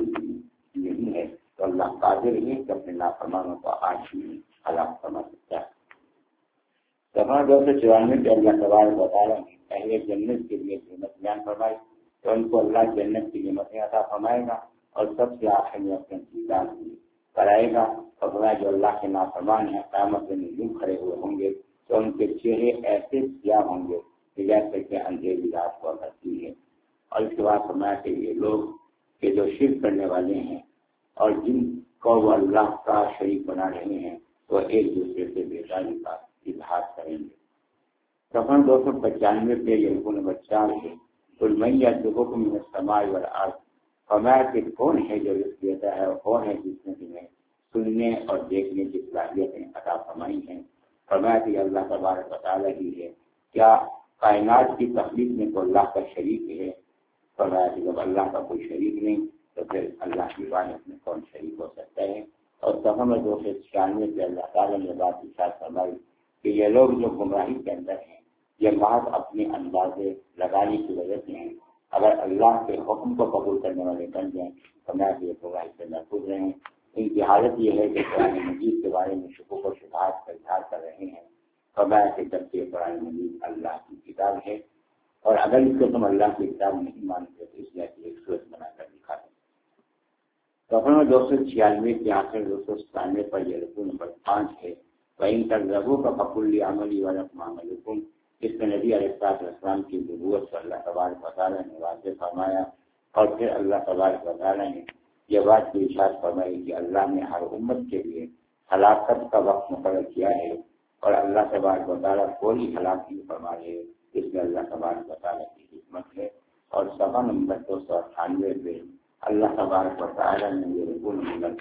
نہیں ہے۔ تو اللہ قادر ہے کہ اپنے نافرمانوں کو آج بھی ہلاک فرما سکتا ہے۔ صفحہ دو سو چورانوے کے اللہ تبارک و تعالیٰ نے پہلے جنت کے لیے نعمت بیان فرمائی تو ان کو اللہ جنت کی نعمتیں عطا فرمائے گا، اور سب سے آخر میں اپنے دیدار کرائے گا۔ اور فرمایا جو اللہ کے نافرمان ہیں قیامت میں یوں کھڑے ہوئے ہوں گے تو ان کے چہرے ایسے سیاہ ہوں گے کہ جیسے کہ اندھیری رات ہوا کرتی ہے۔ اور اس کے بعد فرمایا کہ یہ لوگ کہ جو شرک کرنے والے ہیں اور جن کو وہ اللہ کا شریک بنا رہے ہیں وہ ایک دوسرے سے بیزاری کا اظہار کریں گے۔ صفحہ دو سو پچانوے پہ یہ رکوع نمبر چار ہے، قُلْ مَن يَرْزُقُكُم مِّنَ السَّمَاءِ وَالْأَرْضِ، فرمایا کہ کون ہے جو رزق دیتا ہے اور کون ہے جس نے تمہیں سننے اور دیکھنے کی صلاحیتیں عطا فرمائی ہیں۔ فرمایا کہ اللہ تبارک و تعالیٰ ہی ہے، کیا کائنات کی تخلیق میں تو اللہ کا شریک ہے؟ فرمایا کہ جب اللہ کا کوئی شریک نہیں تو پھر اللہ کی عبادت میں کون شریک ہو سکتا ہے؟ اور صفحہ میں دو سو چھیانوے سے اللہ تعالیٰ نے بات ارشاد فرمائی کہ یہ لوگ جو گمراہی کے اندر ہیں یہ محض اپنے اندازے لگانے کی وجہ سے ہیں، اگر اللہ کے حکم کو قبول کرنے والے بن جائیں تو میں یہ گمراہی سے محفوظ رہیں۔ ان کی حالت یہ ہے کہ قرآن مجید کے بارے میں شکوک و شبہات کا اظہار کر رہے ہیں۔ فرمایا کہ جبکہ قرآن مجید اللہ کی کتاب ہے، اور اگر اس کو تم اللہ کی کتاب نہیں مانتے تو اس لیے ایک صورت بنا کر دکھا دیں۔ صفحہ دو سو چھیانوے کے آخر دو سو ستانوے پر یہ رکوع نمبر پانچ ہے، وَإِن تَكْذِبُوا فَقُلْ لِي عَمَلِي وَلَكُمْ عَمَلُكُمْ، اس میں نبی علیہ السلام کی نبوت سے اللہ تبارک و تعالیٰ نے واضح فرمایا، اور پھر اللہ تبارک و تعالیٰ نے یہ بات کی ارشاد فرمائی کہ اللہ نے ہر امت کے لیے ہلاکت کا وقت مقرر کیا ہے، اور اللہ تبارک و تعالیٰ کوئی ہلاک نہیں فرما رہے، اس میں اللہ تبارک و تعالیٰ کی حکمت ہے۔ اور صفحہ نمبر دو سو اٹھانوے پہ اللہ تبارک و تعالیٰ نے یہ رکوع نمبر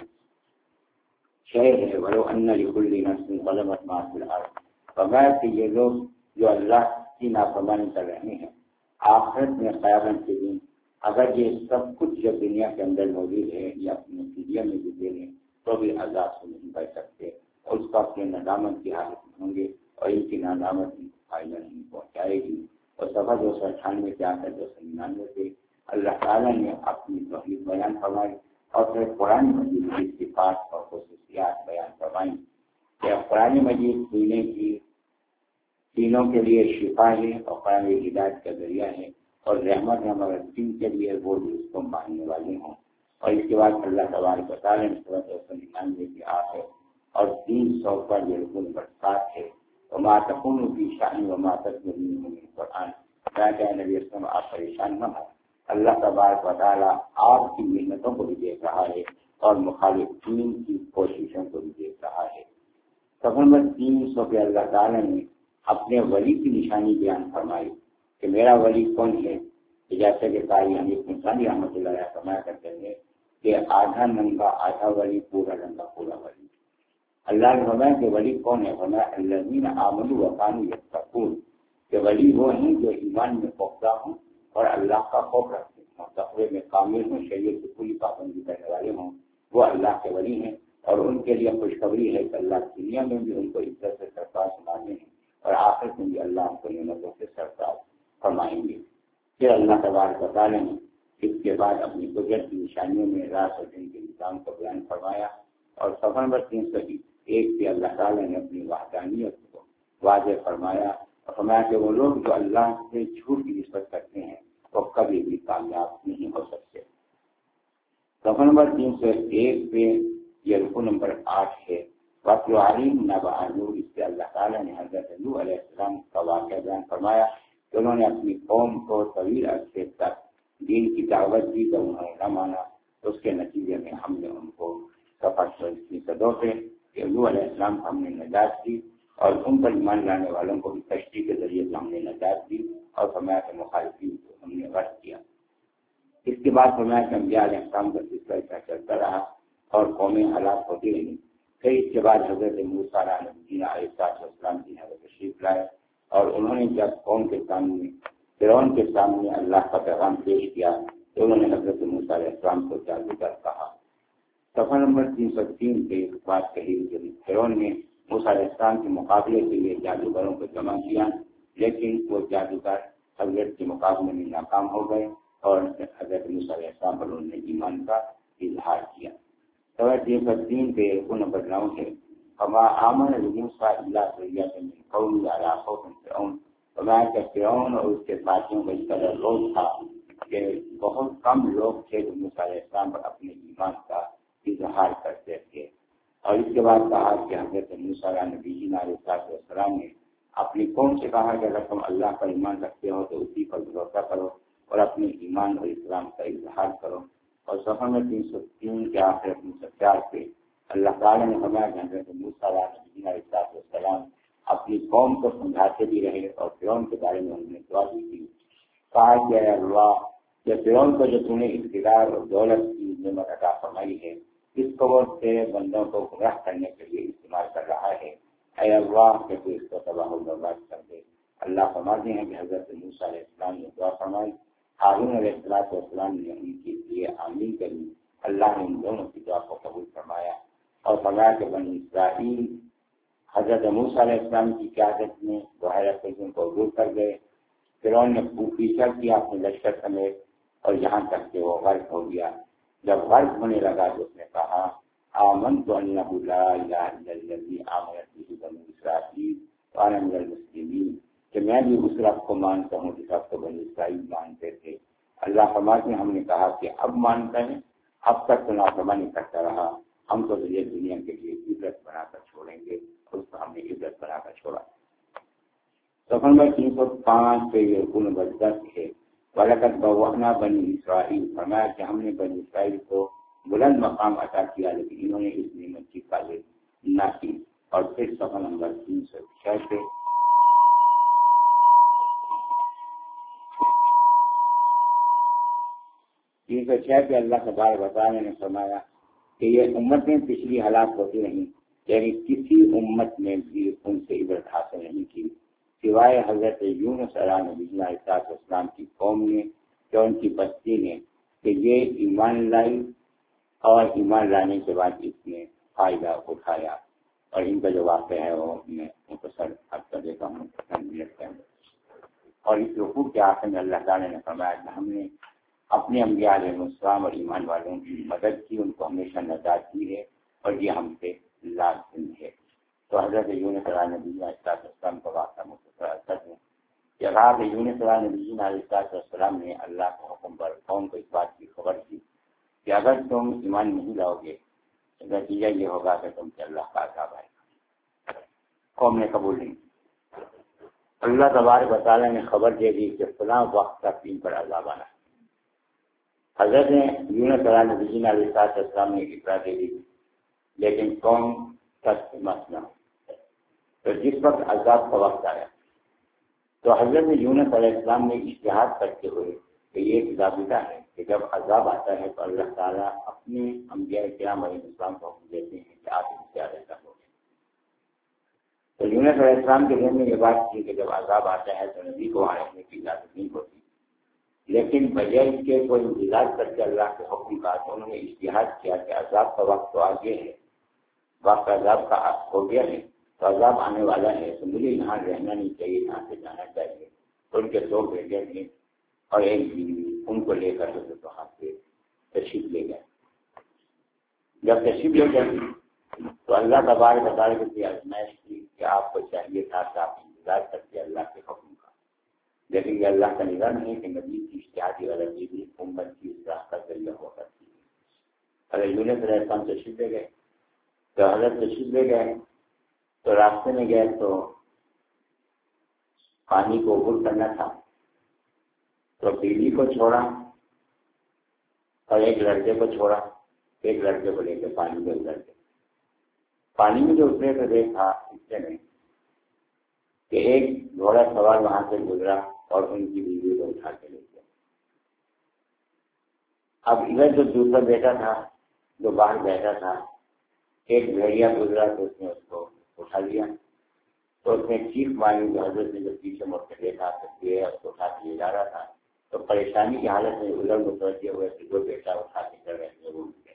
چھ ہے، وَلَوْ أَنَّ لِكُلِّ نَفْسٍ ظَلَمَتْ مَا فِي الْأَرْضِ، فرمایا کہ یہ لوگ جو اللہ کی نافرمانی کر رہے ہیں آخرت میں قیامت کے دن اگر یہ سب کچھ جو دنیا کے اندر موجود ہے یا اپنی فدیہ میں بھی دے لیں تو بھی عذاب سے نہیں بچ سکتے، اور اس کو اپنے ندامت کی حالت میں ہوں گے، اور ان کی ندامت ان کو فائدہ نہیں پہنچائے گی۔ اور صفحہ دو سو اٹھانوے کے آخر دو سو ننانوے سے اللہ تعالیٰ نے اپنی توحید بیان فرمائی، اور پھر قرآن مجید کی صفات اور خصوصیات بیان فرمائیں کہ قرآن مجید سینے کی تینوں کے لیے شفا ہے اور قائم ہدایت کا ذریعہ ہے، اور رحمت ہے مگر تین کے لیے وہ جو اس کو ماننے والے ہوں۔ اور اس کے بعد اللہ تبارک و تعالیٰ نے سورۃ ننانوے کی آخر اور تین سو پر جو رکن نمبر سات ہے، وما تکون فی شأن وما تتلو منہ من قرآن، کہ نبی اسلام آپ پریشان نہ ہوں، اللہ تبارک و تعالیٰ آپ کی محنتوں کو بھی دیکھ رہا ہے اور مخالفین کی کوششوں کو بھی دیکھ رہا ہے۔ سفر نمبر تین سو پہ اللہ تعالیٰ نے اپنے ولی کی نشانی بیان فرمائی کہ میرا ولی کون ہے، کہ جیسے کہ قاری حمید انسانی رحمۃ اللہ علیہ فرمایا کرتے ہیں کہ آدھا ننگا آدھا ولی، پورا ننگا پورا ولی۔ اللہ نے فرمایا کہ ولی کون ہے، فرمایا الذین آمنوا وکانوا یتقون، کہ ولی وہ ہیں جو ایمان میں پختہ ہوں اور اللہ کا خوف رکھتے ہوں، تقوی میں کامل ہوں، شریعت کی پوری پابندی کرنے والے ہوں، وہ اللہ کے ولی ہیں۔ اور ان کے لیے خوشخبری ہے کہ اللہ دنیا میں بھی ان کو عزت سے سرفراز فرمانے ہیں اور آخرت میں بھی اللہ ان کو نعمتوں سے سرفراز فرمائیں گے۔ پھر اللہ تبارک و تعالیٰ نے اس کے بعد اپنی قدرت کی نشانیوں میں رات اور دن کے نظام کو بیان فرمایا، اور صفحہ نمبر تین سو ایک سے اللہ تعالیٰ نے اپنی وحدانیت کو واضح فرمایا اور فرمایا کہ وہ لوگ جو اللہ سے جھوٹ کی نسبت کرتے ہیں وہ کبھی بھی کامیاب نہیں ہو سکتے۔ صفحہ نمبر تین سو ایک پہ یہ رکو نمبر آٹھ ہے، وَاتْلُ عَلَيْهِمْ نَبَأَ نوح، اس سے اللہ تعالیٰ نے حضرت نوح علیہ السلام کا واقعہ بیان فرمایا کہ انہوں نے اپنی قوم کو طویل عرصے تک دین کی دعوت دی تو انہوں نے نہ مانا، تو اس کے نتیجے میں ہم نے ان کو صفحہ تین سو دو پہ کہ نوح علیہ السلام کو ہم نے نجات دی اور ان پر ایمان لانے والوں کو بھی کشتی کے ذریعے سے ہم نے نجات دی، اور فرمایا کہ مخالفین کو ہم نے غرق کیا۔ اس کے بعد فرمایا کہ انبیاء علیہ السلام کا سلسلہ ایسا چلتا رہا اور قومیں ہلاک ہوتی رہیں۔ پھر اس کے بعد حضرت موسیٰ علیہ السلام کی حضرت تشریف لائے، اور انہوں نے جب قوم کے سامنے فرعون کے سامنے اللہ کا پیغام پیش کیا تو انہوں نے حضرت موسیٰ علیہ السلام کو جادوگر کہا۔ صفحہ نمبر تین سو تین پہ ایک بات کہی کہ فرعون نے موسیٰ علیہ السلام کے مقابلے کے لیے جادوگروں کو جمع کیا، لیکن وہ جادوگر حضرت کے مقابلے میں ناکام ہو گئے اور حضرت موسیٰ علیہ السلام پر انہوں نے ایمان کا اظہار کیا۔ صفحہ تین سو تین پہ رکو نمبر نو ہے، فما آمن لموسیٰ الا ذریۃ من قومہ علی خوف من فرعون، فرمایا کہ فرعون اور اس کے ساتھیوں کا اس قدر روز تھا کہ بہت کم لوگ تھے جو موسیٰ علیہ السلام پر اپنے ایمان کا اظہار کرتے تھے۔ اور اس کے بعد کہا کہ حضرت موسیٰ علیہ السلام نے اپنی قوم سے کہا کہ اگر تم اللہ پر ایمان رکھتے ہو تو اسی پر بھروسہ کرو اور اپنے ایمان اور اسلام کا اظہار کرو۔ اور صفحہ میں تین سو تین کے آخر تین سو چار پہ اللہ تعالیٰ نے فرمایا کہ حضرت موسیٰ علیہ السلام اپنی قوم کو سمجھاتے بھی رہے اور فرعون کے بارے میں انہوں نے دعا بھی کی، کہا کہ اے اللہ، کہ فرعون کو جو تم نے اقتدار اور دولت کی نعمت عطا فرمائی ہے اس کو وہ تیرے بندوں کو گمراہ کرنے کے لیے استعمال کر رہا ہے، اے اللہ کہ تو اس کو تباہ و برباد کر دے۔ اللہ فرماتے ہیں کہ حضرت موسیٰ علیہ السلام نے دعا فرمائی، ہارون علیہ السلام نے ان کے لیے آمین کری، اللہ نے ان دونوں کی دعا کو قبول فرمایا اور فرمایا کہ بنی اسرائیل حضرت موسیٰ علیہ السلام کی قیادت میں بحیرہ قزم کو عبور کر گئے۔ فرعون نے پیچھا کیا اپنے لشکر سمیت اور یہاں تک کہ وہ غرق ہو گیا۔ جب غرق ہونے لگا تو اس نے کہا آمنت انہ لا الہ الا الذی آمنت بہ بنو اسرائیل وانا من المسلمین، کہ میں بھی اس رب کو مانتا ہوں جس رب کو بنی اسرائیل مانتے تھے۔ اللہ فرماتے ہیں ہم نے کہا کہ اب مانتا ہے، اب تک تو نافرمانی کرتا رہا، ہم تو تجھے دنیا کے لیے عبرت بنا کر چھوڑیں گے، اور اس کو ہم نے عبرت بنا کر چھوڑا۔ صفحہ نمبر تین سو پانچ پہ یہ رکوع نمبر دس ہے، وَلَقَدْ بَوَّأْنَا بَنِي اسرائیل، فرمایا کہ ہم نے بنی اسرائیل کو بلند مقام عطا کیا لیکن انہوں نے اس نعمت کی قدر نہ کی۔ اور پھر صفحہ نمبر تین سو چھ پہ تین سو چھ پہ اللہ تبارک و تعالیٰ نے فرمایا کہ یہ امتیں پچھلی ہلاک ہوتی رہیں یعنی کسی امت نے بھی ان سے عبرت حاصل نہیں کی سوائے حضرت یونس علیہ السلام کی قوم نے، جو ان کی بستی نے کہ یہ ایمان لائی اور ایمان لانے کے بعد اس نے فائدہ اٹھایا۔ اور ان کا جو واقعہ ہے وہ میں مختصر اب کر دیتا ہوں منٹ اور اس رکوع کے آخر میں اللہ تعالیٰ نے فرمایا کہ ہم نے اپنے انبیاء علیہ السلام اور ایمان والوں کی مدد کی، ان کو ہمیشہ نجات دی ہے اور یہ ہم سے لازم ہے۔ تو حضرت یونس علیہ نبی علیہ السلام کا واقعہ مختصر کر دیں کہ رات یونس علیہ نبی علیہ السلام نے اللہ کے حکم پر قوم کو اس بات کی خبر دی کہ اگر تم ایمان نہیں لاؤ گے تو نتیجہ یہ ہوگا کہ تم سے اللہ کا عذاب آئے گا۔ قوم نے قبول نہیں۔ اللہ تبارک و تعالیٰ نے خبر دے دی کہ فلاں وقت تک ان پر عذاب آنا ہے۔ حضرت یونس علیہ نبی علیہ السلام نے اطلاع دے دی لیکن قوم تک مسئلہ تو جس وقت عذاب کا وقت آیا تو حضرت یونس علیہ السلام نے اجتہاد کرتے ہوئے کہ یہ ایک ضابطہ ہے کہ جب عذاب آتا ہے تو اللہ تعالیٰ اپنے انبیاء کرام علیہ السلام کو حکم دیتے ہیں کہ آپ ان سے آگے ہو گئے۔ تو یونس علیہ السلام کے ذہن میں یہ بات تھی کہ جب عذاب آتا ہے تو نبی کو آنے کی اجازت نہیں ہوتی، لیکن بجائے اس کے کوئی انتظار کر کے اللہ کے حکم کا تو انہوں نے اجتہاد کیا کہ عذاب کا وقت تو آگے ہے، وقت عذاب کا ہو گیا ہے تو عذاب آنے والا ہے تو مجھے یہاں رہنا نہیں چاہیے، یہاں سے جانا چاہیے۔ تو ان کے دو بیٹے تھے اور ایک بیوی، ان کو لے کر حضرت وہاں سے تشریف لے گئے۔ جب تشریف لے گئے تو اللہ تبارک و تعالیٰ کی آزمائش کی کہ آپ کو چاہیے تھا کہ آپ انتظار کرتے اللہ کے حکم کا، لیکن یہ اللہ کا نظام ہے کہ نبی کی اشتہادی غلطی بھی امت کی اصلاح کا ذریعہ ہو کرتی ہے۔ اگر یونس علیہ السلام تشریف لے گئے تو حضرت تشریف لے گئے تو راستے میں گئے تو پانی کو عبور کرنا تھا تو بیوی کو چھوڑا اور ایک لڑکے کو چھوڑا، ایک لڑکے کو لے کے پانی میں اتر گئے۔ پانی میں جو اترے تو دیکھا اتنے میں کہ ایک گھوڑا سوار وہاں سے گزرا اور ان کی بیوی کو اٹھا کے لے گیا۔ اب ادھر جو دوسرا بیٹا تھا جو باہر بیٹھا تھا، ایک بھیڑیا گزرا تو اس نے اس کو اٹھا لیا، تو اس نے چیخ ماری۔ جو حضرت نے جو پیچھے مڑ کے دیکھا تو یہ اس کو اٹھا کے لے جا رہا تھا، تو پریشانی کی حالت میں ادھر متوجہ ہوئے کہ جو بیٹا اٹھا کے کر رہے تھے وہ بھی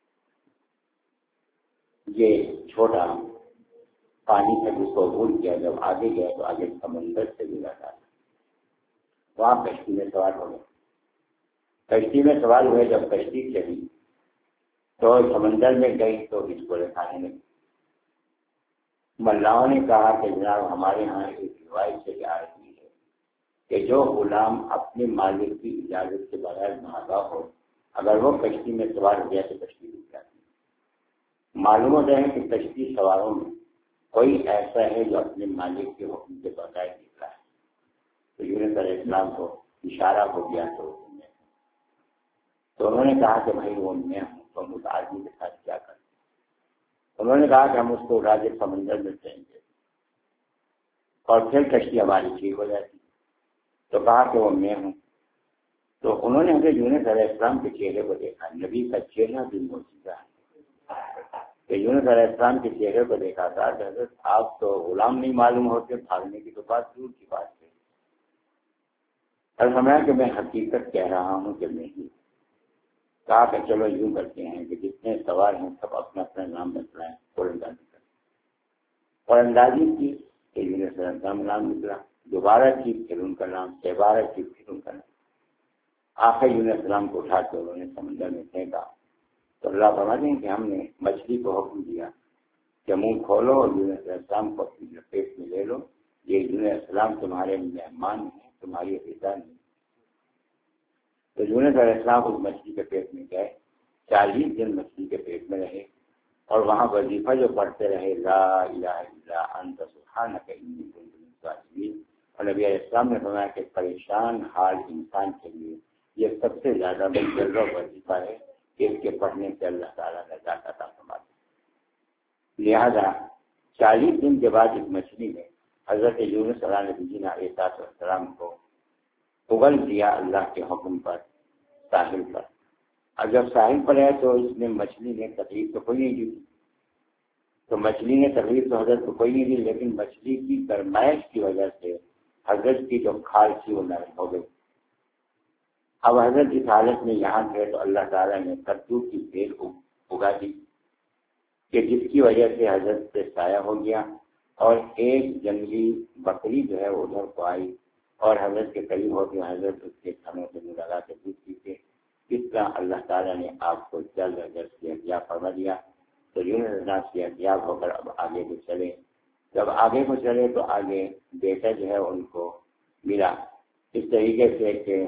یہ چھوٹا پانی سے جس کو بھول کیا، جب آگے گیا تو آگے سمندر سے گزرا تھا، وہاں کشتی میں سوار ہو گئے۔ کشتی میں سوار ہوئے، جب کشتی چلی تو سمندر میں گئی تو اس کو دکھانے لگی۔ ملاؤں نے کہا کہ جناب ہمارے ہاں ایک روایت سے آ رہی ہے کہ جو غلام اپنے مالک کی اجازت کے بغیر بھاگا ہو، اگر وہ کشتی میں سوار ہو گیا تو کشتی ڈوب جاتی ہے۔ معلوم ہوتا ہے کہ کشتی سواروں میں کوئی ایسا ہے جو اپنے مالک کے حکم کے بغیر نکلا ہے۔ تو یونس علیہ السلام کو اشارہ ہو گیا تو تو انہوں نے کہا کہ بھائی وہ میں ہوں، تو ہم اس آدمی کے ساتھ کیا کریں؟ انہوں نے کہا کہ ہم اس کو اڑا کے سمندر میں پھینک دیں اور پھر کشتی ہماری ٹھیک ہو جاتی۔ تو کہا کہ وہ میں ہوں۔ تو انہوں نے حضرت یونس علیہ السلام کے چہرے کو دیکھا، نبی کا چہرہ بھی موجودہ ہے کہ یونس علیہ السلام کے چہرے کو دیکھا تھا کہ حضرت آپ تو غلام نہیں معلوم ہوتے، بھاگنے کی تو بات دور کی بات ہے۔ اور فرمایا کہ میں حقیقت کہہ رہا ہوں کہ میں ہی۔ کہا کہ چلو یوں کرتے ہیں کہ جتنے سوار ہیں سب اپنا اپنا نام بتلائیں، اور اندازی کریں۔ اور اندازی کی کہ یونس علیہ السلام نام نکلا، دوبارہ کی پھر ان کا نام، دوبارہ کی پھر ان کا نام۔ آخر یونس علیہ السلام کو اٹھا کے انہوں نے سمندر میں پھینکا تو اللہ فرماتے ہیں کہ ہم نے مچھلی کو حکم دیا کہ منہ کھولو اور یونس علیہ السلام کو اپنی لپیٹ میں لے لو، یہ یونس علیہ السلام تمہارے مہمان ہیں، تمہاری غذا نہیں۔ تو یونس علیہ السلام اس مچھلی کے پیٹ میں گئے، چالیس دن مچھلی کے پیٹ میں رہے اور وہاں وظیفہ جو پڑھتے رہے لا الہ الا انت سبحانک انی کنت من الظالمین۔ اور نبی علیہ السلام نے فرمایا کہ پریشان حال انسان کے لیے یہ سب سے زیادہ مجرب وظیفہ ہے کہ اس کے پڑھنے سے اللہ تعالیٰ نجات عطا فرماتے ہیں۔ لہذا چالیس دن کے بعد اس مچھلی نے حضرت یونس علیہ نبی علیہ السلام کو اگل دیا اللہ کے حکم پر ساحل پر۔ اور جب ساحل پر ہے تو اس میں مچھلی نے تکلیف تو کوئی نہیں دی، تو مچھلی نے تکلیف تو حضرت کو کوئی نہیں دی، لیکن مچھلی کی گرمائش کی وجہ سے حضرت کی جو کھال تھی وہ نرم ہو گئی۔ اب حضرت اس حالت میں یہاں تھے تو اللہ تعالیٰ نے کدو کی بیل اگا دی کہ جس کی وجہ سے حضرت سے سایہ ہو گیا، اور ایک جنگلی بکری جو ہے وہ ادھر کو آئی اور حضرت کے قریب ہو کے حضرت اس کے تھنوں سے منہ لگا کے دودھ پیتے۔ اس طرح اللہ تعالیٰ نے آپ کو جلد از جلد صحتیاب فرما دیا۔ تو یونس علیہ السلام صحتیاب ہو کر اب آگے بھی چلے جب آگے کو چلے تو آگے بیٹا جو ہے ان کو ملا، اس طریقے سے کہ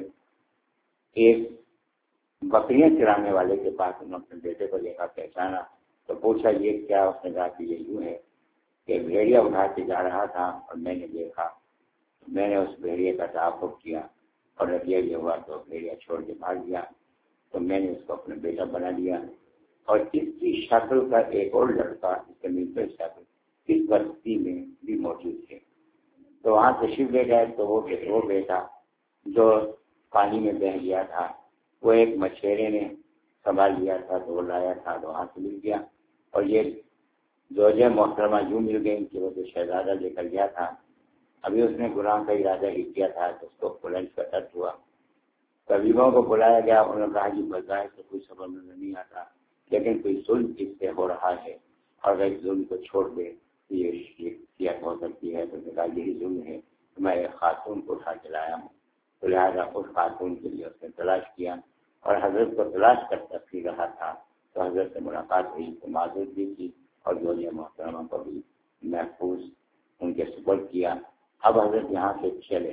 ایک بکریاں چرانے والے کے پاس انہوں نے اپنے بیٹے کو دیکھا، پہچانا تو پوچھا یہ کیا؟ اس نے کہا کہ یہ یوں ہے کہ بھیڑیا اٹھا کے جا رہا تھا اور میں نے دیکھا، میں نے اس بھیڑیے کا تعاقب کیا اور نتیجہ یہ ہوا تو بھیڑیا چھوڑ کے بھاگ گیا، تو میں نے اس کو اپنا بیٹا بنا لیا۔ اور اس کی شکل کا ایک اور لڑکا اس کے ملتے شکل اس بستی میں بھی موجود تھے، تو وہاں تشریف لے گئے تو وہ وہ بیٹا جو پانی میں بہہ گیا تھا وہ ایک مچھیرے نے سنبھال لیا تھا، تو وہ لایا تھا تو وہاں سے مل گیا، اور یہ زوجہ محترمہ یوں مل گئی کہ وہ جو شہزادہ لے کر گیا تھا ابھی اس نے گناہ کا ارادہ ہی کیا تھا تو اس کو بلند کا درد ہوا۔ طبیبوں کو بلایا گیا، انہوں نے کہا کہ بظاہر تو کوئی سبب نظر نہیں آتا، لیکن کوئی ظلم اس سے ہو رہا ہے، اور اگر اس ظلم کو چھوڑ دے تو یہ صحت ہو سکتی ہے۔ تو نے کہا یہی ظلم ہے، میں ایک خاتون کو اٹھا کے لایا ہوں، تو لہٰذا اس خاتون کے لیے اس نے تلاش کیا، اور حضرت کو تلاش کرتا پھر رہا تھا تو حضرت سے ملاقات ہوئی تو معذرت بھی کی اور زوجہ محترمہ کو بھی محفوظ ان کے سپرد کیا۔ اب حضرت یہاں سے چلے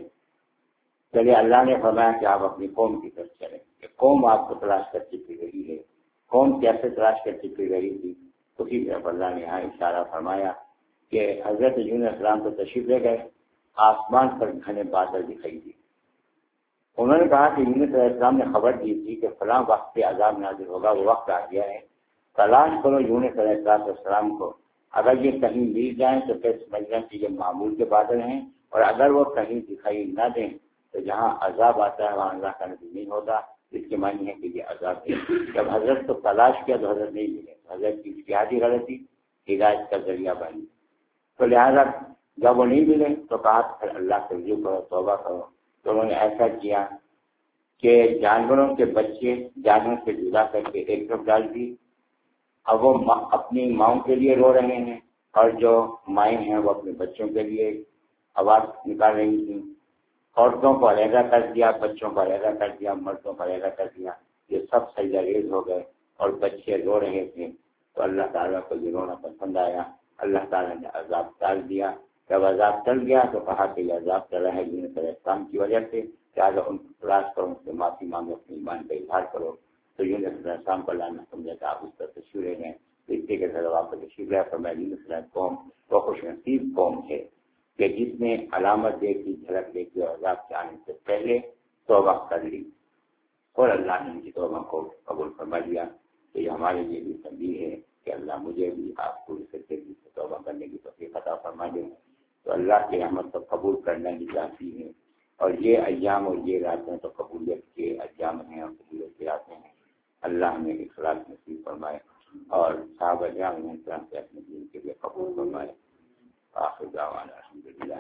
چلے اللہ نے فرمایا کہ آپ اپنی قوم کی طرف چلیں، کہ قوم آپ کو تلاش کرتی پھر رہی ہے۔ قوم کیسے تلاش کرتی پھر رہی تھی؟ اسی طرف اللہ نے یہاں اشارہ فرمایا کہ حضرت یونس علیہ السلام تو تشریف لے گئے، آسمان پر گھنے بادل دکھائی دی۔ انہوں نے کہا کہ یونس علیہ السلام نے خبر دی تھی کہ فلاں وقت پہ عذاب نازل ہوگا، وہ وقت آ گیا ہے، تلاش کرو یونس علیہ السلام کو، اگر یہ کہیں مل جائیں تو پھر سمجھنا کہ یہ معمول کے بادل ہیں، اور اگر وہ کہیں دکھائی نہ دیں تو جہاں عذاب آتا ہے وہاں اللہ کا نبی نہیں ہوتا، اس کے معنی ہے کہ یہ عذاب ہے۔ جب حضرت کو تلاش کیا تو حضرت نہیں ملے، حضرت کی اجتہادی غلطی ہدایت کا ذریعہ بنی، تو لہٰذا جب وہ نہیں ملے تو کہا پھر اللہ سے رجوع کرو، توبہ کرو۔ تو انہوں نے ایسا کیا کہ جانوروں کے بچے جانوروں سے جدا کر کے ایک طرف ڈال دی، اب وہ اپنی ماؤں کے لیے رو رہے ہیں، اور جو مائیں ہیں وہ اپنے بچوں کے لیے آواز نکال رہی تھیں۔ عورتوں کو علیحدہ کر دیا، بچوں کو علیحدہ کر دیا، مردوں کو علیحدہ کر دیا، یہ سب سجدہ ریز ہو گئے اور بچے رو رہے تھے۔ تو اللہ تعالیٰ کو یہ رونا پسند آیا، اللہ تعالیٰ نے عذاب ٹال دیا۔ جب عذاب ٹل گیا تو کہا کہ یہ عذاب ٹلا ہے یونس علیہ السلام کی وجہ سے، لہٰذا ان کو تلاش کرو، ان سے معافی مانگو، اپنے ایمان کا اظہار کرو۔ تو یونس علیہ السلام کو اللہ نے سمجھا کہ آپ اس پر تشریف لے گئے، اس کے ساتھ آپ کو تشریف لے فرمایا یونس علیہ قوم وہ خوش نصیب قوم ہے کہ جس نے علامت دیکھی، جھلک دیکھی اور عذاب کے آنے سے پہلے توبہ کر لی، اور اللہ نے ان کی توبہ کو قبول فرما لیا۔ تو یہ ہمارے لیے بھی تنبیہ ہے کہ اللہ مجھے بھی آپ کو اس سے توبہ کرنے کی توفیق عطا فرما دے۔ تو اللہ کی رحمت کو قبول کرنا ہی چاہتی ہے، اور یہ ایام اور یہ راتیں تو قبولیت کے ایام ہیں اور قبولیت کی راتیں ہیں۔ اللہ ہمیں اخلاص نصیب فرمائے اور صحابہ کرام سے اپنے دین کے لیے قبول فرمائے۔ آخر دعوانا الحمدللہ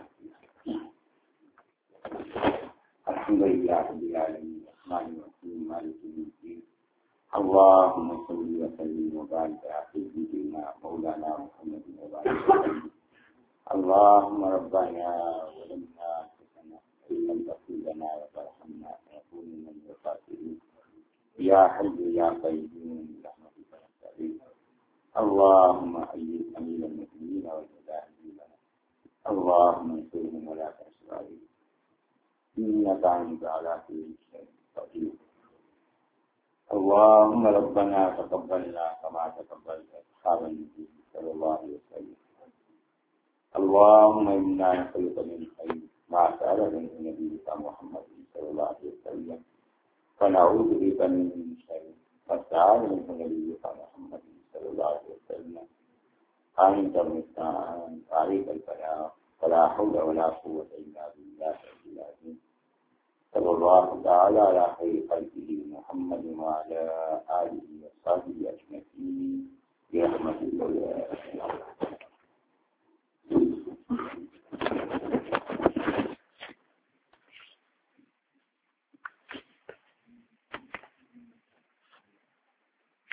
الحمدللہ رب العالمین الرحمن الرحیم مالک یوم الدین اللهم صل وسلم وبارك على سيدنا مولانا محمد وبارك وسلم اللهم ربنا ظلمنا انفسنا وان لم تغفر لنا وترحمنا لنكونن من الخاسرين يا حي يا قيوم برحمتك نستغيث اللهم أيد أمير المؤمنين والمجاهدين اللهم انصرهم ولا تنصر عليهم إنك أنت على كل شيء قدير اللهم ربنا تقبلنا كما تقبلت أصحاب النبي صلى الله عليه وسلم اللهم إنا نسألك من خير ما سألك من نبيك محمد صلى الله عليه وسلم ونعوذ بك من شر ما سألك من نبيك محمد صلى الله عليه وسلم أنت المستعان عليك البلاغ ولا حول ولا قوة إلا بالله العظيم صلى الله تعالى على خير خلقه محمد وعلى آله وصحبه أجمعين برحمته الله